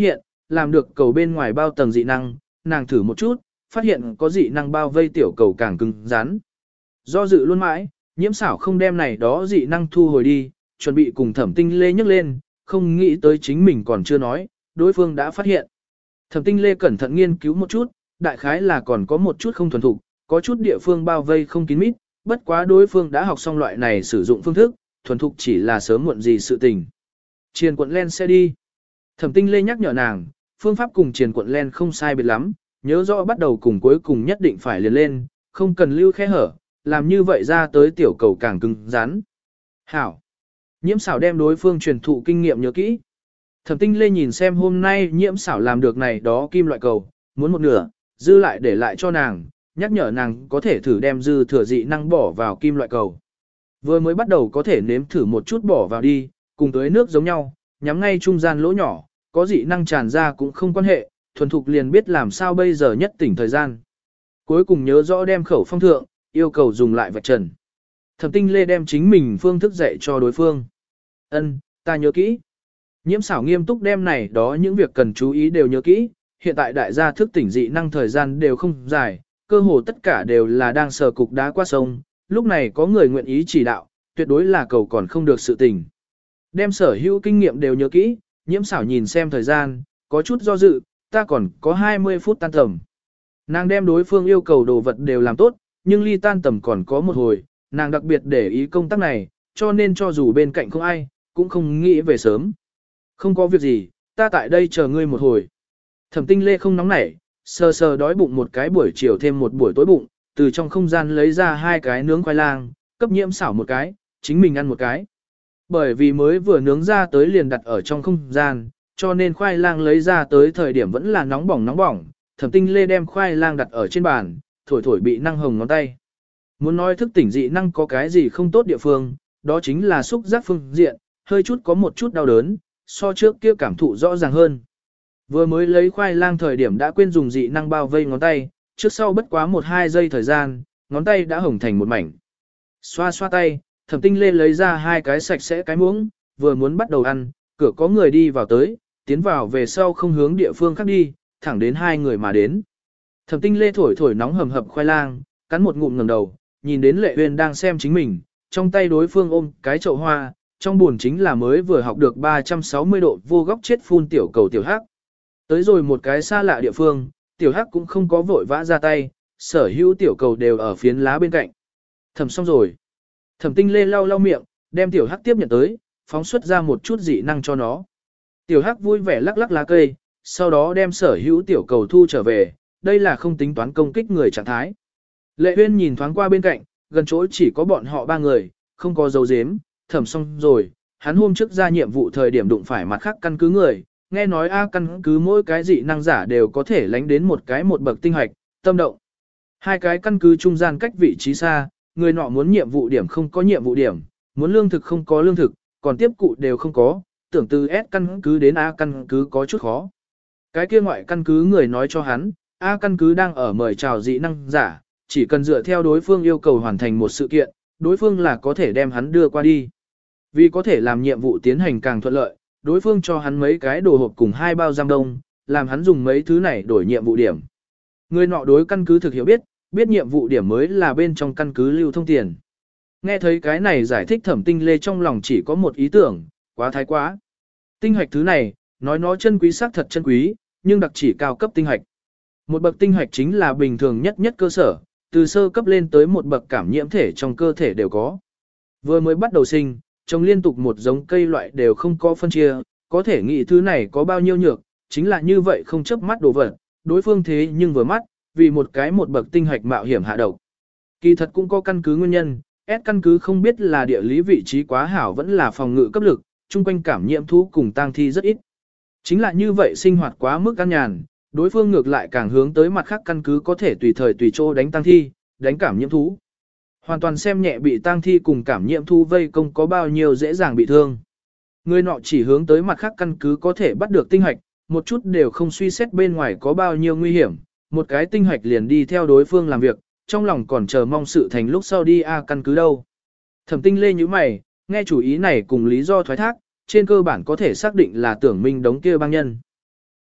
làm được cầu bên ngoài bao tầng dị năng, nàng thử một chút, phát hiện có dị năng bao vây tiểu cầu càng cứng rắn. Do dự luôn mãi, nhiễm xảo không đem này đó dị năng thu hồi đi, chuẩn bị cùng thẩm tinh lê nhấc lên, không nghĩ tới chính mình còn chưa nói, đối phương đã phát hiện. Thẩm tinh lê cẩn thận nghiên cứu một chút, đại khái là còn có một chút không thuần thục, có chút địa phương bao vây không kín mít, bất quá đối phương đã học xong loại này sử dụng phương thức, thuần thục chỉ là sớm muộn gì sự tình. Triền quận len sẽ đi. Thẩm tinh lê nhắc nhở nàng, phương pháp cùng triền quận len không sai biệt lắm, nhớ rõ bắt đầu cùng cuối cùng nhất định phải liền lên, không cần lưu khe hở, làm như vậy ra tới tiểu cầu càng cứng rắn. Hảo. Nhiễm xảo đem đối phương truyền thụ kinh nghiệm nhớ kỹ. Thẩm tinh lê nhìn xem hôm nay nhiễm xảo làm được này đó kim loại cầu, muốn một nửa, dư lại để lại cho nàng, nhắc nhở nàng có thể thử đem dư thừa dị năng bỏ vào kim loại cầu. Vừa mới bắt đầu có thể nếm thử một chút bỏ vào đi, cùng tới nước giống nhau, nhắm ngay trung gian lỗ nhỏ, có dị năng tràn ra cũng không quan hệ, thuần thục liền biết làm sao bây giờ nhất tỉnh thời gian. Cuối cùng nhớ rõ đem khẩu phong thượng, yêu cầu dùng lại vạch trần. Thẩm tinh lê đem chính mình phương thức dạy cho đối phương. Ân, ta nhớ kỹ. Nhiễm xảo nghiêm túc đem này đó những việc cần chú ý đều nhớ kỹ, hiện tại đại gia thức tỉnh dị năng thời gian đều không dài, cơ hồ tất cả đều là đang sờ cục đá qua sông, lúc này có người nguyện ý chỉ đạo, tuyệt đối là cầu còn không được sự tình. Đem sở hữu kinh nghiệm đều nhớ kỹ, nhiễm xảo nhìn xem thời gian, có chút do dự, ta còn có hai mươi phút tan tầm. Nàng đem đối phương yêu cầu đồ vật đều làm tốt, nhưng ly tan tầm còn có một hồi, nàng đặc biệt để ý công tác này, cho nên cho dù bên cạnh không ai, cũng không nghĩ về sớm. Không có việc gì, ta tại đây chờ ngươi một hồi. Thẩm tinh lê không nóng nảy, sờ sờ đói bụng một cái buổi chiều thêm một buổi tối bụng, từ trong không gian lấy ra hai cái nướng khoai lang, cấp nhiễm xảo một cái, chính mình ăn một cái. Bởi vì mới vừa nướng ra tới liền đặt ở trong không gian, cho nên khoai lang lấy ra tới thời điểm vẫn là nóng bỏng nóng bỏng, thẩm tinh lê đem khoai lang đặt ở trên bàn, thổi thổi bị năng hồng ngón tay. Muốn nói thức tỉnh dị năng có cái gì không tốt địa phương, đó chính là xúc giác phương diện, hơi chút có một chút đau đớn, so trước kia cảm thụ rõ ràng hơn. Vừa mới lấy khoai lang thời điểm đã quên dùng dị năng bao vây ngón tay, trước sau bất quá một hai giây thời gian, ngón tay đã hồng thành một mảnh. Xoa xoa tay, thẩm tinh lê lấy ra hai cái sạch sẽ cái muỗng, vừa muốn bắt đầu ăn, cửa có người đi vào tới, tiến vào về sau không hướng địa phương khác đi, thẳng đến hai người mà đến. Thẩm tinh lê thổi thổi nóng hầm hập khoai lang, cắn một ngụm ngẩng đầu, nhìn đến Lệ Uyên đang xem chính mình, trong tay đối phương ôm cái chậu hoa, trong buồn chính là mới vừa học được ba trăm sáu mươi độ vô góc chết phun tiểu cầu tiểu hắc. Tới rồi một cái xa lạ địa phương, tiểu hắc cũng không có vội vã ra tay, sở hữu tiểu cầu đều ở phiến lá bên cạnh. Thẩm xong rồi. Thẩm tinh lê lau lau miệng, đem tiểu hắc tiếp nhận tới, phóng xuất ra một chút dị năng cho nó. Tiểu hắc vui vẻ lắc lắc lá cây, sau đó đem sở hữu tiểu cầu thu trở về, đây là không tính toán công kích người trạng thái. Lệ Uyên nhìn thoáng qua bên cạnh, gần chỗ chỉ có bọn họ ba người, không có dấu dếm, thẩm xong rồi, hắn hôm trước ra nhiệm vụ thời điểm đụng phải mặt khác căn cứ người, nghe nói A căn cứ mỗi cái dị năng giả đều có thể lánh đến một cái một bậc tinh hoạch, tâm động. Hai cái căn cứ trung gian cách vị trí xa, người nọ muốn nhiệm vụ điểm không có nhiệm vụ điểm, muốn lương thực không có lương thực, còn tiếp cụ đều không có, tưởng từ S căn cứ đến A căn cứ có chút khó. Cái kia ngoại căn cứ người nói cho hắn, A căn cứ đang ở mời chào dị năng giả, chỉ cần dựa theo đối phương yêu cầu hoàn thành một sự kiện, đối phương là có thể đem hắn đưa qua đi. Vì có thể làm nhiệm vụ tiến hành càng thuận lợi, đối phương cho hắn mấy cái đồ hộp cùng hai bao giam đông, làm hắn dùng mấy thứ này đổi nhiệm vụ điểm. Người nọ đối căn cứ thực hiểu biết, biết nhiệm vụ điểm mới là bên trong căn cứ lưu thông tiền. Nghe thấy cái này giải thích thẩm tinh lê trong lòng chỉ có một ý tưởng, quá thái quá. Tinh hoạch thứ này, nói nó chân quý xác thật chân quý, nhưng đặc chỉ cao cấp tinh hoạch. Một bậc tinh hoạch chính là bình thường nhất nhất cơ sở, từ sơ cấp lên tới một bậc cảm nhiễm thể trong cơ thể đều có. Vừa mới bắt đầu sinh, trồng liên tục một giống cây loại đều không có phân chia, có thể nghĩ thứ này có bao nhiêu nhược, chính là như vậy không chấp mắt đồ vật, đối phương thế nhưng vừa mắt, vì một cái một bậc tinh hoạch mạo hiểm hạ độc. Kỳ thật cũng có căn cứ nguyên nhân, S căn cứ không biết là địa lý vị trí quá hảo vẫn là phòng ngự cấp lực, chung quanh cảm nhiễm thú cùng tang thi rất ít. Chính là như vậy sinh hoạt quá mức an nhàn, đối phương ngược lại càng hướng tới mặt khác căn cứ có thể tùy thời tùy chỗ đánh tang thi, đánh cảm nhiễm thú. Hoàn toàn xem nhẹ bị tang thi cùng cảm nhiễm thú vây công có bao nhiêu dễ dàng bị thương. Người nọ chỉ hướng tới mặt khác căn cứ có thể bắt được tinh hoạch, một chút đều không suy xét bên ngoài có bao nhiêu nguy hiểm, một cái tinh hoạch liền đi theo đối phương làm việc, trong lòng còn chờ mong sự thành lúc sau đi A căn cứ đâu. Thẩm tinh lê như mày, nghe chủ ý này cùng lý do thoái thác, trên cơ bản có thể xác định là tưởng minh đống kia băng nhân.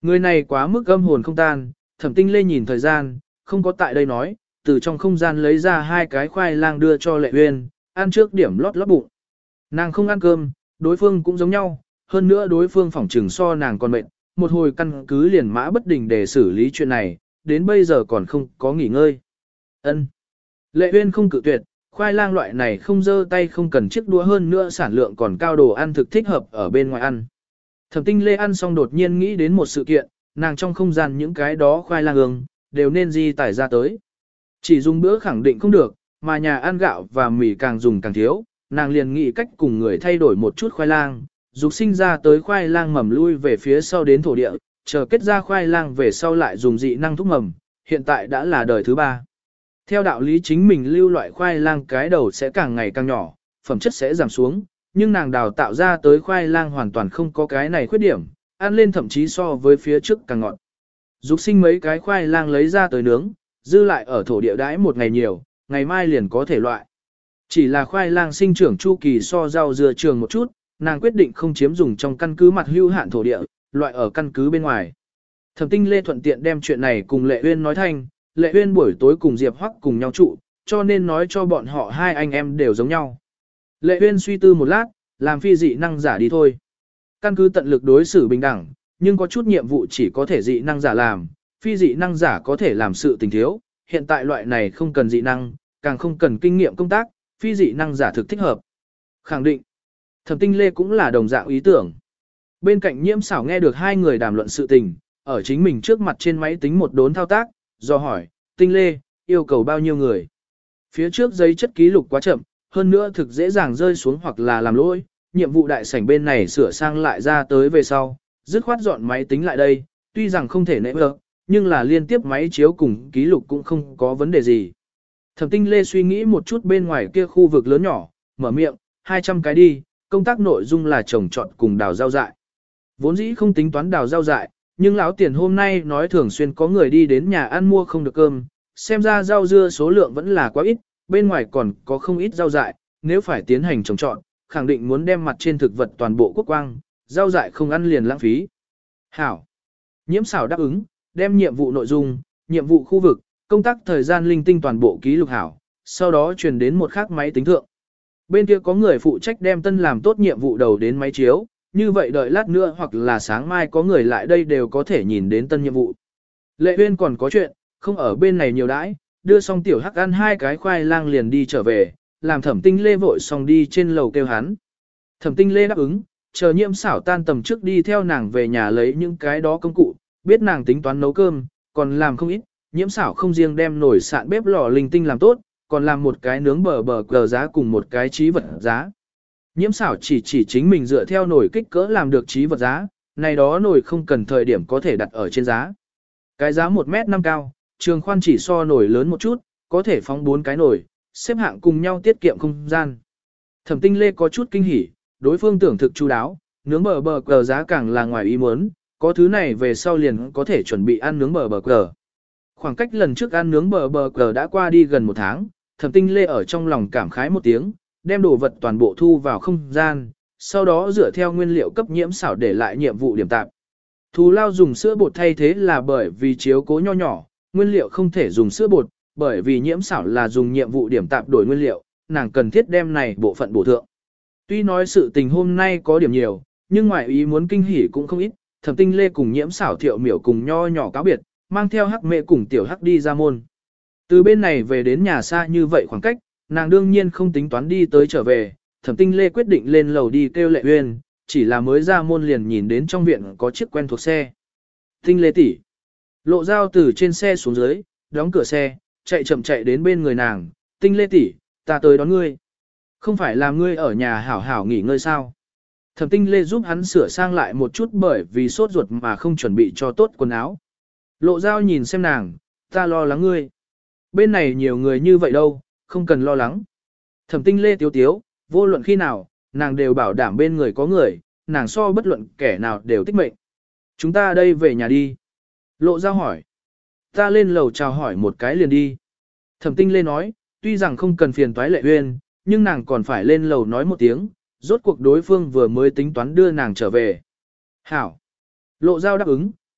Người này quá mức âm hồn không tan, Thẩm Tinh Lê nhìn thời gian, không có tại đây nói, từ trong không gian lấy ra hai cái khoai lang đưa cho Lệ Uyên, ăn trước điểm lót lót bụng. Nàng không ăn cơm, đối phương cũng giống nhau, hơn nữa đối phương phỏng trừng so nàng còn mệt, một hồi căn cứ liền mã bất đình để xử lý chuyện này, đến bây giờ còn không có nghỉ ngơi. Ân. Lệ Uyên không cự tuyệt, khoai lang loại này không dơ tay không cần chiếc đũa, hơn nữa sản lượng còn cao, đồ ăn thực thích hợp ở bên ngoài ăn. Thẩm Tinh Lê ăn xong đột nhiên nghĩ đến một sự kiện, nàng trong không gian những cái đó khoai lang ương, đều nên di tải ra tới. Chỉ dùng bữa khẳng định không được, mà nhà ăn gạo và mì càng dùng càng thiếu, nàng liền nghĩ cách cùng người thay đổi một chút khoai lang, dục sinh ra tới khoai lang mầm lui về phía sau đến thổ địa, chờ kết ra khoai lang về sau lại dùng dị năng thúc mầm, hiện tại đã là đời thứ ba. Theo đạo lý chính mình lưu loại khoai lang cái đầu sẽ càng ngày càng nhỏ, phẩm chất sẽ giảm xuống, nhưng nàng đào tạo ra tới khoai lang hoàn toàn không có cái này khuyết điểm, ăn lên thậm chí so với phía trước càng ngọt. Dục sinh mấy cái khoai lang lấy ra tới nướng, dư lại ở thổ địa đãi một ngày nhiều, ngày mai liền có thể loại. Chỉ là khoai lang sinh trưởng chu kỳ so rau dừa trường một chút, nàng quyết định không chiếm dùng trong căn cứ mặt hưu hạn thổ địa, loại ở căn cứ bên ngoài. Thẩm Tinh Lê thuận tiện đem chuyện này cùng Lệ Uyên nói thanh, Lệ Uyên buổi tối cùng Diệp Hoắc cùng nhau trụ, cho nên nói cho bọn họ hai anh em đều giống nhau. Lệ Uyên suy tư một lát, làm phi dị năng giả đi thôi. Căn cứ tận lực đối xử bình đẳng, nhưng có chút nhiệm vụ chỉ có thể dị năng giả làm, phi dị năng giả có thể làm sự tình thiếu, hiện tại loại này không cần dị năng, càng không cần kinh nghiệm công tác, phi dị năng giả thực thích hợp. Khẳng định, Thẩm Tinh Lê cũng là đồng dạng ý tưởng. Bên cạnh Nhiễm Xảo nghe được hai người đàm luận sự tình, ở chính mình trước mặt trên máy tính một đốn thao tác, do hỏi, Tinh Lê, yêu cầu bao nhiêu người? Phía trước giấy chất ký lục quá chậm, hơn nữa thực dễ dàng rơi xuống hoặc là làm lỗi, nhiệm vụ đại sảnh bên này sửa sang lại ra tới về sau, dứt khoát dọn máy tính lại đây, tuy rằng không thể nệ được, nhưng là liên tiếp máy chiếu cùng ký lục cũng không có vấn đề gì. Thẩm Tinh Lê suy nghĩ một chút bên ngoài kia khu vực lớn nhỏ, mở miệng, hai trăm cái đi, công tác nội dung là trồng trọt cùng đào rau dại. Vốn dĩ không tính toán đào rau dại, nhưng lão tiền hôm nay nói thường xuyên có người đi đến nhà ăn mua không được cơm, xem ra rau dưa số lượng vẫn là quá ít, bên ngoài còn có không ít rau dại, nếu phải tiến hành trồng trọt, khẳng định muốn đem mặt trên thực vật toàn bộ quốc quang, rau dại không ăn liền lãng phí. Hảo. Nhiễm Xảo đáp ứng, đem nhiệm vụ nội dung, nhiệm vụ khu vực, công tác thời gian linh tinh toàn bộ ký lục hảo, sau đó truyền đến một khác máy tính thượng. Bên kia có người phụ trách đem tân làm tốt nhiệm vụ đầu đến máy chiếu, như vậy đợi lát nữa hoặc là sáng mai có người lại đây đều có thể nhìn đến tân nhiệm vụ. Lệ Uyên còn có chuyện, không ở bên này nhiều đãi, đưa xong tiểu hắc ăn hai cái khoai lang liền đi trở về, làm Thẩm Tinh Lê vội xong đi trên lầu kêu hắn. Thẩm Tinh Lê đáp ứng, chờ Nhiễm Xảo tan tầm trước đi theo nàng về nhà lấy những cái đó công cụ, biết nàng tính toán nấu cơm, còn làm không ít, Nhiễm Xảo không riêng đem nồi sạn bếp lò linh tinh làm tốt, còn làm một cái nướng bờ bờ cờ giá cùng một cái trí vật giá. Nhiễm Xảo chỉ chỉ chính mình dựa theo nồi kích cỡ làm được trí vật giá, này đó nồi không cần thời điểm có thể đặt ở trên giá. Cái giá một mét năm cao, trường khoan chỉ so nồi lớn một chút, có thể phóng bốn cái nồi, xếp hạng cùng nhau tiết kiệm không gian. Thẩm Tinh Lê có chút kinh hỉ, đối phương tưởng thực chu đáo, nướng bờ bờ cờ giá càng là ngoài ý muốn, có thứ này về sau liền có thể chuẩn bị ăn nướng bờ bờ cờ. Khoảng cách lần trước ăn nướng bờ bờ cờ đã qua đi gần một tháng, Thẩm Tinh Lê ở trong lòng cảm khái một tiếng, đem đồ vật toàn bộ thu vào không gian, sau đó dựa theo nguyên liệu cấp Nhiễm Xảo để lại nhiệm vụ điểm tạp. Thù lao dùng sữa bột thay thế là bởi vì chiếu cố nho nhỏ, nguyên liệu không thể dùng sữa bột, bởi vì Nhiễm Xảo là dùng nhiệm vụ điểm tạp đổi nguyên liệu, nàng cần thiết đem này bộ phận bổ thượng. Tuy nói sự tình hôm nay có điểm nhiều, nhưng ngoại ý muốn kinh hỉ cũng không ít, Thẩm Tinh Lê cùng Nhiễm Xảo Thiệu Miểu cùng nho nhỏ cáo biệt, mang theo Hắc Mẹ cùng tiểu Hắc đi ra môn. Từ bên này về đến nhà xa như vậy khoảng cách, nàng đương nhiên không tính toán đi tới trở về, Thẩm Tinh Lê quyết định lên lầu đi kêu Lệ Uyên, chỉ là mới ra môn liền nhìn đến trong viện có chiếc quen thuộc xe. Tinh Lê tỷ. Lộ Dao từ trên xe xuống dưới, đóng cửa xe, chạy chậm chạy đến bên người nàng, Tinh Lê tỷ, ta tới đón ngươi. Không phải là ngươi ở nhà hảo hảo nghỉ ngơi sao? Thẩm Tinh Lê giúp hắn sửa sang lại một chút bởi vì sốt ruột mà không chuẩn bị cho tốt quần áo. Lộ Dao nhìn xem nàng, ta lo lắng ngươi. Bên này nhiều người như vậy đâu, không cần lo lắng. Thẩm Tinh Lê tiếu tiếu, vô luận khi nào, nàng đều bảo đảm bên người có người, nàng so bất luận kẻ nào đều tích mệnh. Chúng ta đây về nhà đi. Lộ Dao hỏi. Ta lên lầu chào hỏi một cái liền đi. Thẩm Tinh Lê nói, tuy rằng không cần phiền toái Lệ Uyên, nhưng nàng còn phải lên lầu nói một tiếng, rốt cuộc đối phương vừa mới tính toán đưa nàng trở về. Hảo. Lộ Dao đáp ứng,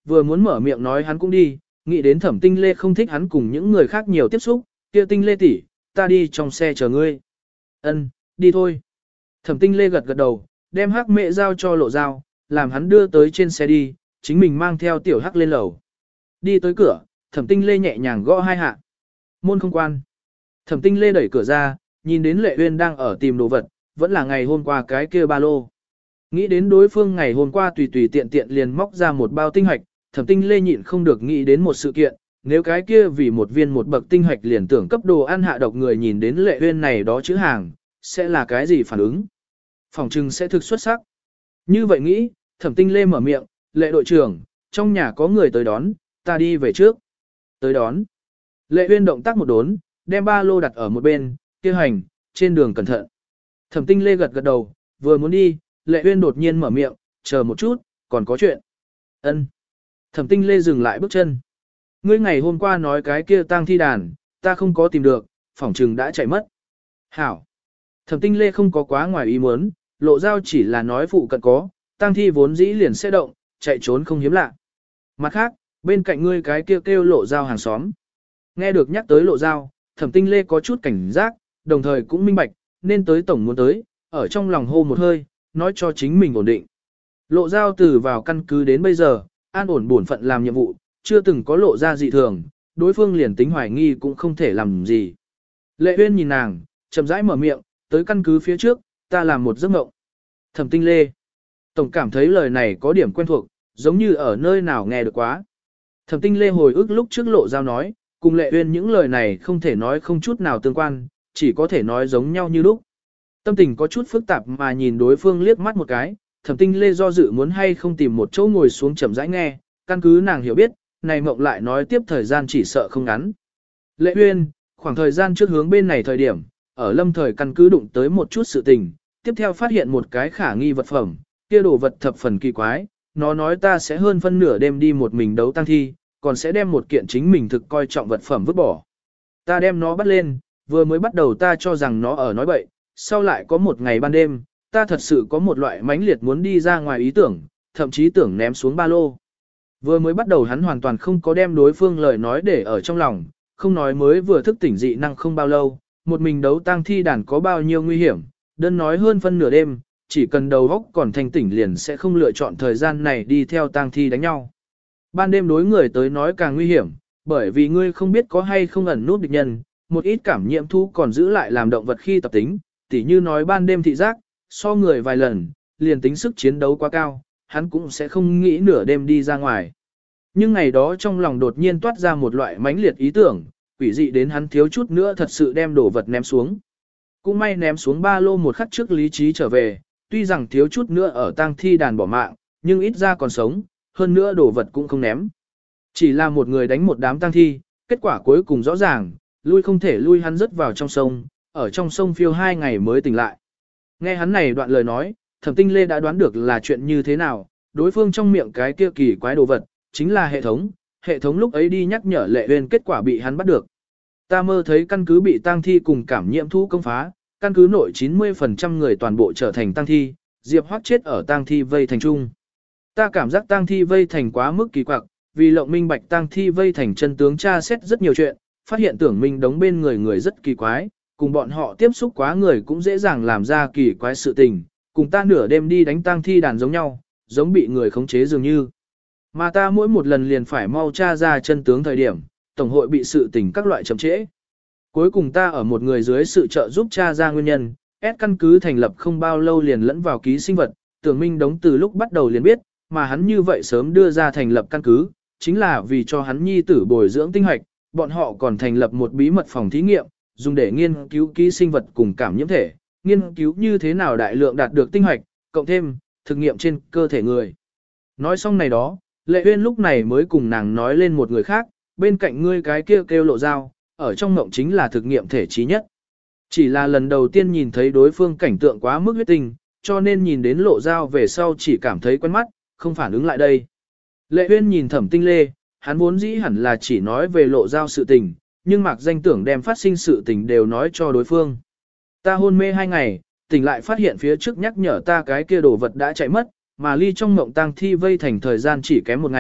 vừa muốn mở miệng nói hắn cũng đi, nghĩ đến Thẩm Tinh Lê không thích hắn cùng những người khác nhiều tiếp xúc, kia Tinh Lê tỷ, ta đi trong xe chờ ngươi. Ân, đi thôi. Thẩm Tinh Lê gật gật đầu, đem Hắc Mẹ giao cho Lộ Giao, làm hắn đưa tới trên xe đi, chính mình mang theo tiểu Hắc lên lầu. Đi tới cửa, Thẩm Tinh Lê nhẹ nhàng gõ hai hạ. Môn không quan. Thẩm Tinh Lê đẩy cửa ra, nhìn đến Lệ Uyên đang ở tìm đồ vật, vẫn là ngày hôm qua cái kia ba lô. Nghĩ đến đối phương ngày hôm qua tùy tùy tiện tiện liền móc ra một bao tinh hạch, Thẩm Tinh Lê nhịn không được nghĩ đến một sự kiện, nếu cái kia vì một viên một bậc tinh hạch liền tưởng cấp đồ ăn hạ độc người nhìn đến Lệ Uyên này đó chữ hàng, sẽ là cái gì phản ứng? Phòng trừng sẽ thực xuất sắc. Như vậy nghĩ, Thẩm Tinh Lê mở miệng, Lệ đội trưởng, trong nhà có người tới đón, ta đi về trước. Tới đón. Lệ Uyên động tác một đốn, đem ba lô đặt ở một bên, kia hành, trên đường cẩn thận. Thẩm Tinh Lê gật gật đầu, vừa muốn đi, Lệ Uyên đột nhiên mở miệng, chờ một chút, còn có chuyện. Ân. Thẩm Tinh Lê dừng lại bước chân. Ngươi ngày hôm qua nói cái kia tang thi đàn, ta không có tìm được, phỏng trừng đã chạy mất. Hảo. Thẩm Tinh Lê không có quá ngoài ý muốn, Lộ Giao chỉ là nói phụ cận có, tang thi vốn dĩ liền sẽ động, chạy trốn không hiếm lạ. Mặt khác, bên cạnh ngươi cái kia kêu, kêu Lộ Giao hàng xóm. Nghe được nhắc tới Lộ Giao, Thẩm Tinh Lê có chút cảnh giác, đồng thời cũng minh bạch, nên tới tổng muốn tới, ở trong lòng hô một hơi, nói cho chính mình ổn định. Lộ Giao từ vào căn cứ đến bây giờ, an ổn bổn phận làm nhiệm vụ, chưa từng có lộ ra dị thường, đối phương liền tính hoài nghi cũng không thể làm gì. Lệ Uyên nhìn nàng, chậm rãi mở miệng, tới căn cứ phía trước, ta làm một giấc mộng. Thẩm Tinh Lê. Tổng cảm thấy lời này có điểm quen thuộc, giống như ở nơi nào nghe được quá. Thẩm Tinh Lê hồi ức lúc trước Lộ Giao nói, cùng Lệ Uyên những lời này không thể nói không chút nào tương quan, chỉ có thể nói giống nhau như lúc. Tâm tình có chút phức tạp mà nhìn đối phương liếc mắt một cái, Thẩm Tinh Lê do dự muốn hay không tìm một chỗ ngồi xuống chậm rãi nghe, căn cứ nàng hiểu biết, này mộng lại nói tiếp thời gian chỉ sợ không ngắn. Lệ Uyên, khoảng thời gian trước hướng bên này thời điểm, ở lâm thời căn cứ đụng tới một chút sự tình, tiếp theo phát hiện một cái khả nghi vật phẩm, kia đồ vật thập phần kỳ quái, nó nói ta sẽ hơn phân nửa đêm đi một mình đấu tăng thi, còn sẽ đem một kiện chính mình thực coi trọng vật phẩm vứt bỏ. Ta đem nó bắt lên, vừa mới bắt đầu ta cho rằng nó ở nói bậy, sau lại có một ngày ban đêm, ta thật sự có một loại mãnh liệt muốn đi ra ngoài ý tưởng, thậm chí tưởng ném xuống ba lô. Vừa mới bắt đầu hắn hoàn toàn không có đem đối phương lời nói để ở trong lòng, không nói mới vừa thức tỉnh dị năng không bao lâu, một mình đấu tang thi đàn có bao nhiêu nguy hiểm, đơn nói hơn phân nửa đêm, chỉ cần đầu óc còn thanh tỉnh liền sẽ không lựa chọn thời gian này đi theo tang thi đánh nhau. Ban đêm đối người tới nói càng nguy hiểm, bởi vì ngươi không biết có hay không ẩn nút địch nhân, một ít cảm nhiễm thú còn giữ lại làm động vật khi tập tính, tỉ như nói ban đêm thị giác, so người vài lần, liền tính sức chiến đấu quá cao, hắn cũng sẽ không nghĩ nửa đêm đi ra ngoài. Nhưng ngày đó trong lòng đột nhiên toát ra một loại mãnh liệt ý tưởng, quỷ dị đến hắn thiếu chút nữa thật sự đem đồ vật ném xuống. Cũng may ném xuống ba lô một khắc trước lý trí trở về, tuy rằng thiếu chút nữa ở tang thi đàn bỏ mạng, nhưng ít ra còn sống, hơn nữa đồ vật cũng không ném. Chỉ là một người đánh một đám tang thi, kết quả cuối cùng rõ ràng, lui không thể lui hắn rớt vào trong sông, ở trong sông phiêu hai ngày mới tỉnh lại. Nghe hắn này đoạn lời nói, Thẩm Tinh Lê đã đoán được là chuyện như thế nào, đối phương trong miệng cái kia kỳ quái đồ vật, chính là hệ thống, hệ thống lúc ấy đi nhắc nhở Lệ Uyên kết quả bị hắn bắt được. Ta mơ thấy căn cứ bị tang thi cùng cảm nhiễm thú công phá, căn cứ nội chín mươi phần trăm người toàn bộ trở thành tang thi, Diệp Hoắc chết ở tang thi vây thành trung. Ta cảm giác tang thi vây thành quá mức kỳ quặc, vì lộng minh bạch tang thi vây thành chân tướng tra xét rất nhiều chuyện, phát hiện tưởng minh đóng bên người người rất kỳ quái, cùng bọn họ tiếp xúc quá người cũng dễ dàng làm ra kỳ quái sự tình, cùng ta nửa đêm đi đánh tang thi đàn giống nhau, giống bị người khống chế dường như. Mà ta mỗi một lần liền phải mau tra ra chân tướng thời điểm, tổng hội bị sự tình các loại chậm trễ. Cuối cùng ta ở một người dưới sự trợ giúp tra ra nguyên nhân, S căn cứ thành lập không bao lâu liền lẫn vào ký sinh vật, tưởng minh đóng từ lúc bắt đầu liền biết, mà hắn như vậy sớm đưa ra thành lập căn cứ, chính là vì cho hắn nhi tử bồi dưỡng tinh hoạch, bọn họ còn thành lập một bí mật phòng thí nghiệm, dùng để nghiên cứu ký sinh vật cùng cảm nhiễm thể, nghiên cứu như thế nào đại lượng đạt được tinh hoạch, cộng thêm, thực nghiệm trên cơ thể người. Nói xong này đó, Lệ Uyên lúc này mới cùng nàng nói lên một người khác, bên cạnh ngươi cái kia kêu, kêu Lộ Giao, ở trong mộng chính là thực nghiệm thể trí nhất. Chỉ là lần đầu tiên nhìn thấy đối phương cảnh tượng quá mức huyết tình, cho nên nhìn đến Lộ Giao về sau chỉ cảm thấy quen mắt, không phản ứng lại đây. Lệ Uyên nhìn Thẩm Tinh Lê, hắn vốn dĩ hẳn là chỉ nói về Lộ Giao sự tình, nhưng mạc danh tưởng đem phát sinh sự tình đều nói cho đối phương. Ta hôn mê hai ngày, tỉnh lại phát hiện phía trước nhắc nhở ta cái kia đồ vật đã chạy mất, mà ly trong mộng tang thi vây thành thời gian chỉ kém một ngày,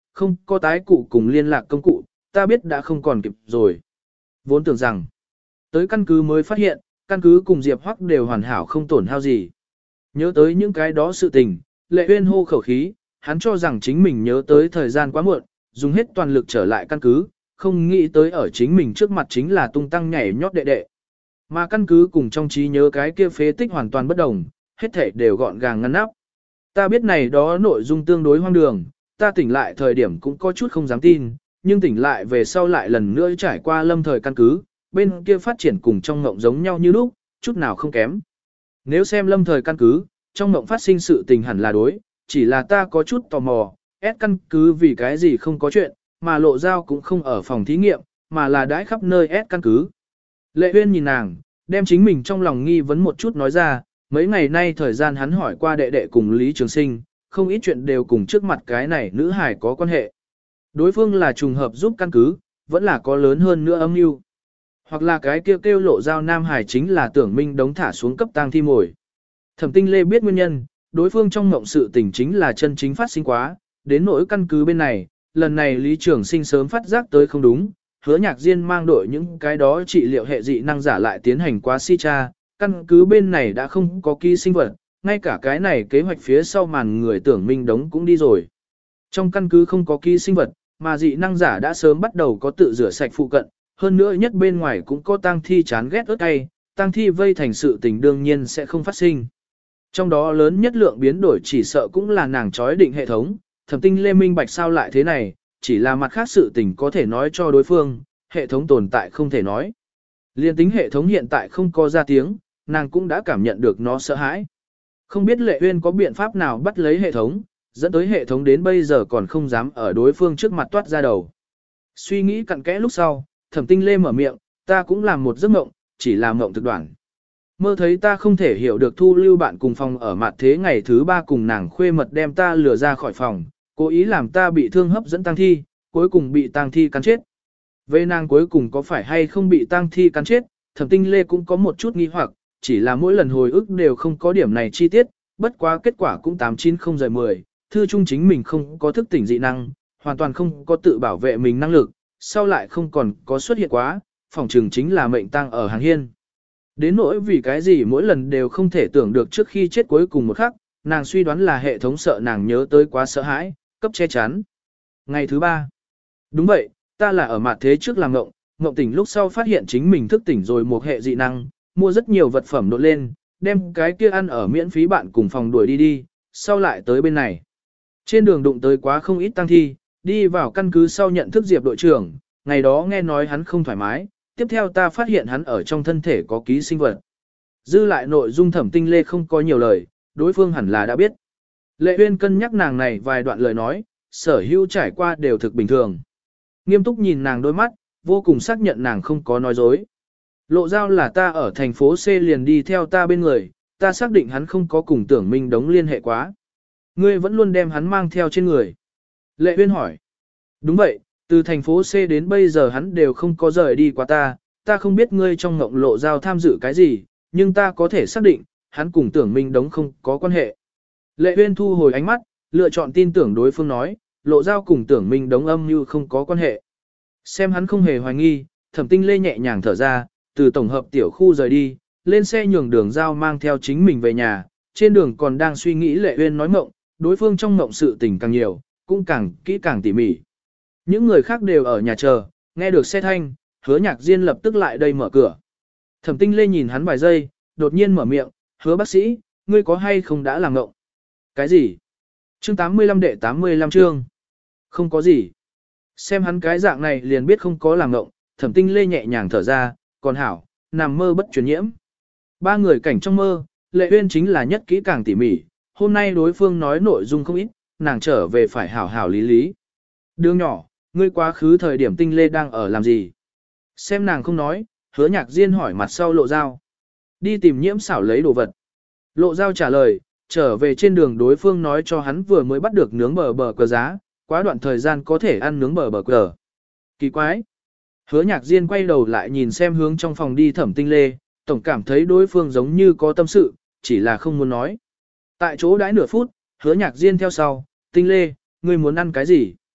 không có tái cụ cùng liên lạc công cụ, ta biết đã không còn kịp rồi. Vốn tưởng rằng, tới căn cứ mới phát hiện, căn cứ cùng Diệp Hoắc đều hoàn hảo không tổn hao gì. Nhớ tới những cái đó sự tình, Lệ Uyên hô khẩu khí, hắn cho rằng chính mình nhớ tới thời gian quá muộn, dùng hết toàn lực trở lại căn cứ, không nghĩ tới ở chính mình trước mặt chính là tung tăng nhảy nhót đệ đệ. Mà căn cứ cùng trong trí nhớ cái kia phế tích hoàn toàn bất đồng, hết thảy đều gọn gàng ngăn nắp. Ta biết này đó nội dung tương đối hoang đường, ta tỉnh lại thời điểm cũng có chút không dám tin, nhưng tỉnh lại về sau lại lần nữa trải qua lâm thời căn cứ, bên kia phát triển cùng trong ngộng giống nhau như lúc, chút nào không kém. Nếu xem lâm thời căn cứ, trong ngộng phát sinh sự tình hẳn là đối, chỉ là ta có chút tò mò, ép căn cứ vì cái gì không có chuyện, mà lộ giao cũng không ở phòng thí nghiệm, mà là đãi khắp nơi ép căn cứ. Lệ Uyên nhìn nàng, đem chính mình trong lòng nghi vấn một chút nói ra, mấy ngày nay thời gian hắn hỏi qua đệ đệ cùng Lý Trường Sinh, không ít chuyện đều cùng trước mặt cái này nữ hải có quan hệ. Đối phương là trùng hợp giúp căn cứ, vẫn là có lớn hơn nữa âm mưu. Hoặc là cái kêu kêu lộ giao nam hải chính là tưởng minh đống thả xuống cấp tang thi mồi. Thẩm Tinh Lê biết nguyên nhân, đối phương trong mộng sự tình chính là chân chính phát sinh quá, đến nỗi căn cứ bên này, lần này Lý Trường Sinh sớm phát giác tới không đúng, Hứa Nhạc Diên mang đội những cái đó trị liệu hệ dị năng giả lại tiến hành quá si tra, căn cứ bên này đã không có ký sinh vật, ngay cả cái này kế hoạch phía sau màn người tưởng minh đống cũng đi rồi. Trong căn cứ không có ký sinh vật, mà dị năng giả đã sớm bắt đầu có tự rửa sạch phụ cận, hơn nữa nhất bên ngoài cũng có tang thi chán ghét ớt cay, tang thi vây thành sự tình đương nhiên sẽ không phát sinh. Trong đó lớn nhất lượng biến đổi chỉ sợ cũng là nàng chói định hệ thống, Thẩm Tinh Lê minh bạch sao lại thế này, chỉ là mặt khác sự tình có thể nói cho đối phương, hệ thống tồn tại không thể nói. Liên tính hệ thống hiện tại không có ra tiếng, nàng cũng đã cảm nhận được nó sợ hãi. Không biết Lệ Uyên có biện pháp nào bắt lấy hệ thống, dẫn tới hệ thống đến bây giờ còn không dám ở đối phương trước mặt toát ra đầu. Suy nghĩ cặn kẽ lúc sau, Thẩm Tinh Lê mở miệng, ta cũng làm một giấc mộng, chỉ là mộng thực đoạn. Mơ thấy ta không thể hiểu được thu lưu bạn cùng phòng ở mặt thế ngày thứ ba cùng nàng khuê mật đem ta lừa ra khỏi phòng, cố ý làm ta bị thương hấp dẫn tang thi, cuối cùng bị tang thi cắn chết. Về nàng cuối cùng có phải hay không bị tang thi cắn chết, Thẩm Tinh Lê cũng có một chút nghi hoặc, chỉ là mỗi lần hồi ức đều không có điểm này chi tiết, bất quá kết quả cũng tám chín không rời mười, thư trung chính mình không có thức tỉnh dị năng, hoàn toàn không có tự bảo vệ mình năng lực, sau lại không còn có xuất hiện quá, phòng trường chính là mệnh tang ở hàng hiên. Đến nỗi vì cái gì mỗi lần đều không thể tưởng được trước khi chết cuối cùng một khắc, nàng suy đoán là hệ thống sợ nàng nhớ tới quá sợ hãi, cấp che chắn. Ngày thứ ba. Đúng vậy, ta là ở mặt thế trước làm ngộng, ngộng tỉnh lúc sau phát hiện chính mình thức tỉnh rồi một hệ dị năng, mua rất nhiều vật phẩm nộn lên, đem cái kia ăn ở miễn phí bạn cùng phòng đuổi đi đi, sau lại tới bên này. Trên đường đụng tới quá không ít tăng thi, đi vào căn cứ sau nhận thức Diệp đội trưởng, ngày đó nghe nói hắn không thoải mái, tiếp theo ta phát hiện hắn ở trong thân thể có ký sinh vật. Dư lại nội dung Thẩm Tinh Lê không có nhiều lời, đối phương hẳn là đã biết. Lệ Uyên cân nhắc nàng này vài đoạn lời nói, sở hữu trải qua đều thực bình thường. Nghiêm túc nhìn nàng đôi mắt, vô cùng xác nhận nàng không có nói dối. Lộ giao là ta ở thành phố C liền đi theo ta bên người, ta xác định hắn không có cùng tưởng minh đống liên hệ quá. Ngươi vẫn luôn đem hắn mang theo trên người. Lệ Uyên hỏi. Đúng vậy, từ thành phố C đến bây giờ hắn đều không có rời đi qua ta, ta không biết ngươi trong ngộng lộ giao tham dự cái gì, nhưng ta có thể xác định, hắn cùng tưởng minh đống không có quan hệ. Lệ Uyên thu hồi ánh mắt, lựa chọn tin tưởng đối phương nói, lộ giao cùng tưởng minh đống âm như không có quan hệ. Xem hắn không hề hoài nghi, Thẩm Tinh Lê nhẹ nhàng thở ra, từ tổng hợp tiểu khu rời đi, lên xe nhường đường giao mang theo chính mình về nhà, trên đường còn đang suy nghĩ Lệ Uyên nói mộng, đối phương trong mộng sự tình càng nhiều, cũng càng kỹ càng tỉ mỉ. Những người khác đều ở nhà chờ, nghe được xe thanh, Hứa Nhạc Diên lập tức lại đây mở cửa. Thẩm Tinh Lê nhìn hắn vài giây, đột nhiên mở miệng, Hứa bác sĩ, ngươi có hay không đã làm mộng? Cái gì? Chương tám mươi lăm đệ tám mươi lăm chương. Không có gì. Xem hắn cái dạng này liền biết không có làm mộng, Thẩm Tinh Lê nhẹ nhàng thở ra, còn hảo, nằm mơ bất truyền nhiễm. Ba người cảnh trong mơ, Lệ Uyên chính là nhất kỹ càng tỉ mỉ, hôm nay đối phương nói nội dung không ít, nàng trở về phải hảo hảo lý lý. Đường nhỏ, ngươi quá khứ thời điểm Tinh Lê đang ở làm gì? Xem nàng không nói, Hứa Nhạc Diên hỏi mặt sau Lộ Giao. Đi tìm Nhiễm Xảo lấy đồ vật. Lộ Giao trả lời, trở về trên đường đối phương nói cho hắn vừa mới bắt được nướng bờ bờ cờ giá, quá đoạn thời gian có thể ăn nướng bờ bờ cờ. Kỳ quái. Hứa Nhạc Diên quay đầu lại nhìn xem hướng trong phòng đi Thẩm Tinh Lê, tổng cảm thấy đối phương giống như có tâm sự, chỉ là không muốn nói. Tại chỗ đãi nửa phút, Hứa Nhạc Diên theo sau, Tinh Lê, ngươi muốn ăn cái gì?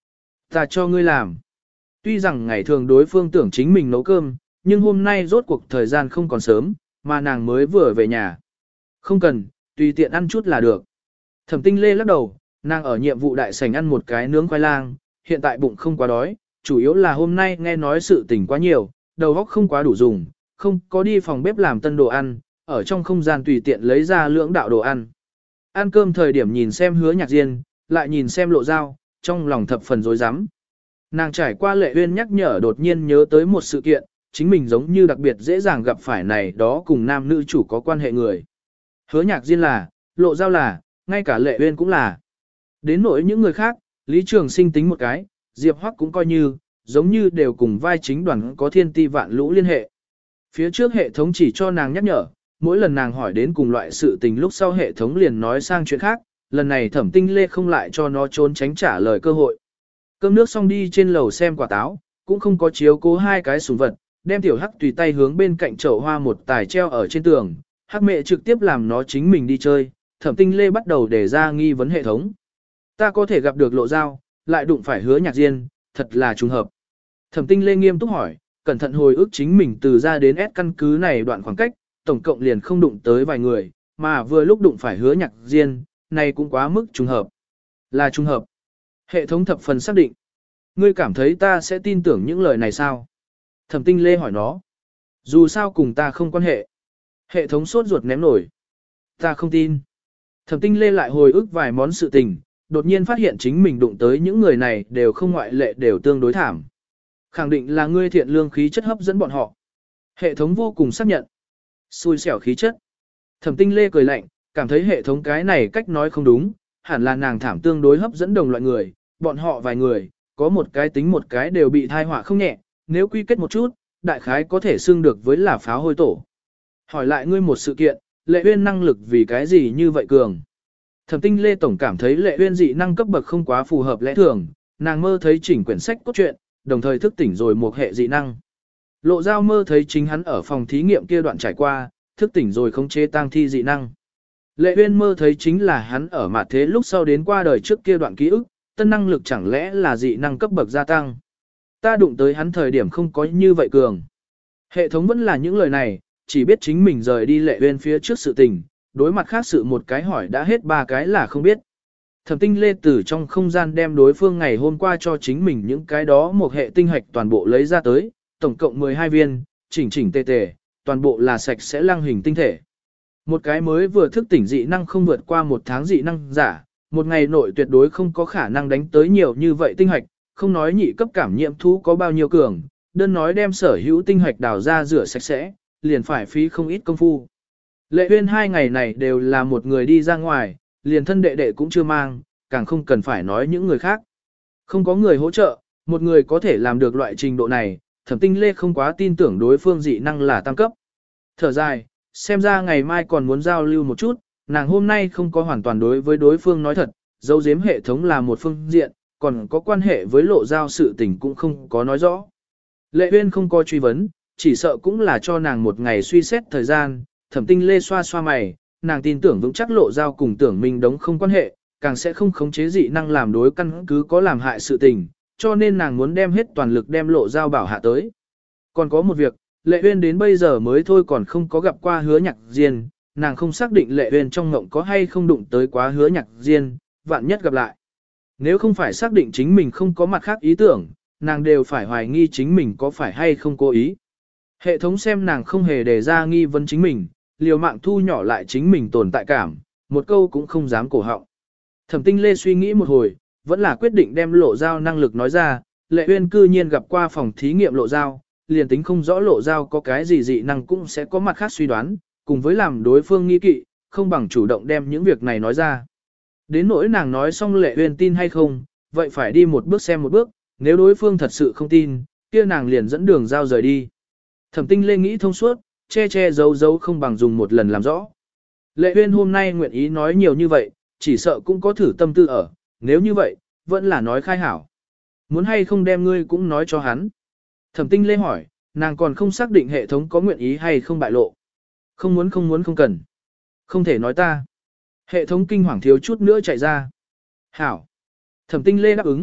Ta cho ngươi làm. Tuy rằng ngày thường đối phương tưởng chính mình nấu cơm, nhưng hôm nay rốt cuộc thời gian không còn sớm, mà nàng mới vừa về nhà. Không cần, tùy tiện ăn chút là được. Thẩm Tinh Lê lắc đầu, nàng ở nhiệm vụ đại sảnh ăn một cái nướng khoai lang, hiện tại bụng không quá đói, chủ yếu là hôm nay nghe nói sự tình quá nhiều, đầu óc không quá đủ dùng, không có đi phòng bếp làm tân đồ ăn, ở trong không gian tùy tiện lấy ra lưỡng đạo đồ ăn. Ăn cơm thời điểm nhìn xem Hứa Nhạc Diên, lại nhìn xem Lộ Dao, trong lòng thập phần rối rắm. Nàng trải qua Lệ Uyên nhắc nhở đột nhiên nhớ tới một sự kiện, chính mình giống như đặc biệt dễ dàng gặp phải này đó cùng nam nữ chủ có quan hệ người. Hứa Nhạc Diên là, Lộ Dao là, ngay cả Lệ Uyên cũng là. Đến nỗi những người khác, Lý Trường Sinh tính một cái, Diệp Hoắc cũng coi như, giống như đều cùng vai chính đoàn có thiên ti vạn lũ liên hệ. Phía trước hệ thống chỉ cho nàng nhắc nhở, mỗi lần nàng hỏi đến cùng loại sự tình lúc sau hệ thống liền nói sang chuyện khác, lần này Thẩm Tinh Lê không lại cho nó trốn tránh trả lời cơ hội. Cơm nước xong đi trên lầu xem quả táo, cũng không có chiếu cố hai cái sủng vật, đem tiểu Hắc tùy tay hướng bên cạnh chậu hoa một tài treo ở trên tường, Hắc mẹ trực tiếp làm nó chính mình đi chơi, Thẩm Tinh Lê bắt đầu đề ra nghi vấn hệ thống. Ta có thể gặp được Lộ Dao, lại đụng phải Hứa Nhạc Diên, thật là trùng hợp. Thẩm Tinh Lê nghiêm túc hỏi, cẩn thận hồi ức chính mình từ ra đến S căn cứ này đoạn khoảng cách, tổng cộng liền không đụng tới vài người, mà vừa lúc đụng phải Hứa Nhạc Diên, này cũng quá mức trùng hợp. Là trùng hợp. Hệ thống thập phần xác định. Ngươi cảm thấy ta sẽ tin tưởng những lời này sao? Thẩm Tinh Lê hỏi nó. Dù sao cùng ta không quan hệ. Hệ thống sốt ruột ném nổi. Ta không tin. Thẩm Tinh Lê lại hồi ức vài món sự tình, đột nhiên phát hiện chính mình đụng tới những người này đều không ngoại lệ đều tương đối thảm. Khẳng định là ngươi thiện lương khí chất hấp dẫn bọn họ. Hệ thống vô cùng xác nhận. Xui xẻo khí chất. Thẩm Tinh Lê cười lạnh, cảm thấy hệ thống cái này cách nói không đúng, hẳn là nàng thảm tương đối hấp dẫn đồng loại người, bọn họ vài người, có một cái tính một cái đều bị thai họa không nhẹ, nếu quy kết một chút, đại khái có thể xưng được với là pháo hôi tổ. Hỏi lại ngươi một sự kiện, Lệ Uyên năng lực vì cái gì như vậy cường? Thẩm Tinh Lê tổng cảm thấy Lệ Uyên dị năng cấp bậc không quá phù hợp lẽ thường, nàng mơ thấy chỉnh quyển sách cốt truyện, đồng thời thức tỉnh rồi một hệ dị năng. Lộ Dao mơ thấy chính hắn ở phòng thí nghiệm kia đoạn trải qua, thức tỉnh rồi khống chế tang thi dị năng. Lệ Uyên mơ thấy chính là hắn ở mạt thế lúc sau đến qua đời trước kia đoạn ký ức, tân năng lực chẳng lẽ là dị năng cấp bậc gia tăng. Ta đụng tới hắn thời điểm không có như vậy cường. Hệ thống vẫn là những lời này, chỉ biết chính mình rời đi Lệ Uyên phía trước sự tình, đối mặt khác sự một cái hỏi đã hết ba cái là không biết. Thẩm Tinh Lê từ trong không gian đem đối phương ngày hôm qua cho chính mình những cái đó một hệ tinh hạch toàn bộ lấy ra tới, tổng cộng mười hai viên, chỉnh chỉnh tề tề, toàn bộ là sạch sẽ lăng hình tinh thể. Một cái mới vừa thức tỉnh dị năng không vượt qua một tháng dị năng giả, một ngày nội tuyệt đối không có khả năng đánh tới nhiều như vậy tinh hạch, không nói nhị cấp cảm nhiễm thú có bao nhiêu cường, đơn nói đem sở hữu tinh hạch đào ra rửa sạch sẽ, liền phải phí không ít công phu. Lệ Uyên hai ngày này đều là một người đi ra ngoài, liền thân đệ đệ cũng chưa mang, càng không cần phải nói những người khác. Không có người hỗ trợ, một người có thể làm được loại trình độ này, Thẩm Tinh Lê không quá tin tưởng đối phương dị năng là tam cấp. Thở dài, xem ra ngày mai còn muốn giao lưu một chút, nàng hôm nay không có hoàn toàn đối với đối phương nói thật, dấu giếm hệ thống là một phương diện, còn có quan hệ với Lộ Dao sự tình cũng không có nói rõ. Lệ Uyên không có truy vấn, chỉ sợ cũng là cho nàng một ngày suy xét thời gian. Thẩm Tinh Lê xoa xoa mày, nàng tin tưởng vững chắc Lộ Dao cùng Tưởng Minh đống không quan hệ, càng sẽ không khống chế dị năng làm đối căn cứ có làm hại sự tình, cho nên nàng muốn đem hết toàn lực đem Lộ Dao bảo hạ tới. Còn có một việc, Lệ Uyên đến bây giờ mới thôi còn không có gặp qua Hứa Nhạc Diên, nàng không xác định Lệ Uyên trong ngộng có hay không đụng tới quá Hứa Nhạc Diên, vạn nhất gặp lại. Nếu không phải xác định chính mình không có mặt khác ý tưởng, nàng đều phải hoài nghi chính mình có phải hay không cố ý. Hệ thống xem nàng không hề đề ra nghi vấn chính mình, liều mạng thu nhỏ lại chính mình tồn tại cảm, một câu cũng không dám cổ họng. Thẩm Tinh Lê suy nghĩ một hồi, vẫn là quyết định đem Lộ Dao năng lực nói ra, Lệ Uyên cư nhiên gặp qua phòng thí nghiệm Lộ Dao, liền tính không rõ Lộ Dao có cái gì dị năng cũng sẽ có mặt khác suy đoán, cùng với làm đối phương nghi kỵ, không bằng chủ động đem những việc này nói ra. Đến nỗi nàng nói xong Lệ Uyên tin hay không, vậy phải đi một bước xem một bước, nếu đối phương thật sự không tin, kia nàng liền dẫn đường giao rời đi. Thẩm Tinh Lê nghĩ thông suốt, che che giấu giấu không bằng dùng một lần làm rõ. Lệ Uyên hôm nay nguyện ý nói nhiều như vậy, chỉ sợ cũng có thử tâm tư ở, nếu như vậy, vẫn là nói khai hảo. Muốn hay không đem ngươi cũng nói cho hắn. Thẩm Tinh Lê hỏi, nàng còn không xác định hệ thống có nguyện ý hay không bại lộ. Không muốn không muốn không cần. Không thể nói ta. Hệ thống kinh hoàng thiếu chút nữa chạy ra. Hảo. Thẩm Tinh Lê đáp ứng,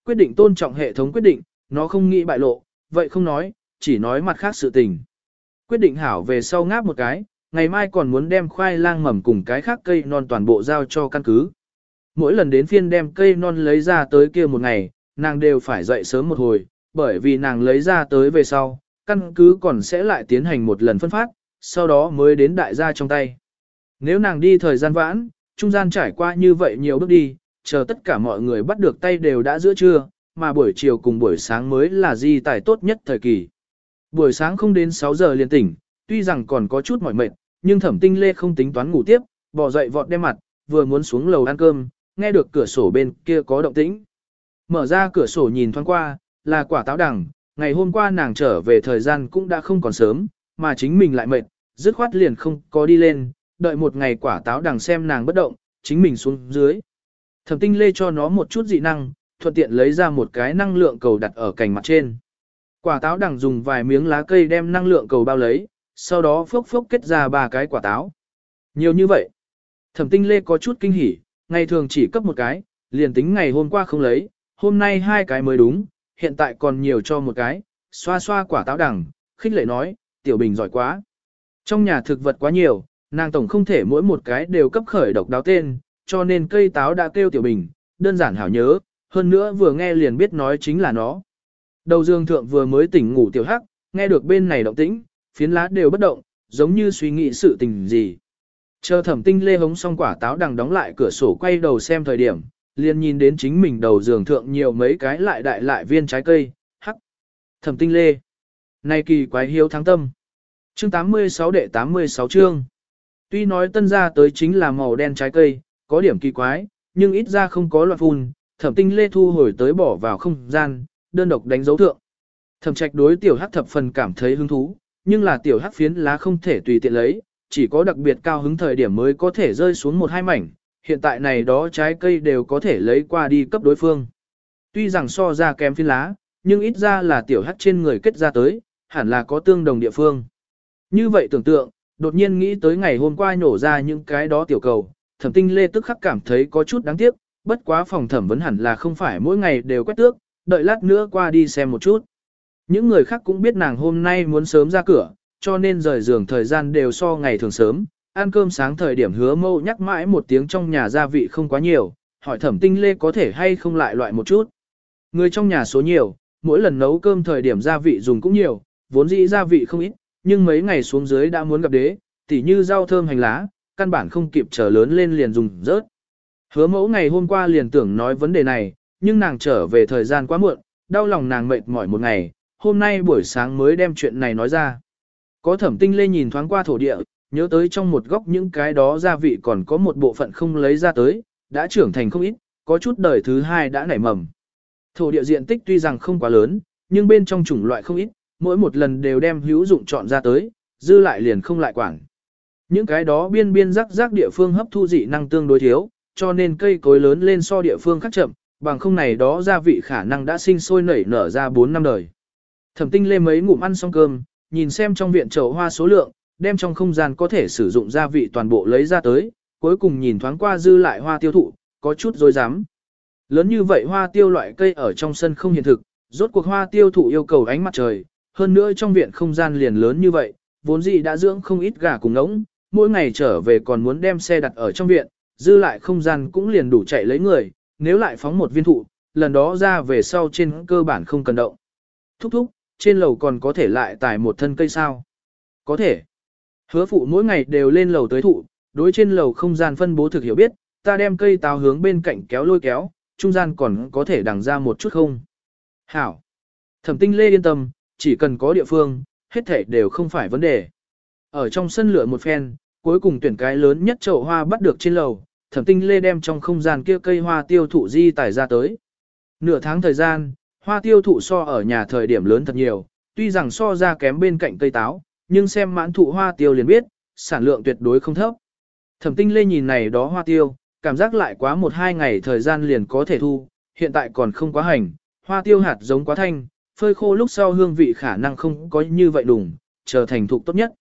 quyết định tôn trọng hệ thống quyết định, nó không nghĩ bại lộ, vậy không nói, chỉ nói mặt khác sự tình. Quyết định hảo về sau ngáp một cái, ngày mai còn muốn đem khoai lang mầm cùng cái khác cây non toàn bộ giao cho căn cứ. Mỗi lần đến phiên đem cây non lấy ra tới kia một ngày, nàng đều phải dậy sớm một hồi, bởi vì nàng lấy ra tới về sau, căn cứ còn sẽ lại tiến hành một lần phân phát, sau đó mới đến đại gia trong tay. Nếu nàng đi thời gian vãn, trung gian trải qua như vậy nhiều bước đi, chờ tất cả mọi người bắt được tay đều đã giữa trưa, mà buổi chiều cùng buổi sáng mới là di tài tốt nhất thời kỳ. Buổi sáng không đến sáu giờ liền tỉnh, tuy rằng còn có chút mỏi mệt, nhưng Thẩm Tinh Lê không tính toán ngủ tiếp, bỏ dậy vọt đem mặt, vừa muốn xuống lầu ăn cơm, nghe được cửa sổ bên kia có động tĩnh. Mở ra cửa sổ nhìn thoáng qua, là quả táo đằng, ngày hôm qua nàng trở về thời gian cũng đã không còn sớm, mà chính mình lại mệt, dứt khoát liền không có đi lên, đợi một ngày quả táo đằng xem nàng bất động, chính mình xuống dưới. Thẩm Tinh Lê cho nó một chút dị năng, thuận tiện lấy ra một cái năng lượng cầu đặt ở cành mặt trên. Quả táo đằng dùng vài miếng lá cây đem năng lượng cầu bao lấy, sau đó phốc phốc kết ra ba cái quả táo. Nhiều như vậy. Thẩm Tinh Lê có chút kinh hỉ, ngày thường chỉ cấp một cái, liền tính ngày hôm qua không lấy, hôm nay hai cái mới đúng, hiện tại còn nhiều cho một cái, xoa xoa quả táo đằng, khích lệ nói, Tiểu Bình giỏi quá. Trong nhà thực vật quá nhiều, nàng tổng không thể mỗi một cái đều cấp khởi độc đáo tên, cho nên cây táo đã kêu Tiểu Bình, đơn giản hảo nhớ, hơn nữa vừa nghe liền biết nói chính là nó. Đầu dương thượng vừa mới tỉnh ngủ Tiểu Hắc, nghe được bên này động tĩnh, phiến lá đều bất động, giống như suy nghĩ sự tình gì. Chờ Thẩm Tinh Lê hống xong quả táo đằng đóng lại cửa sổ quay đầu xem thời điểm, liền nhìn đến chính mình đầu giường thượng nhiều mấy cái lại đại lại viên trái cây, hắc. Thẩm Tinh Lê. Này kỳ quái hiếu thắng tâm. Chương tám mươi sáu đệ tám mươi sáu chương. Tuy nói tân ra tới chính là màu đen trái cây, có điểm kỳ quái, nhưng ít ra không có loạn phun, Thẩm Tinh Lê thu hồi tới bỏ vào không gian, đơn độc đánh dấu thượng. Thẩm Trạch đối tiểu hắc thập phần cảm thấy hứng thú, nhưng là tiểu hắc phiến lá không thể tùy tiện lấy, chỉ có đặc biệt cao hứng thời điểm mới có thể rơi xuống một hai mảnh, hiện tại này đó trái cây đều có thể lấy qua đi cấp đối phương. Tuy rằng so ra kém phiến lá, nhưng ít ra là tiểu hắc trên người kết ra tới, hẳn là có tương đồng địa phương. Như vậy tưởng tượng, đột nhiên nghĩ tới ngày hôm qua nổ ra những cái đó tiểu cầu, Thẩm Tinh Lê tức khắc cảm thấy có chút đáng tiếc, bất quá phòng thẩm vấn hẳn là không phải mỗi ngày đều quét tước, đợi lát nữa qua đi xem một chút. Những người khác cũng biết nàng hôm nay muốn sớm ra cửa, cho nên rời giường thời gian đều so ngày thường sớm, ăn cơm sáng thời điểm Hứa Mâu nhắc mãi một tiếng trong nhà gia vị không quá nhiều, hỏi Thẩm Tinh Lê có thể hay không lại loại một chút. Người trong nhà số nhiều, mỗi lần nấu cơm thời điểm gia vị dùng cũng nhiều, vốn dĩ gia vị không ít, nhưng mấy ngày xuống dưới đã muốn gặp đế, tỉ như rau thơm hành lá, căn bản không kịp chờ lớn lên liền dùng rớt. Hứa Mẫu ngày hôm qua liền tưởng nói vấn đề này, nhưng nàng trở về thời gian quá muộn, đau lòng nàng mệt mỏi một ngày, hôm nay buổi sáng mới đem chuyện này nói ra. Có Thẩm Tinh Lê nhìn thoáng qua thổ địa, nhớ tới trong một góc những cái đó gia vị còn có một bộ phận không lấy ra tới, đã trưởng thành không ít, có chút đời thứ hai đã nảy mầm. Thổ địa diện tích tuy rằng không quá lớn, nhưng bên trong chủng loại không ít, mỗi một lần đều đem hữu dụng chọn ra tới, dư lại liền không lại quản. Những cái đó biên biên rắc rắc địa phương hấp thu dị năng tương đối thiếu, cho nên cây cối lớn lên so địa phương khác chậm, bằng không này đó gia vị khả năng đã sinh sôi nảy nở ra bốn năm đời. Thẩm Tinh Lê mấy ngụm ăn xong cơm, nhìn xem trong viện chậu hoa số lượng, đem trong không gian có thể sử dụng gia vị toàn bộ lấy ra tới, cuối cùng nhìn thoáng qua dư lại hoa tiêu thụ, có chút dối dám. Lớn như vậy hoa tiêu loại cây ở trong sân không hiện thực, rốt cuộc hoa tiêu thụ yêu cầu ánh mặt trời, hơn nữa trong viện không gian liền lớn như vậy, vốn dĩ đã dưỡng không ít gà cùng ngỗng, mỗi ngày trở về còn muốn đem xe đặt ở trong viện, dư lại không gian cũng liền đủ chạy lấy người, nếu lại phóng một viên thụ, lần đó ra về sau trên cơ bản không cần động. Thúc thúc, trên lầu còn có thể lại tải một thân cây sao? Có thể. Hứa phụ mỗi ngày đều lên lầu tới thụ, đối trên lầu không gian phân bố thực hiểu biết, ta đem cây táo hướng bên cạnh kéo lôi kéo, trung gian còn có thể đằng ra một chút không? Hảo. Thẩm Tinh Lê yên tâm, chỉ cần có địa phương, hết thảy đều không phải vấn đề. Ở trong sân lựa một phen, cuối cùng tuyển cái lớn nhất chậu hoa bắt được trên lầu, Thẩm Tinh Lê đem trong không gian kia cây hoa tiêu thụ di tải ra tới. Nửa tháng thời gian, hoa tiêu thụ so ở nhà thời điểm lớn thật nhiều, tuy rằng so ra kém bên cạnh cây táo, nhưng xem mãn thụ hoa tiêu liền biết, sản lượng tuyệt đối không thấp. Thẩm Tinh Lê nhìn này đó hoa tiêu, cảm giác lại quá một hai ngày thời gian liền có thể thu, hiện tại còn không quá hành, hoa tiêu hạt giống quá thanh, phơi khô lúc sau hương vị khả năng không có như vậy đủng, chờ thành thục tốt nhất.